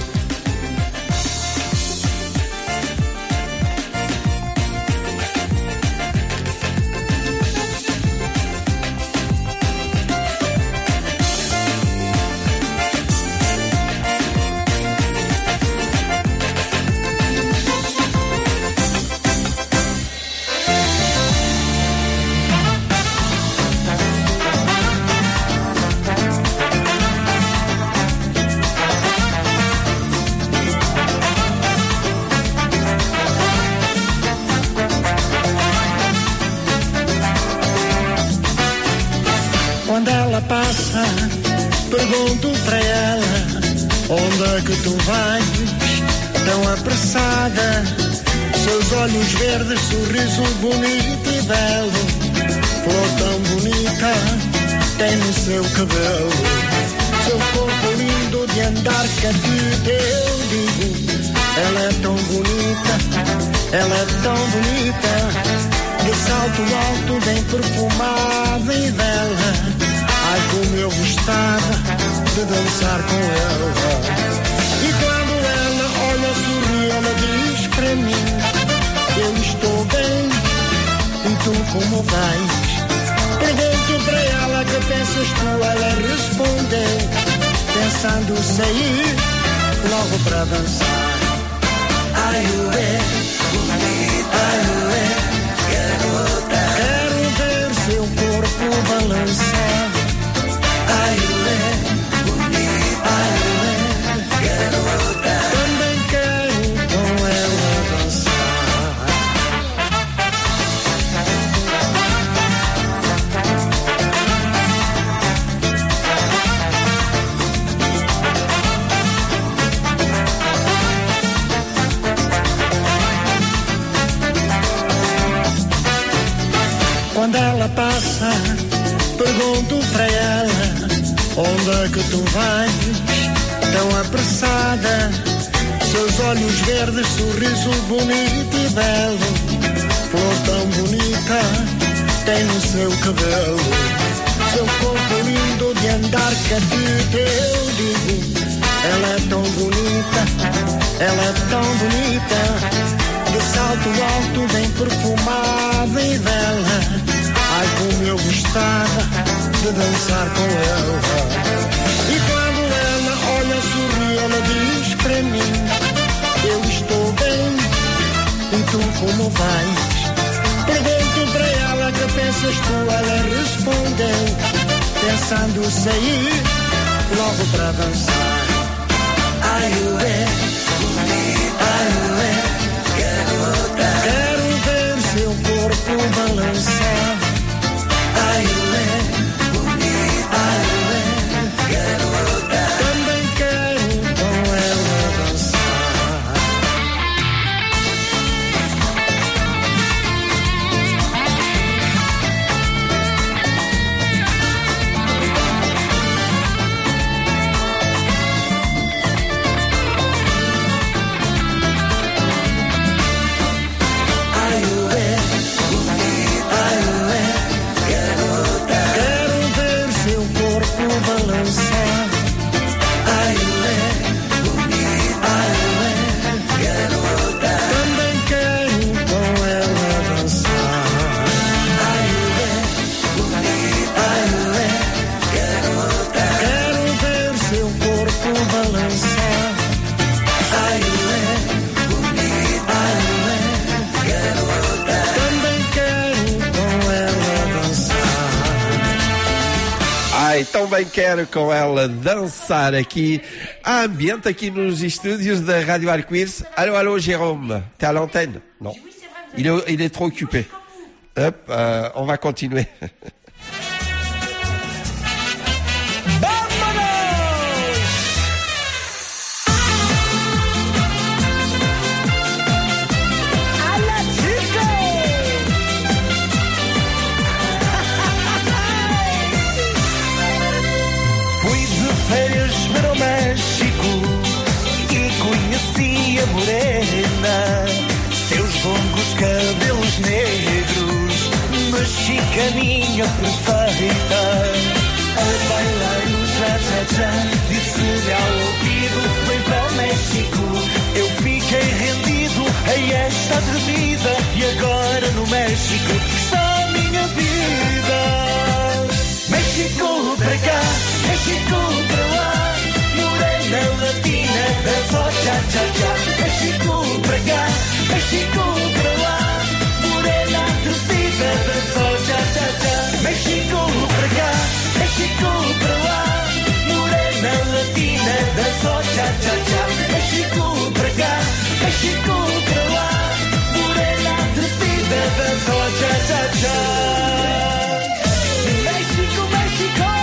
Quando ela passa, pergunto para ela: onde é que tu vais, tão apressada? Seus olhos verdes, sorriso bonito e belo, flor tão bonita tem no seu cabelo. Seu corpo lindo de andar cativo, eu digo, ela é tão bonita, ela é tão bonita. De salto alto, bem perfumada e bela. Ai, como eu gostava de dançar com ela. E quando ela olha, sorri, ela diz para mim: eu estou bem, e tu como vais? Pergunto para ela: que pensas tu? Ela respondeu: pensando sair logo para dançar. Ai, ué, bonita, ai, ué, quero ver seu corpo balançar. Ai, ué, bonita, ai, ué, garota, também quero com ela dançar. Quando ela passa, pergunto para ela: onde é que tu vais, tão apressada? Seus olhos verdes, sorriso bonito e belo, flor tão bonita tem no seu cabelo. Seu corpo lindo de andar catita, eu digo, ela é tão bonita, ela é tão bonita, de salto alto, bem perfumada e bela. Ai, como eu gostava de dançar com ela. E quando ela olha, sorri, ela diz pra mim, eu estou bem, e tu como vais? Pergunto pra ela que pensas tu, ela respondeu, pensando sair logo pra dançar. Ai, ué, ai, ué, garota, quero ver seu corpo balançar. Ai, ué, ai, ué, garota, também quero com ela dançar. Tão bem quero com ela dançar aqui. Há ambiente aqui nos estúdios da Rádio Arco-Íris. Allô, allô, Jérôme, t'es à l'antenne? Non. Il est, il est trop occupé. Hop, euh, on va continuer. Morena, seus longos cabelos negros, mexicaninha perfeita, a bailar o já-já-já, disse-lhe ao ouvido, vem para o México. Eu fiquei rendido a esta atrevida, e agora no México está a minha vida. México para cá, México para lá, morena latina, dança cha-cha-cha. México para cá, México para lá, morena atrevida, dança cha-cha-cha. México para cá, México para lá, morena latina, dança cha-cha-cha. México para cá, México para lá, morena atrevida, dança cha-cha-cha. México, México.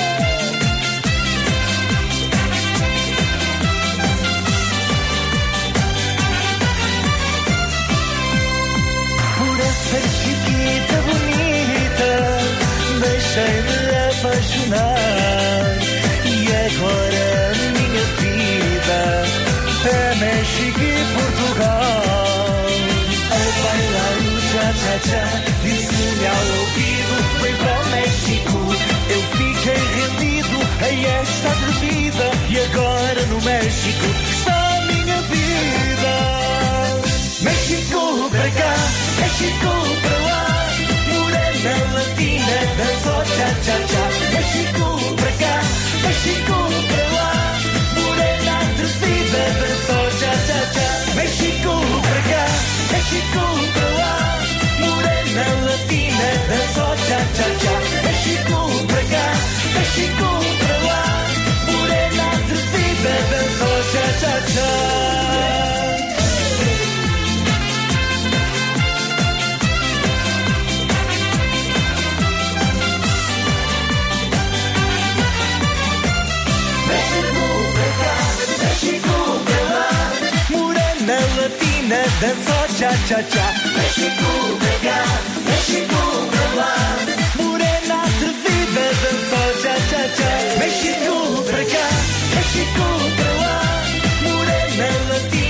Ser chiquita, bonita, deixei-me apaixonar. E agora minha vida é México e Portugal. A bailar o cha-cha-cha, disse-lhe ao ouvido, vem para o México. Eu fiquei rendido a esta atrevida, e agora no México está a minha vida. México para cá, México para lá, morena latina, dança cha-cha-cha. México para cá, México para lá, morena atrevida, dança cha-cha-cha. México para cá, México para lá, morena latina, dança cha-cha-cha. México para cá, México para lá, morena atrevida, dança cha-cha-cha. Latina, dança cha-cha-cha. México para cá, México para lá, morena atrevida, dança cha-cha-cha. México para cá, México para lá, morena latina.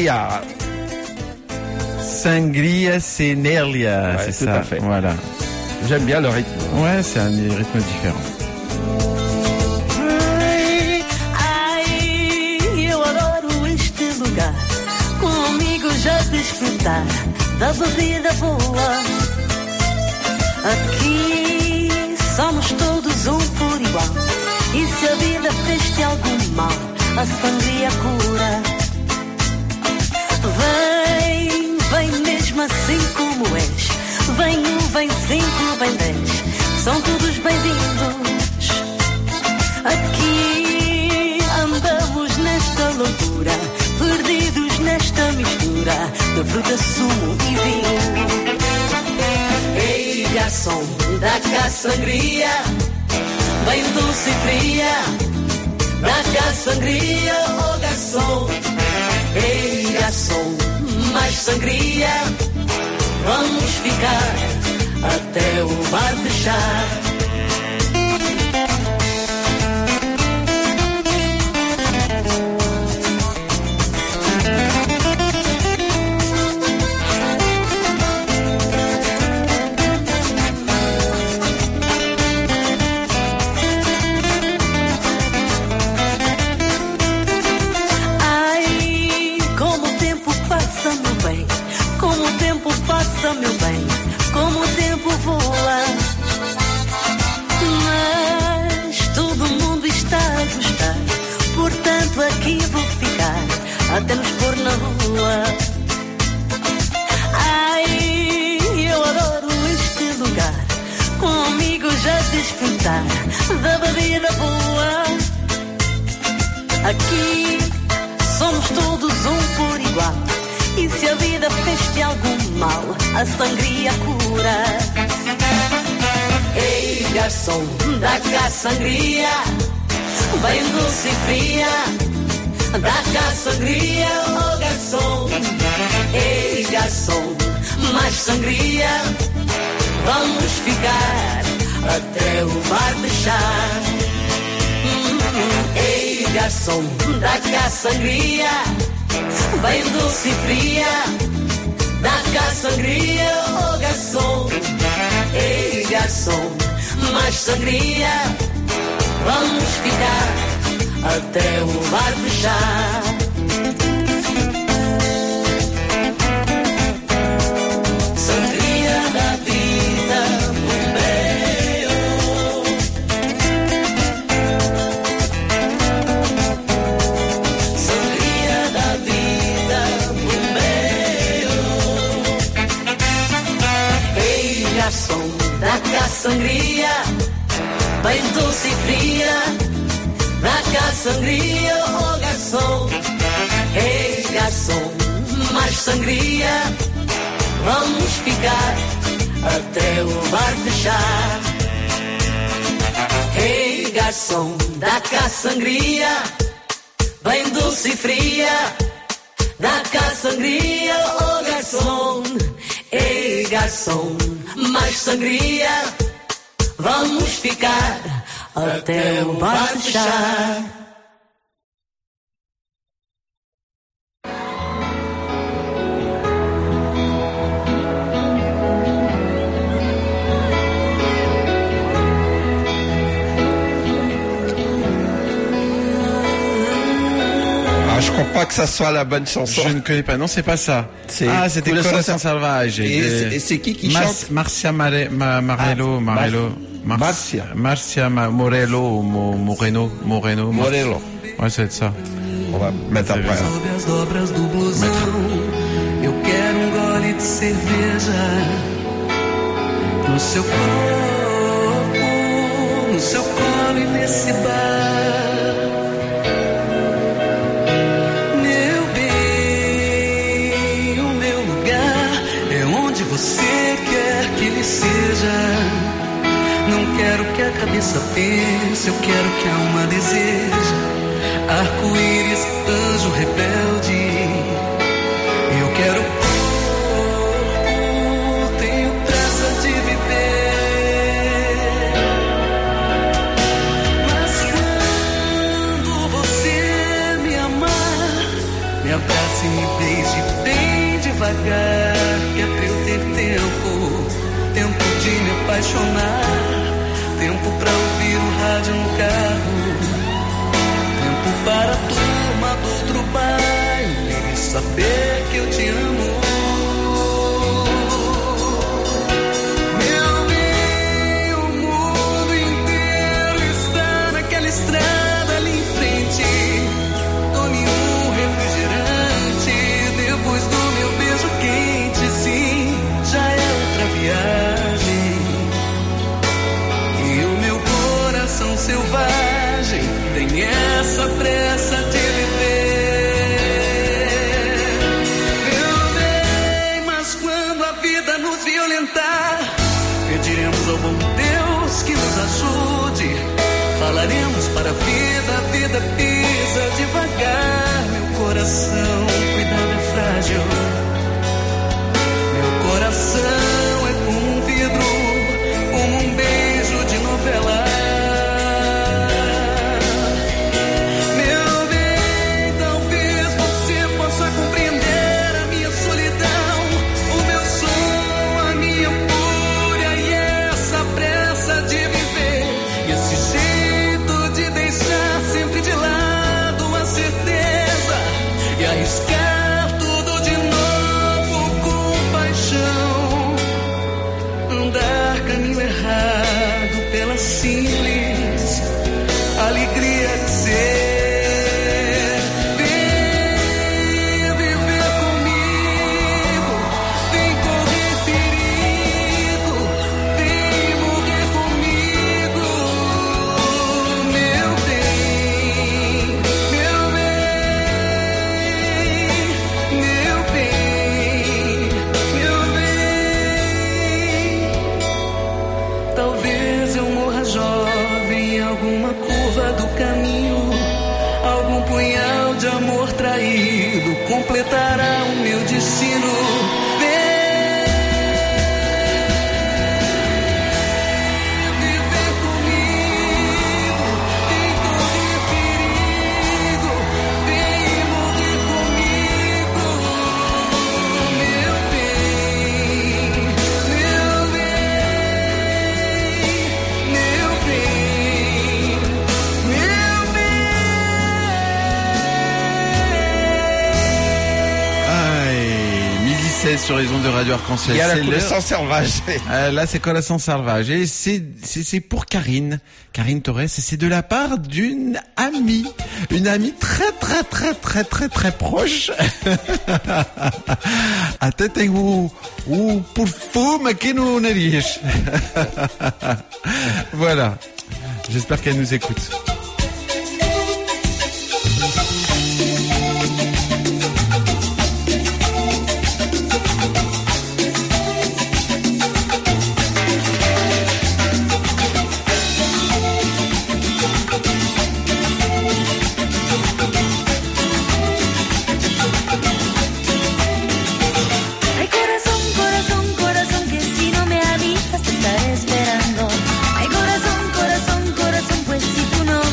Sangria. Sangria, c'est Nélia, Ouais, c'est tout ça. à fait. Voilà. J'aime bien le rythme. Ouais, c'est un rythme différent. Ai, eu adoro este lugar. Comigo já desfrutar da bebida boa. Aqui somos todos um por igual. E se a vida fez-te algum mal, a sangria cura. Vem, vem mesmo assim como és. Vem um, vem cinco, vem dez. São todos bem-vindos. Aqui andamos nesta loucura, perdidos nesta mistura de fruta, sumo e vinho. Ei, garçom, dá cá sangria, bem doce e fria. Dá cá sangria, oh garçom. Ei, garçom, mais sangria. Vamos ficar até o bar fechar. Passa, meu bem, como o tempo voa. Mas todo mundo está a gostar, portanto aqui vou ficar até nos pôr na rua. Ai, eu adoro este lugar, comigo já desfrutar da bebida boa. Aqui somos todos um por igual. E se a vida fez-te algum mal, a sangria cura. Ei, garçom, dá cá sangria, bem doce e fria. Dá cá sangria, oh garçom. Ei, garçom, mais sangria. Vamos ficar até o bar fechar. Ei, garçom, dá cá sangria, bem doce e fria. Dá cá sangria, oh garçom. Ei, garçom, mais sangria. Vamos ficar até o bar fechar. Sangria da vida, bombeio. Sangria da vida, bombeio. Ei, garçom, dá cá sangria, bem doce e fria. Dá cá sangria, oh garçom. Ei, garçom, mais sangria. Vamos ficar até o bar fechar. Ei, garçom, dá cá sangria, bem doce e fria. Dá cá sangria, oh garçom. Ei, garçom, mais sangria. Vamos ficar até o bar fechar. Ah, je crois pas que ça soit la bonne chanson. Je ne connais pas. Non, c'est pas ça. Ah, c'était Coração Salvaje. Et, de... et c'est qui qui Mar chante? Marcia Mare Ma Marello, ah, Marello. Mar Marcia. Marcia Ma Morello, Mo Moreno, Moreno. Morello. Ouais, c'est ça. On va mettre après. Sob as dobras do blusão, eu quero um gole de cerveja no seu corpo, no seu colo e nesse bar. Meu bem, o meu lugar é onde você quer que ele seja. Não quero que a cabeça pense, eu quero que a alma deseja. Arco-íris, anjo rebelde. Eu quero corpo, tenho pressa de viver. Mas quando você me amar, me abrace e me beije. devagar, que é pra eu ter tempo, tempo de me apaixonar, tempo pra ouvir o rádio no carro, tempo para a turma do outro baile, saber que eu te amo. Meu bem, o mundo inteiro está naquela estrada ali em frente. Tome um refrigerante depois do meu beijo quente, sim, já é outra viagem. E o meu coração selvagem tem essa pressa de viver. Meu bem, mas quando a vida nos violentar, pediremos ao bom Deus que nos ajude. Falaremos para a vida, a vida pisa devagar. Meu coração, cuidado, é frágil. Meu coração é como um vidro, como um beijo de novela. Meu bem, talvez você possa compreender a minha solidão, o meu som, a minha fúria e essa pressa de viver, e esse jeito de deixar sempre de lado a certeza e arriscar tudo de novo com paixão. Andar caminho errado pela simples alegria de ser. Vem viver comigo, vem correr perigo, vem morrer comigo, meu bem, meu bem, meu bem, meu bem. Talvez eu morra jovem em alguma curva do caminho, algum punhal de amor traído completará o meu destino. Sur les ondes de Radio Arc-en-Ciel. Il y a la C'est Coração l'heure- Selvagem. Euh, là, c'est Coração Selvagem. Et c'est, c'est, c'est pour Karine. Karine Torres. Et c'est de la part d'une amie. Une amie très, très, très, très, très, très proche. Até tem o, o perfume aqui no nariz. Voilà. J'espère qu'elle nous écoute. Ay, corazón, corazón, corazón, que si no me avisas te estaré esperando. Ay, corazón, corazón, corazón, pues si tú no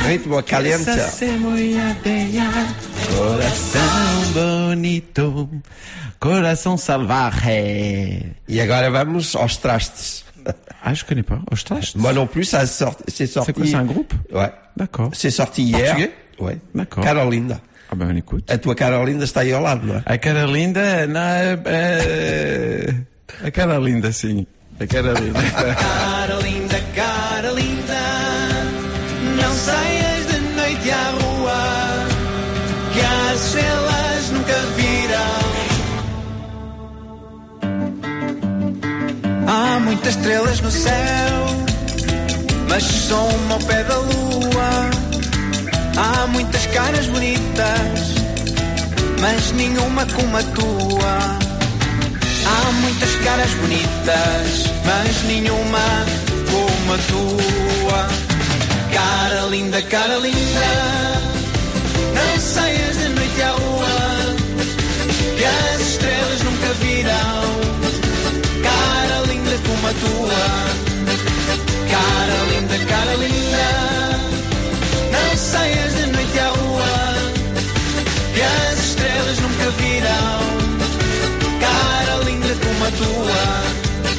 ritmo caliente. Coração bonito, coração salvaje. E agora vamos aos trastes. Ah, je connais pas. Aos trastes? Moi non plus, ça sort, c'est sorti. C'est quoi, c'est un groupe? Ouais. D'accord. C'est sorti hier. Portugais? Ouais. D'accord. Carolinda. Ah ben, on écoute. A tua Carolinda está aí ao lado, não é? A Carolinda, não, é... A Carolinda, sim. A Carolinda. Carolinda, Carolinda, não saias de noite à rua, que as estrelas nunca viram. Há muitas estrelas no céu, mas só uma ao pé da lua. Há muitas caras bonitas, mas nenhuma como a tua. Há muitas caras bonitas, mas nenhuma como a tua. Cara linda, cara linda, não saias de noite à rua, que as estrelas nunca virão. Cara linda como a tua. Cara linda, cara linda, não saias de noite à rua, que as estrelas nunca virão. Cara linda como a tua.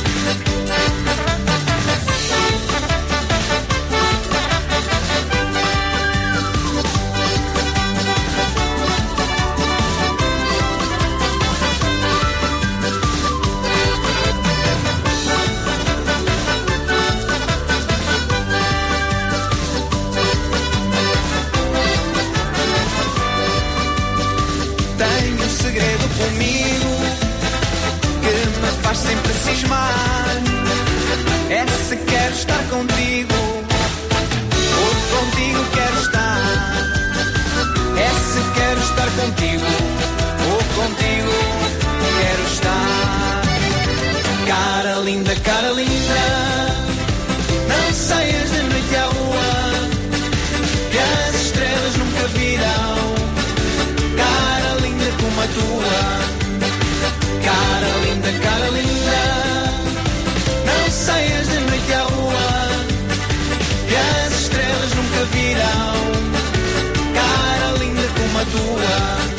Comigo, que me faz sempre cismar. É se quero estar contigo, ou contigo quero estar. É se quero estar contigo, ou contigo quero estar. Cara linda, cara linda, não saias de noite à rua, que as estrelas nunca virão. Cara linda como a tua. Cara linda, cara linda, não saias de noite à rua, que as estrelas nunca virão. Cara linda como a tua.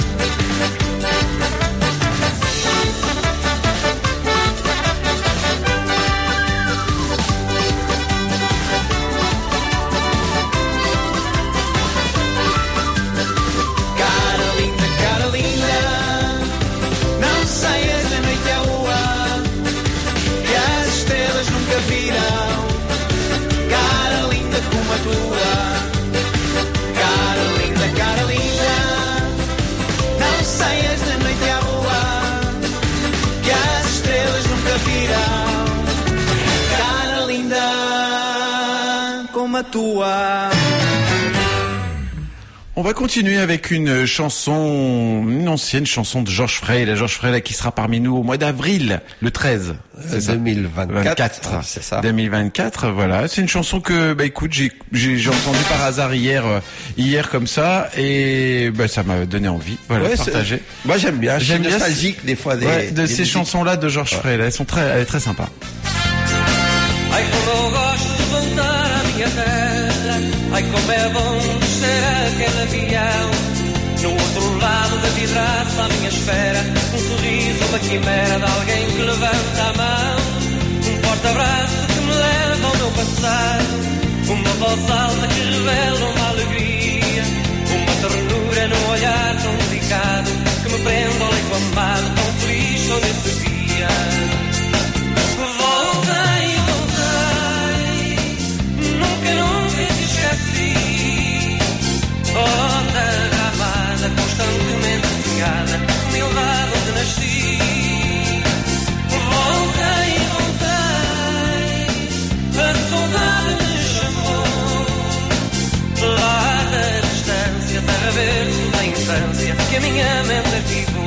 On va continuer avec une chanson, une ancienne chanson de Georges Frey, Georges Frey qui sera parmi nous au mois d'avril, le treize. deux mille vingt-quatre, c'est ça. deux mille vingt-quatre, voilà. C'est une chanson que, bah écoute, j'ai, j'ai, j'ai entendu par hasard hier, euh, hier comme ça, et bah ça m'a donné envie, voilà, ouais, de partager. Moi j'aime bien, je suis j'aime nostalgique bien, des fois des, ouais, de des ces musiques. chansons-là de Georges ouais. Frey, elles sont très, elle est très sympa. Ai como eu gosto de voltar à minha terra, ai como é bom descer aquele avião. No outro lado da vidraça a minha espera, um sorriso, uma quimera de alguém que levanta a mão. Um forte abraço que me leva ao meu passado, uma voz alta que revela uma alegria, uma ternura num olhar tão delicado, que me prende ao leito amado, tão feliz sou nesse dia. Voltei, nunca, nunca te esqueci. Oh, terra amada, constantemente cegada, meu lado onde nasci. Voltei, voltei, a saudade me chamou. Lá da distância, terra berço da infância, que a minha mente ativou.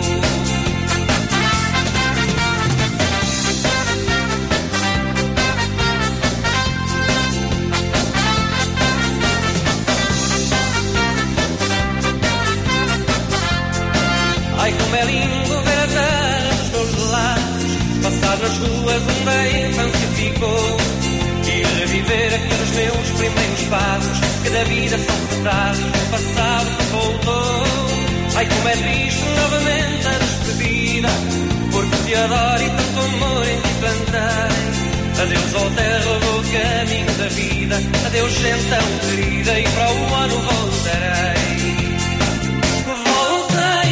Ai, como é lindo ver a terra dos meus laços, passar nas ruas onde a infância ficou, e reviver aqueles meus primeiros passos, que da vida vida são retratos do passado que voltou. Ai, como é triste novamente a despedida, porque te adoro e tanto amor em ti plantei. Adeus, ó terra, vou caminho da vida. Adeus, gente tão querida, e para o ano voltarei. Voltei,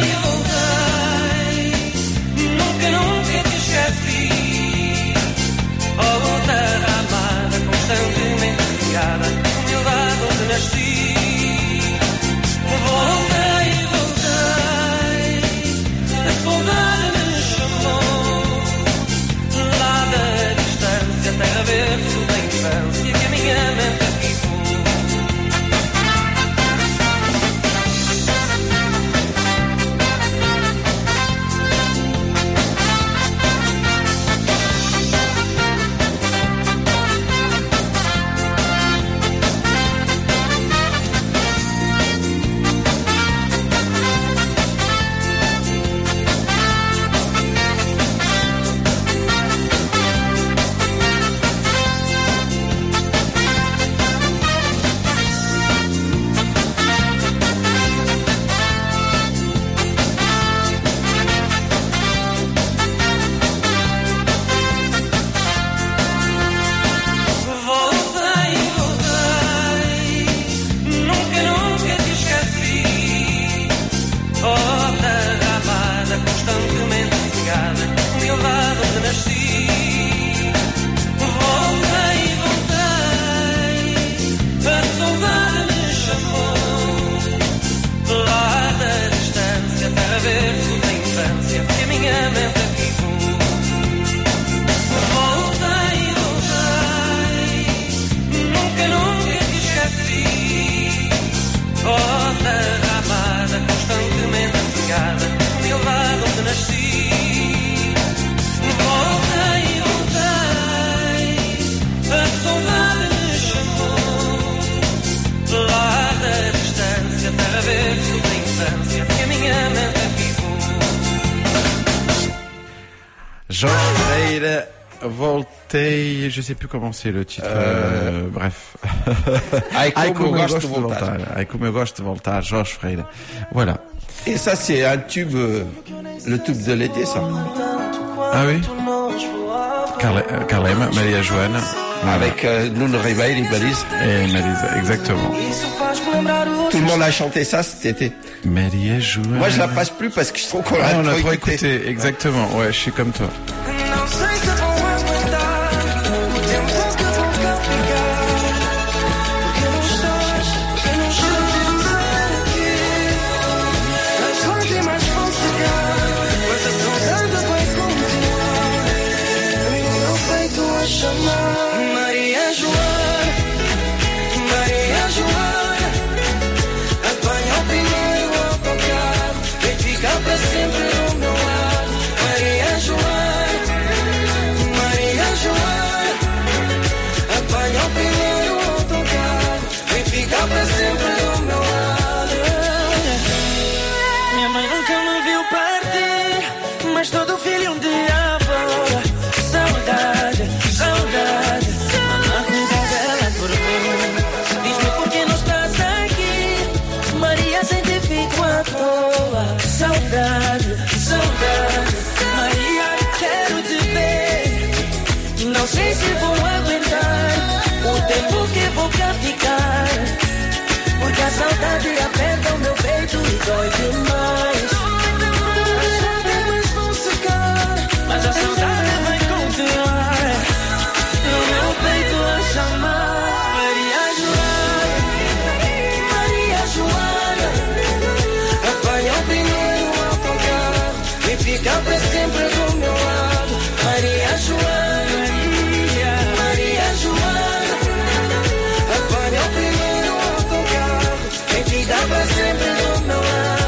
voltei, nunca, nunca te esqueci. Oh, terra amada, constantemente cegada, humildade onde nasci. Voltei, voltei, a saudade me chamou. Lá da distância, terra berço da infância, que a minha mente ativou. Voltei, je sais plus comment c'est le titre, euh... Euh, bref. Ai como, Ai, como eu gosto de voltar. voltar. Ai como eu gosto de voltar, Jorge Freire. Voilà. Et ça c'est un tube, le tube de l'été ça. Ah oui. Carlema, Maria Joana. Avec euh, Nuno Ribeiro et Marisa. Et Marisa, exactement. Tout le monde a chanté ça cet été. Maria Joana. Moi je la passe plus parce que je trouve qu'on l'a ah, on a trop trop écouté. écouté. Exactement, ouais, je suis comme toi. Maria Joana, Maria Joana, apanha o primeiro autocarro, vem ficar pra sempre ao meu lado. Maria Joana, Maria Joana, apanha o primeiro autocarro, vem ficar pra sempre ao meu lado. Minha mãe nunca me viu partir, mas todo filho um dia avó. Saudade, saudade, mamãe cuida dela por mim. Diz-me por que não estás aqui, Maria, sem te fico à toa. Saudade, saudade, Maria, quero te ver. Não sei se vou aguentar o tempo que vou cá ficar, porque a saudade aperta o meu peito e dói demais. As lágrimas vão secar, mas a saudade vai continuar no meu peito a chamar. Maria Joana, Maria Joana, apanha o primeiro autocarro e fica pra sempre do meu lado. Maria Joana, Maria Joana, apanha o primeiro autocarro e fica pra sempre do meu lado.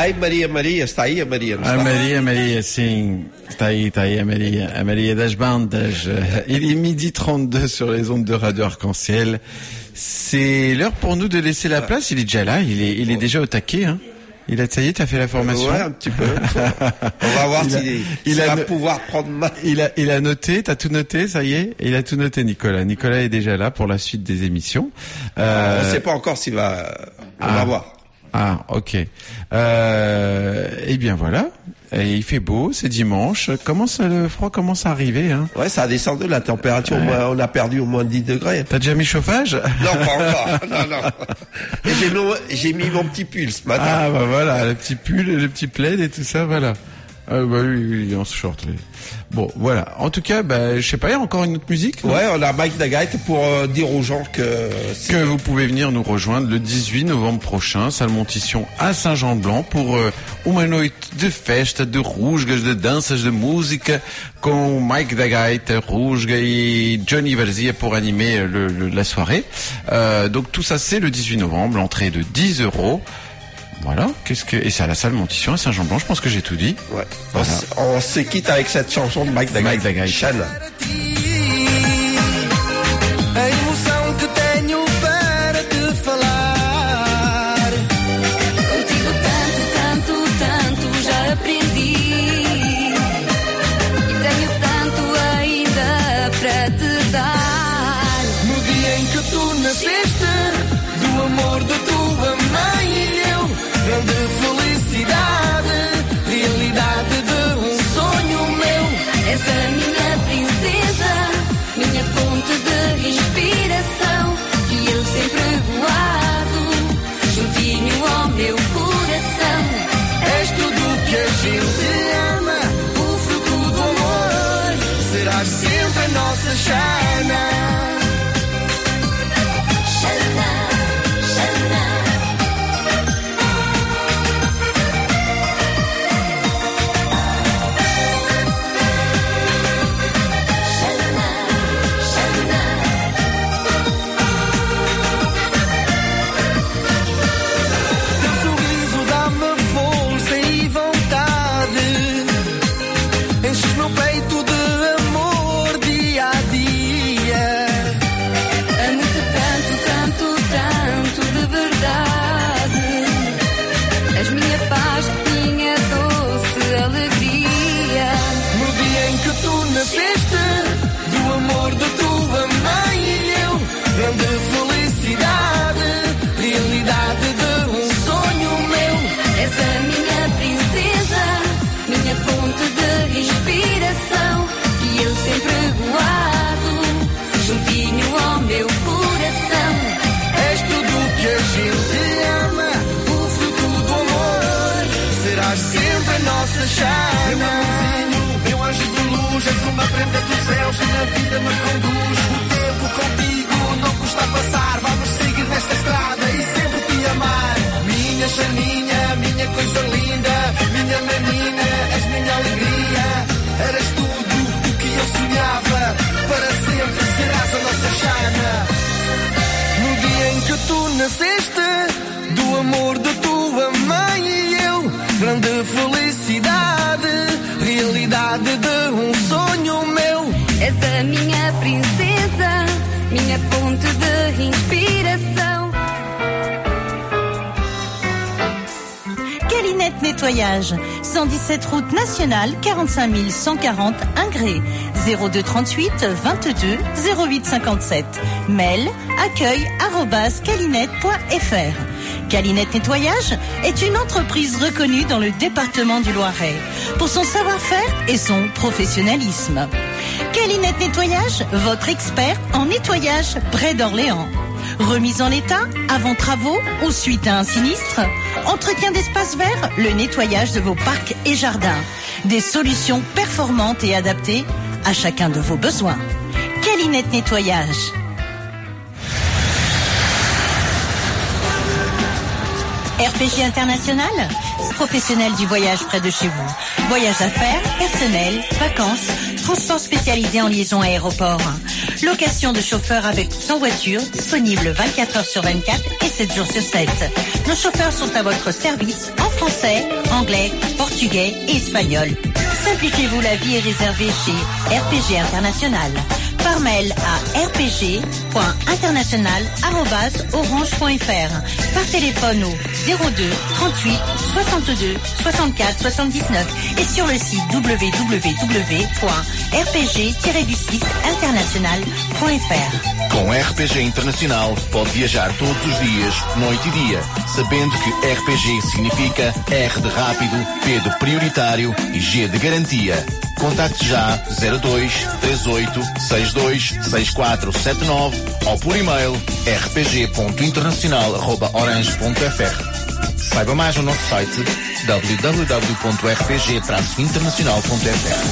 Ai, Maria, Maria, está aí a Maria? Não está? A Maria, Maria, sim. Está aí, está aí a Maria. A Maria das bandas. Il est midi trente-deux sur les ondes de Radio Arc-en-Ciel. C'est l'heure pour nous de laisser la place. Il est déjà là, il est, il est déjà au taquet, hein. Il a, ça y est, t'as fait la formation? Ouais, un petit peu. On va voir s'il si va no... pouvoir prendre ma... Il a, il a noté, t'as tout noté, ça y est? Il a tout noté, Nicolas. Nicolas est déjà là pour la suite des émissions. Euh... On sait pas encore s'il va, on ah. va voir. Ah, ok. Euh, eh bien voilà. Et il fait beau, c'est dimanche. Commence, le froid commence à arriver, hein. Ouais, ça a descendu, la température, ouais. moins, on a perdu au moins dix degrés. T'as déjà mis chauffage? Non, pas encore. Non, non. Et j'ai, mis, j'ai mis mon petit pull ce matin. Ah, bah voilà, le petit pull, le petit plaid et tout ça, voilà. Ah, bah oui, oui, en short, oui. Bon, voilà. En tout cas, bah, je sais pas, il y a encore une autre musique? Ouais, on a Mike Dagait pour euh, dire aux gens que... Que vous pouvez venir nous rejoindre le dix-huit novembre prochain, Salmontition à Saint-Jean-de-Blanc pour euh, uma noite de festa, de rusgas, de danças, de música, com Mike Dagait, Rusga et Johnny Varzia pour animer le, le, la soirée. Euh, donc tout ça, c'est le dix-huit novembre, l'entrée de dix euros. Voilà, qu'est-ce que et c'est à la salle Montition à Saint-Jean-Blanc, je pense que j'ai tout dit. Ouais. Voilà. On, on se quitte avec cette chanson de Mike Dagait. Mike Dagait. Chan. A emoção que tenho para te falar. Contigo tanto, tanto, tanto já aprendi. E tenho tanto ainda para te dar. No dia em que tu nasceste, do amor da tua mãe e eu, grande felicidade, realidade de um sonho meu. És a minha princesa, minha fonte de inspiração, que eu sempre guardo, juntinho ao meu coração. És tudo que a gente ama, o fruto do amor, serás sempre a nossa Xana. Do amor da tua mãe e eu, grande felicidade, realidade de um sonho meu. És a minha princesa, minha fonte de inspiração, que eu sempre guardo, juntinho ao meu coração. És tudo que a gente ama, o fruto do amor, serás sempre a nossa Xana. Meu anjo de luz, és uma prenda dos céus que na vida me conduz. O tempo contigo não custa passar, vamos seguir nesta estrada e sempre te amar. Minha Xaninha, minha coisa linda, minha menina, és minha alegria. Eras tudo o que eu sonhava, para sempre serás a nossa Xana. No dia em que tu nasceste, do amor da tua mãe e eu, grande felicidade, realidade de um sonho meu. És a minha princesa, minha fonte de inspiração. Calinette Nettoyage, cent dix-sept route nationale, quarante-cinq mille cent quarante Ingré, zéro deux trente-huit vingt-deux zéro huit cinquante-sept. Mail accueil arobase calinette point f r. Calinette Nettoyage est une entreprise reconnue dans le département du Loiret pour son savoir-faire et son professionnalisme. Calinette Nettoyage, votre expert en nettoyage près d'Orléans. Remise en état, avant travaux ou suite à un sinistre, entretien d'espaces verts, le nettoyage de vos parcs et jardins. Des solutions performantes et adaptées à chacun de vos besoins. Calinette Nettoyage. R P G International, professionnel du voyage près de chez vous. Voyage d'affaires, personnel, vacances, transport spécialisé en liaison aéroport. Location de chauffeurs avec ou sans voiture, disponible vingt-quatre heures sur vingt-quatre et sept jours sur sept. Nos chauffeurs sont à votre service en français, anglais, portugais et espagnol. Simplifiez-vous la vie et réservez chez R P G International. Par mail à r p g point international arobase orange point f r. Par téléphone au zéro deux trente-huit soixante-deux soixante-quatre soixante-dix-neuf et sur le site w w w point r p g tiret du six international point f r. Com R P G Internacional pode viajar todos os dias, noite e dia, sabendo que R P G significa R de rápido, P de prioritário e G de garantia. Contacte já zero dois três oito seis dois seis quatro sete nove ou por e-mail r p g ponto internacional arroba orange ponto f r. Saiba mais no nosso site w w w ponto r p g traço internacional ponto f r.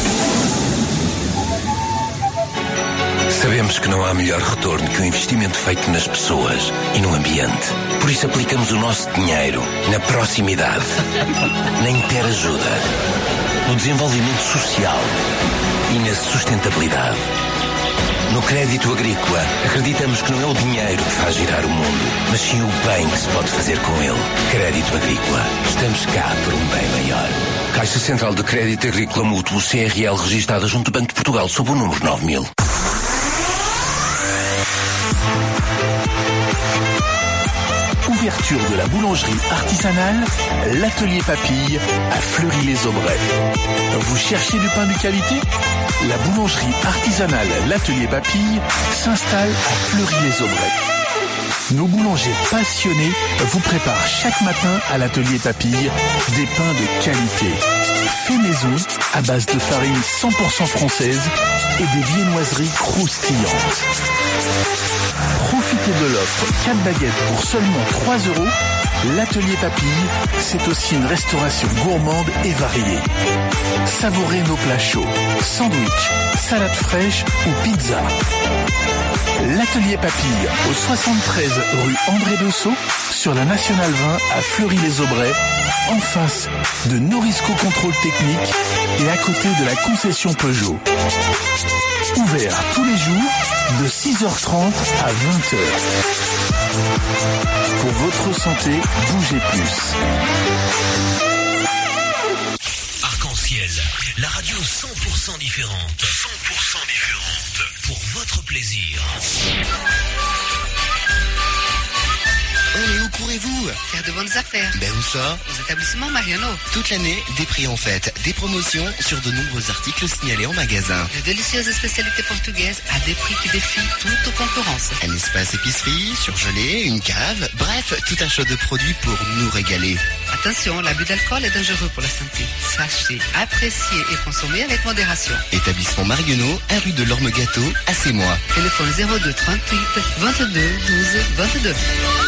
Sabemos que não há melhor retorno que o investimento feito nas pessoas e no ambiente. Por isso aplicamos o nosso dinheiro na proximidade, na interajuda, no desenvolvimento social e na sustentabilidade. No crédito agrícola, acreditamos que não é o dinheiro que faz girar o mundo, mas sim o bem que se pode fazer com ele. Crédito agrícola. Estamos cá por um bem maior. Caixa Central de Crédito Agrícola Mútuo C R L, registada junto ao Banco de Portugal sob o número nove mil. Ouverture de la boulangerie artisanale, l'atelier Papille à Fleury-les-Aubrais. Vous cherchez du pain de qualité? La boulangerie artisanale l'atelier Papille s'installe à Fleury-les-Aubrais. Nos boulangers passionnés vous préparent chaque matin à l'atelier Papille des pains de qualité. Fait maison à base de farine cent pour cent française et des viennoiseries croustillantes. Profitez de l'offre quatre baguettes pour seulement trois euros. L'atelier Papille, c'est aussi une restauration gourmande et variée. Savourez nos plats chauds, sandwich, salade fraîche ou pizza. L'atelier Papille au soixante-treize rue André Dessau sur la Nationale vingt à Fleury-les-Aubrais, en face de Norisco Contrôle Technique et à côté de la concession Peugeot. Ouvert tous les jours de six heures trente à vingt heures. Pour votre santé, bougez plus. Arc-en-ciel, la radio cent pour cent différente. cent pour cent différente. Pour votre plaisir. Oh, mais où courez-vous? Faire de bonnes affaires. Ben où ça? Aux établissements Mariano. Toute l'année, des prix en fête, des promotions sur de nombreux articles signalés en magasin. De délicieuses spécialités portugaises à des prix qui défient toute concurrence. Un espace épicerie, surgelé, une cave, bref, tout un choix de produits pour nous régaler. Attention, l'abus d'alcool est dangereux pour la santé. Sachez, apprécier et consommer avec modération. Établissement Marionneau, à rue de l'Orme Gâteau, à Sémois. Téléphone zéro deux trente-huit vingt-deux douze vingt-deux.